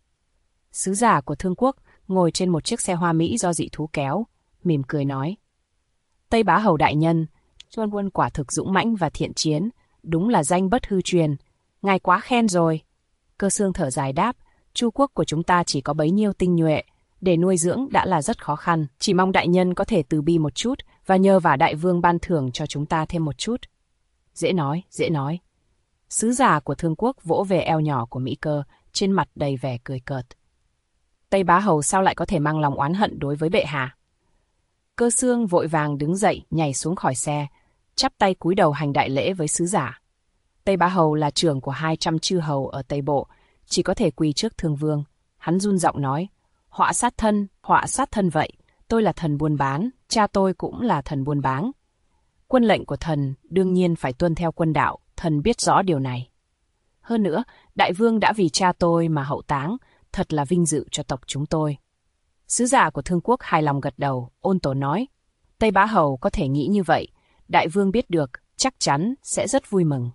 A: Sứ giả của Thương Quốc ngồi trên một chiếc xe hoa mỹ do dị thú kéo, mỉm cười nói: Tây Bá Hầu đại nhân, Chuân Quân quả thực dũng mãnh và thiện chiến, đúng là danh bất hư truyền. Ngài quá khen rồi. Cơ Xương thở dài đáp: Chu quốc của chúng ta chỉ có bấy nhiêu tinh nhuệ, để nuôi dưỡng đã là rất khó khăn. Chỉ mong đại nhân có thể từ bi một chút và nhờ vả đại vương ban thưởng cho chúng ta thêm một chút. Dễ nói, dễ nói. Sứ giả của Thương Quốc vỗ về eo nhỏ của Mỹ Cơ, trên mặt đầy vẻ cười cợt. Tây Bá Hầu sao lại có thể mang lòng oán hận đối với bệ hạ? Cơ Xương vội vàng đứng dậy, nhảy xuống khỏi xe, chắp tay cúi đầu hành đại lễ với sứ giả. Tây Bá Hầu là trưởng của 200 chư hầu ở Tây Bộ, chỉ có thể quỳ trước Thương Vương. Hắn run giọng nói: họa sát thân vậy. Tôi là thần buôn bán, cha tôi cũng là thần buôn bán. Quân lệnh của thần đương nhiên phải tuân theo quân đạo, thần biết rõ điều này. Hơn nữa, đại vương đã vì cha tôi mà hậu táng, thật là vinh dự cho tộc chúng tôi. Sứ giả của Thương Quốc hài lòng gật đầu, ôn tồn nói: Tây Bá Hầu có thể nghĩ như vậy, đại vương biết được, chắc chắn sẽ rất vui mừng.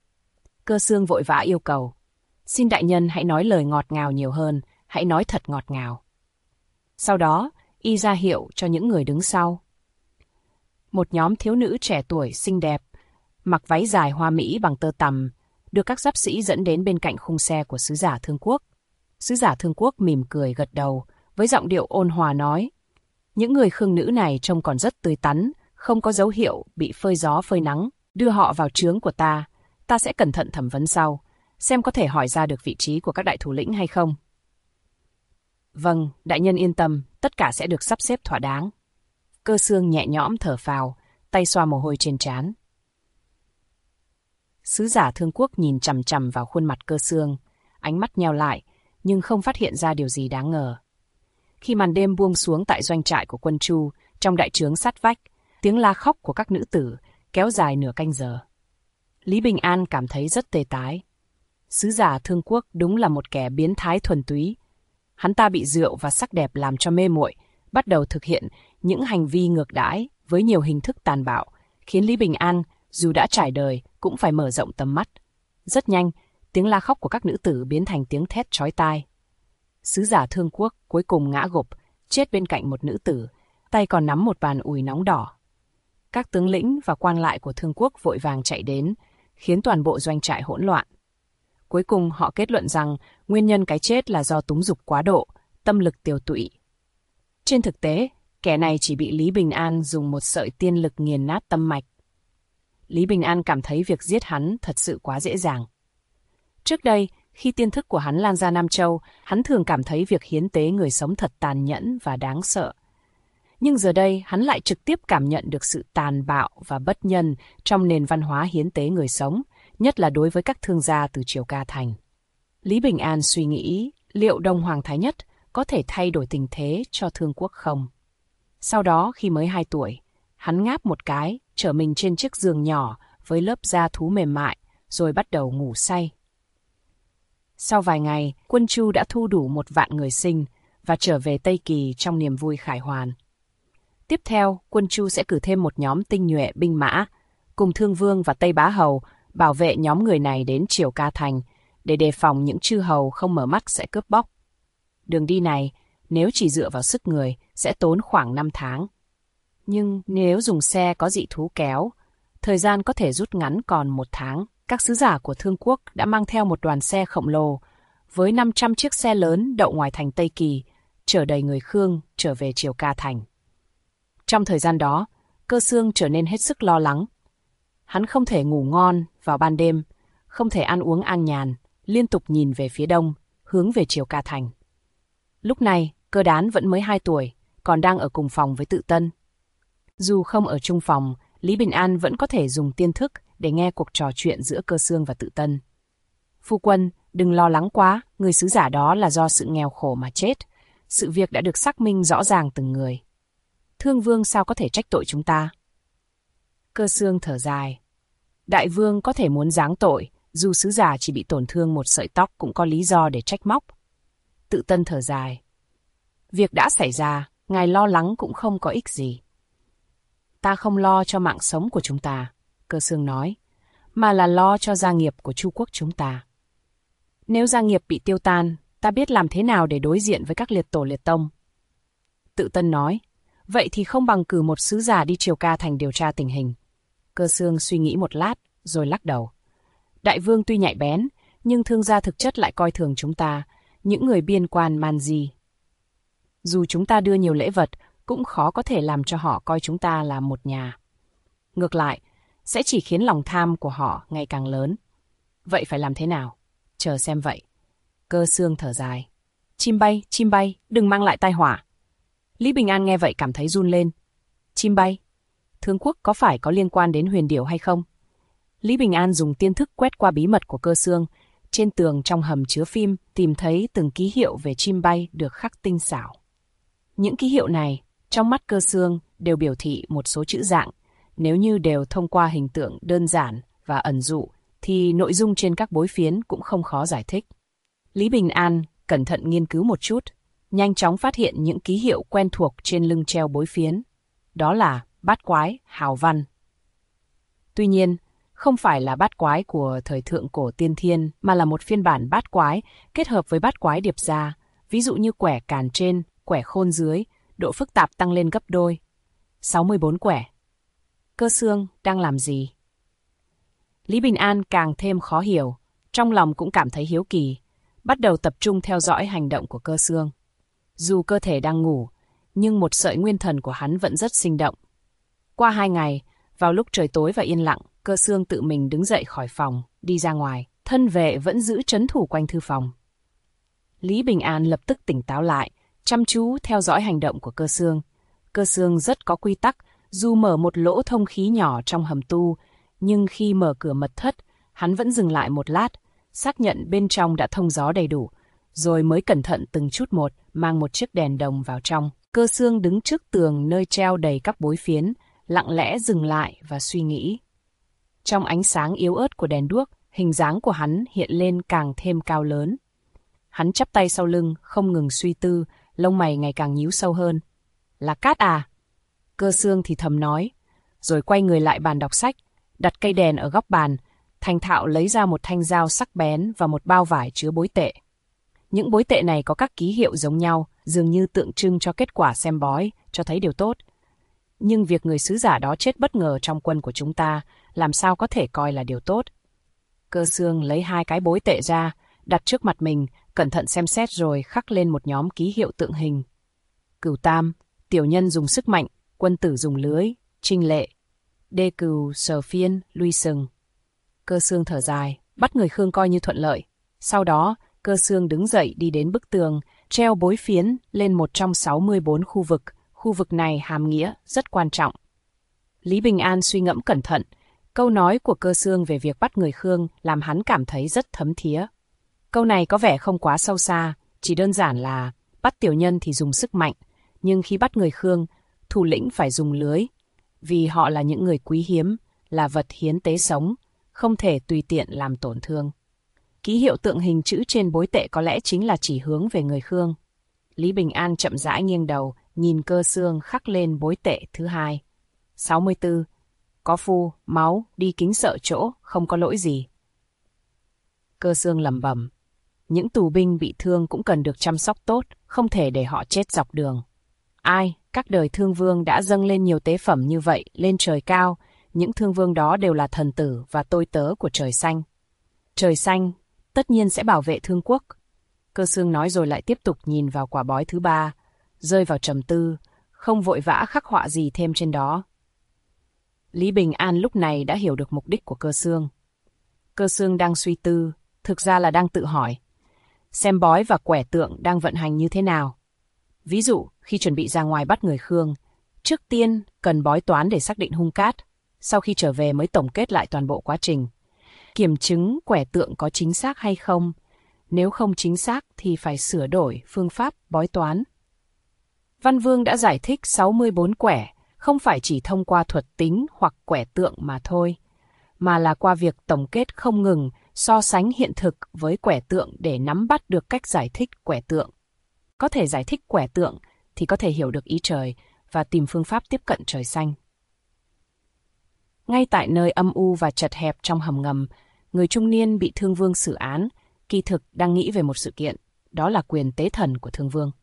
A: Cơ Xương vội vã yêu cầu: xin đại nhân hãy nói lời ngọt ngào nhiều hơn, hãy nói thật ngọt ngào. Sau đó, y ra hiệu cho những người đứng sau. Một nhóm thiếu nữ trẻ tuổi xinh đẹp, mặc váy dài hoa mỹ bằng tơ tằm, được các giáp sĩ dẫn đến bên cạnh khung xe của sứ giả Thương Quốc. Sứ giả Thương Quốc mỉm cười gật đầu, với giọng điệu ôn hòa nói: những người khương nữ này trông còn rất tươi tắn, không có dấu hiệu bị phơi gió phơi nắng. Đưa họ vào trướng của ta sẽ cẩn thận thẩm vấn sau, xem có thể hỏi ra được vị trí của các đại thủ lĩnh hay không. Vâng, đại nhân yên tâm, tất cả sẽ được sắp xếp thỏa đáng. Cơ Xương nhẹ nhõm thở phào, tay xoa mồ hôi trên trán. Sứ giả Thương Quốc nhìn chằm chằm vào khuôn mặt Cơ Xương, ánh mắt nheo lại, nhưng không phát hiện ra điều gì đáng ngờ. Khi màn đêm buông xuống tại doanh trại của quân Chu, trong đại trướng sát vách, tiếng la khóc của các nữ tử kéo dài nửa canh giờ. Lý Bình An cảm thấy rất tê tái. Sứ giả Thương Quốc đúng là một kẻ biến thái thuần túy. Hắn ta bị rượu và sắc đẹp làm cho mê muội, bắt đầu thực hiện những hành vi ngược đãi với nhiều hình thức tàn bạo, khiến Lý Bình An dù đã trải đời cũng phải mở rộng tầm mắt. Rất nhanh, tiếng la khóc của các nữ tử biến thành tiếng thét chói tai. Sứ giả Thương Quốc cuối cùng ngã gục, chết bên cạnh một nữ tử, tay còn nắm một bàn ùi nóng đỏ. Các tướng lĩnh và quan lại của Thương Quốc vội vàng chạy đến, khiến toàn bộ doanh trại hỗn loạn. Cuối cùng họ kết luận rằng nguyên nhân cái chết là do túng dục quá độ, tâm lực tiều tụy. Trên thực tế, kẻ này chỉ bị Lý Bình An dùng một sợi tiên lực nghiền nát tâm mạch. Lý Bình An cảm thấy việc giết hắn thật sự quá dễ dàng. Trước đây, khi tiên thức của hắn lan ra Nam Châu, hắn thường cảm thấy việc hiến tế người sống thật tàn nhẫn và đáng sợ. Nhưng giờ đây, hắn lại trực tiếp cảm nhận được sự tàn bạo và bất nhân trong nền văn hóa hiến tế người sống, nhất là đối với các thương gia từ Triều Ca Thành. Lý Bình An suy nghĩ liệu Đông Hoàng Thái Nhất có thể thay đổi tình thế cho Thương Quốc không. Sau đó, khi mới 2 tuổi, hắn ngáp một cái, trở mình trên chiếc giường nhỏ với lớp da thú mềm mại, rồi bắt đầu ngủ say. Sau vài ngày, quân Chu đã thu đủ 1 vạn người sinh và trở về Tây Kỳ trong niềm vui khải hoàn. Tiếp theo, quân Chu sẽ cử thêm một nhóm tinh nhuệ binh mã, cùng Thương Vương và Tây Bá Hầu bảo vệ nhóm người này đến Triều Ca Thành, để đề phòng những chư hầu không mở mắt sẽ cướp bóc. Đường đi này, nếu chỉ dựa vào sức người, sẽ tốn khoảng 5 tháng. Nhưng nếu dùng xe có dị thú kéo, thời gian có thể rút ngắn còn 1 tháng. Các sứ giả của Thương Quốc đã mang theo một đoàn xe khổng lồ, với 500 chiếc xe lớn đậu ngoài thành Tây Kỳ, chở đầy người Khương trở về Triều Ca Thành. Trong thời gian đó, Cơ Xương trở nên hết sức lo lắng. Hắn không thể ngủ ngon vào ban đêm, không thể ăn uống an nhàn, liên tục nhìn về phía đông, hướng về Triều Ca Thành. Lúc này, Cơ Đán vẫn mới 2 tuổi, còn đang ở cùng phòng với Tự Tân. Dù không ở chung phòng, Lý Bình An vẫn có thể dùng tiên thức để nghe cuộc trò chuyện giữa Cơ Xương và Tự Tân. Phu quân, đừng lo lắng quá, người sứ giả đó là do sự nghèo khổ mà chết. Sự việc đã được xác minh rõ ràng từng người. Thương vương sao có thể trách tội chúng ta? Cơ Xương thở dài. Đại vương có thể muốn giáng tội, dù sứ giả chỉ bị tổn thương một sợi tóc cũng có lý do để trách móc. Tự Tân thở dài. Việc đã xảy ra, ngài lo lắng cũng không có ích gì. Ta không lo cho mạng sống của chúng ta, Cơ Xương nói, mà là lo cho gia nghiệp của Chu quốc chúng ta. Nếu gia nghiệp bị tiêu tan, ta biết làm thế nào để đối diện với các liệt tổ liệt tông. Tự Tân nói, vậy thì không bằng cử một sứ giả đi Triều Ca Thành điều tra tình hình. Cơ Xương suy nghĩ một lát, rồi lắc đầu. Đại vương tuy nhạy bén, nhưng thương gia thực chất lại coi thường chúng ta, những người biên quan man di. Dù chúng ta đưa nhiều lễ vật, cũng khó có thể làm cho họ coi chúng ta là một nhà. Ngược lại, sẽ chỉ khiến lòng tham của họ ngày càng lớn. Vậy phải làm thế nào? Chờ xem vậy. Cơ Xương thở dài. Chim bay, đừng mang lại tai họa. Lý Bình An nghe vậy cảm thấy run lên. Chim bay? Thương quốc có phải có liên quan đến huyền điểu hay không? Lý Bình An dùng tiên thức quét qua bí mật của Cơ Xương. Trên tường trong hầm chứa phim tìm thấy từng ký hiệu về chim bay được khắc tinh xảo. Những ký hiệu này, trong mắt Cơ Xương, đều biểu thị một số chữ dạng. Nếu như đều thông qua hình tượng đơn giản và ẩn dụ, thì nội dung trên các bối phiến cũng không khó giải thích. Lý Bình An cẩn thận nghiên cứu một chút, nhanh chóng phát hiện những ký hiệu quen thuộc trên lưng treo bối phiến. Đó là bát quái, hào văn. Tuy nhiên, không phải là bát quái của thời thượng cổ tiên thiên, mà là một phiên bản bát quái kết hợp với bát quái điệp ra, ví dụ như quẻ càn trên, quẻ khôn dưới, độ phức tạp tăng lên gấp đôi. 64 quẻ. Cơ Xương đang làm gì? Lý Bình An càng thêm khó hiểu, trong lòng cũng cảm thấy hiếu kỳ, bắt đầu tập trung theo dõi hành động của Cơ Xương. Dù cơ thể đang ngủ, nhưng một sợi nguyên thần của hắn vẫn rất sinh động. Qua 2 ngày, vào lúc trời tối và yên lặng, Cơ Xương tự mình đứng dậy khỏi phòng, đi ra ngoài, thân vệ vẫn giữ trấn thủ quanh thư phòng. Lý Bình An lập tức tỉnh táo lại, chăm chú theo dõi hành động của Cơ Xương. Cơ Xương rất có quy tắc, dù mở một lỗ thông khí nhỏ trong hầm tu, nhưng khi mở cửa mật thất, hắn vẫn dừng lại một lát, xác nhận bên trong đã thông gió đầy đủ, rồi mới cẩn thận từng chút một mang một chiếc đèn đồng vào trong. Cơ Xương đứng trước tường nơi treo đầy các bối phiến, lặng lẽ dừng lại và suy nghĩ. Trong ánh sáng yếu ớt của đèn đuốc, hình dáng của hắn hiện lên càng thêm cao lớn. Hắn chắp tay sau lưng, không ngừng suy tư, lông mày ngày càng nhíu sâu hơn. Là cát à? Cơ Xương thì thầm nói, rồi quay người lại bàn đọc sách, đặt cây đèn ở góc bàn, thành thạo lấy ra một thanh dao sắc bén và một bao vải chứa bối tệ. Những bối tệ này có các ký hiệu giống nhau, dường như tượng trưng cho kết quả xem bói, cho thấy điều tốt. Nhưng việc người sứ giả đó chết bất ngờ trong quân của chúng ta, làm sao có thể coi là điều tốt? Cơ Xương lấy 2 cái bối tệ ra, đặt trước mặt mình, cẩn thận xem xét rồi khắc lên một nhóm ký hiệu tượng hình. Cửu tam, tiểu nhân dùng sức mạnh, quân tử dùng lưới, trinh lệ. Đê cừu, sờ phiên, lui sừng. Cơ Xương thở dài, bắt người Khương coi như thuận lợi. Sau đó, Cơ Xương đứng dậy đi đến bức tường, treo bối phiến lên một trong 64 khu vực. Khu vực này hàm nghĩa rất quan trọng. Lý Bình An suy ngẫm cẩn thận. Câu nói của Cơ Xương về việc bắt người Khương làm hắn cảm thấy rất thấm thía. Câu này có vẻ không quá sâu xa, chỉ đơn giản là bắt tiểu nhân thì dùng sức mạnh, nhưng khi bắt người Khương, thủ lĩnh phải dùng lưới, vì họ là những người quý hiếm, là vật hiến tế sống, không thể tùy tiện làm tổn thương. Ký hiệu tượng hình chữ trên bối tệ có lẽ chính là chỉ hướng về người Khương. Lý Bình An chậm rãi nghiêng đầu, nhìn Cơ Xương khắc lên bối tệ thứ 2. 64. Có phu, máu, đi kính sợ chỗ, không có lỗi gì. Cơ Xương lẩm bẩm. Những tù binh bị thương cũng cần được chăm sóc tốt, không thể để họ chết dọc đường. Ai, các đời thương vương đã dâng lên nhiều tế phẩm như vậy lên trời cao, những thương vương đó đều là thần tử và tôi tớ của trời xanh. Trời xanh tất nhiên sẽ bảo vệ thương quốc. Cơ Xương nói rồi lại tiếp tục nhìn vào quả bói thứ 3, rơi vào trầm tư, không vội vã khắc họa gì thêm trên đó. Lý Bình An lúc này đã hiểu được mục đích của Cơ Xương. Cơ Xương đang suy tư, thực ra là đang tự hỏi. Xem bói và quẻ tượng đang vận hành như thế nào. Ví dụ, khi chuẩn bị ra ngoài bắt người Khương, trước tiên cần bói toán để xác định hung cát. sau khi trở về mới tổng kết lại toàn bộ quá trình. Kiểm chứng quẻ tượng có chính xác hay không. Nếu không chính xác thì phải sửa đổi phương pháp bói toán. Văn Vương đã giải thích 64 quẻ, không phải chỉ thông qua thuật tính hoặc quẻ tượng mà thôi, mà là qua việc tổng kết không ngừng, so sánh hiện thực với quẻ tượng để nắm bắt được cách giải thích quẻ tượng. Có thể giải thích quẻ tượng thì có thể hiểu được ý trời và tìm phương pháp tiếp cận trời xanh. Ngay tại nơi âm u và chật hẹp trong hầm ngầm, người trung niên bị Thương Vương xử án, kỳ thực đang nghĩ về một sự kiện, đó là quyền tế thần của Thương Vương.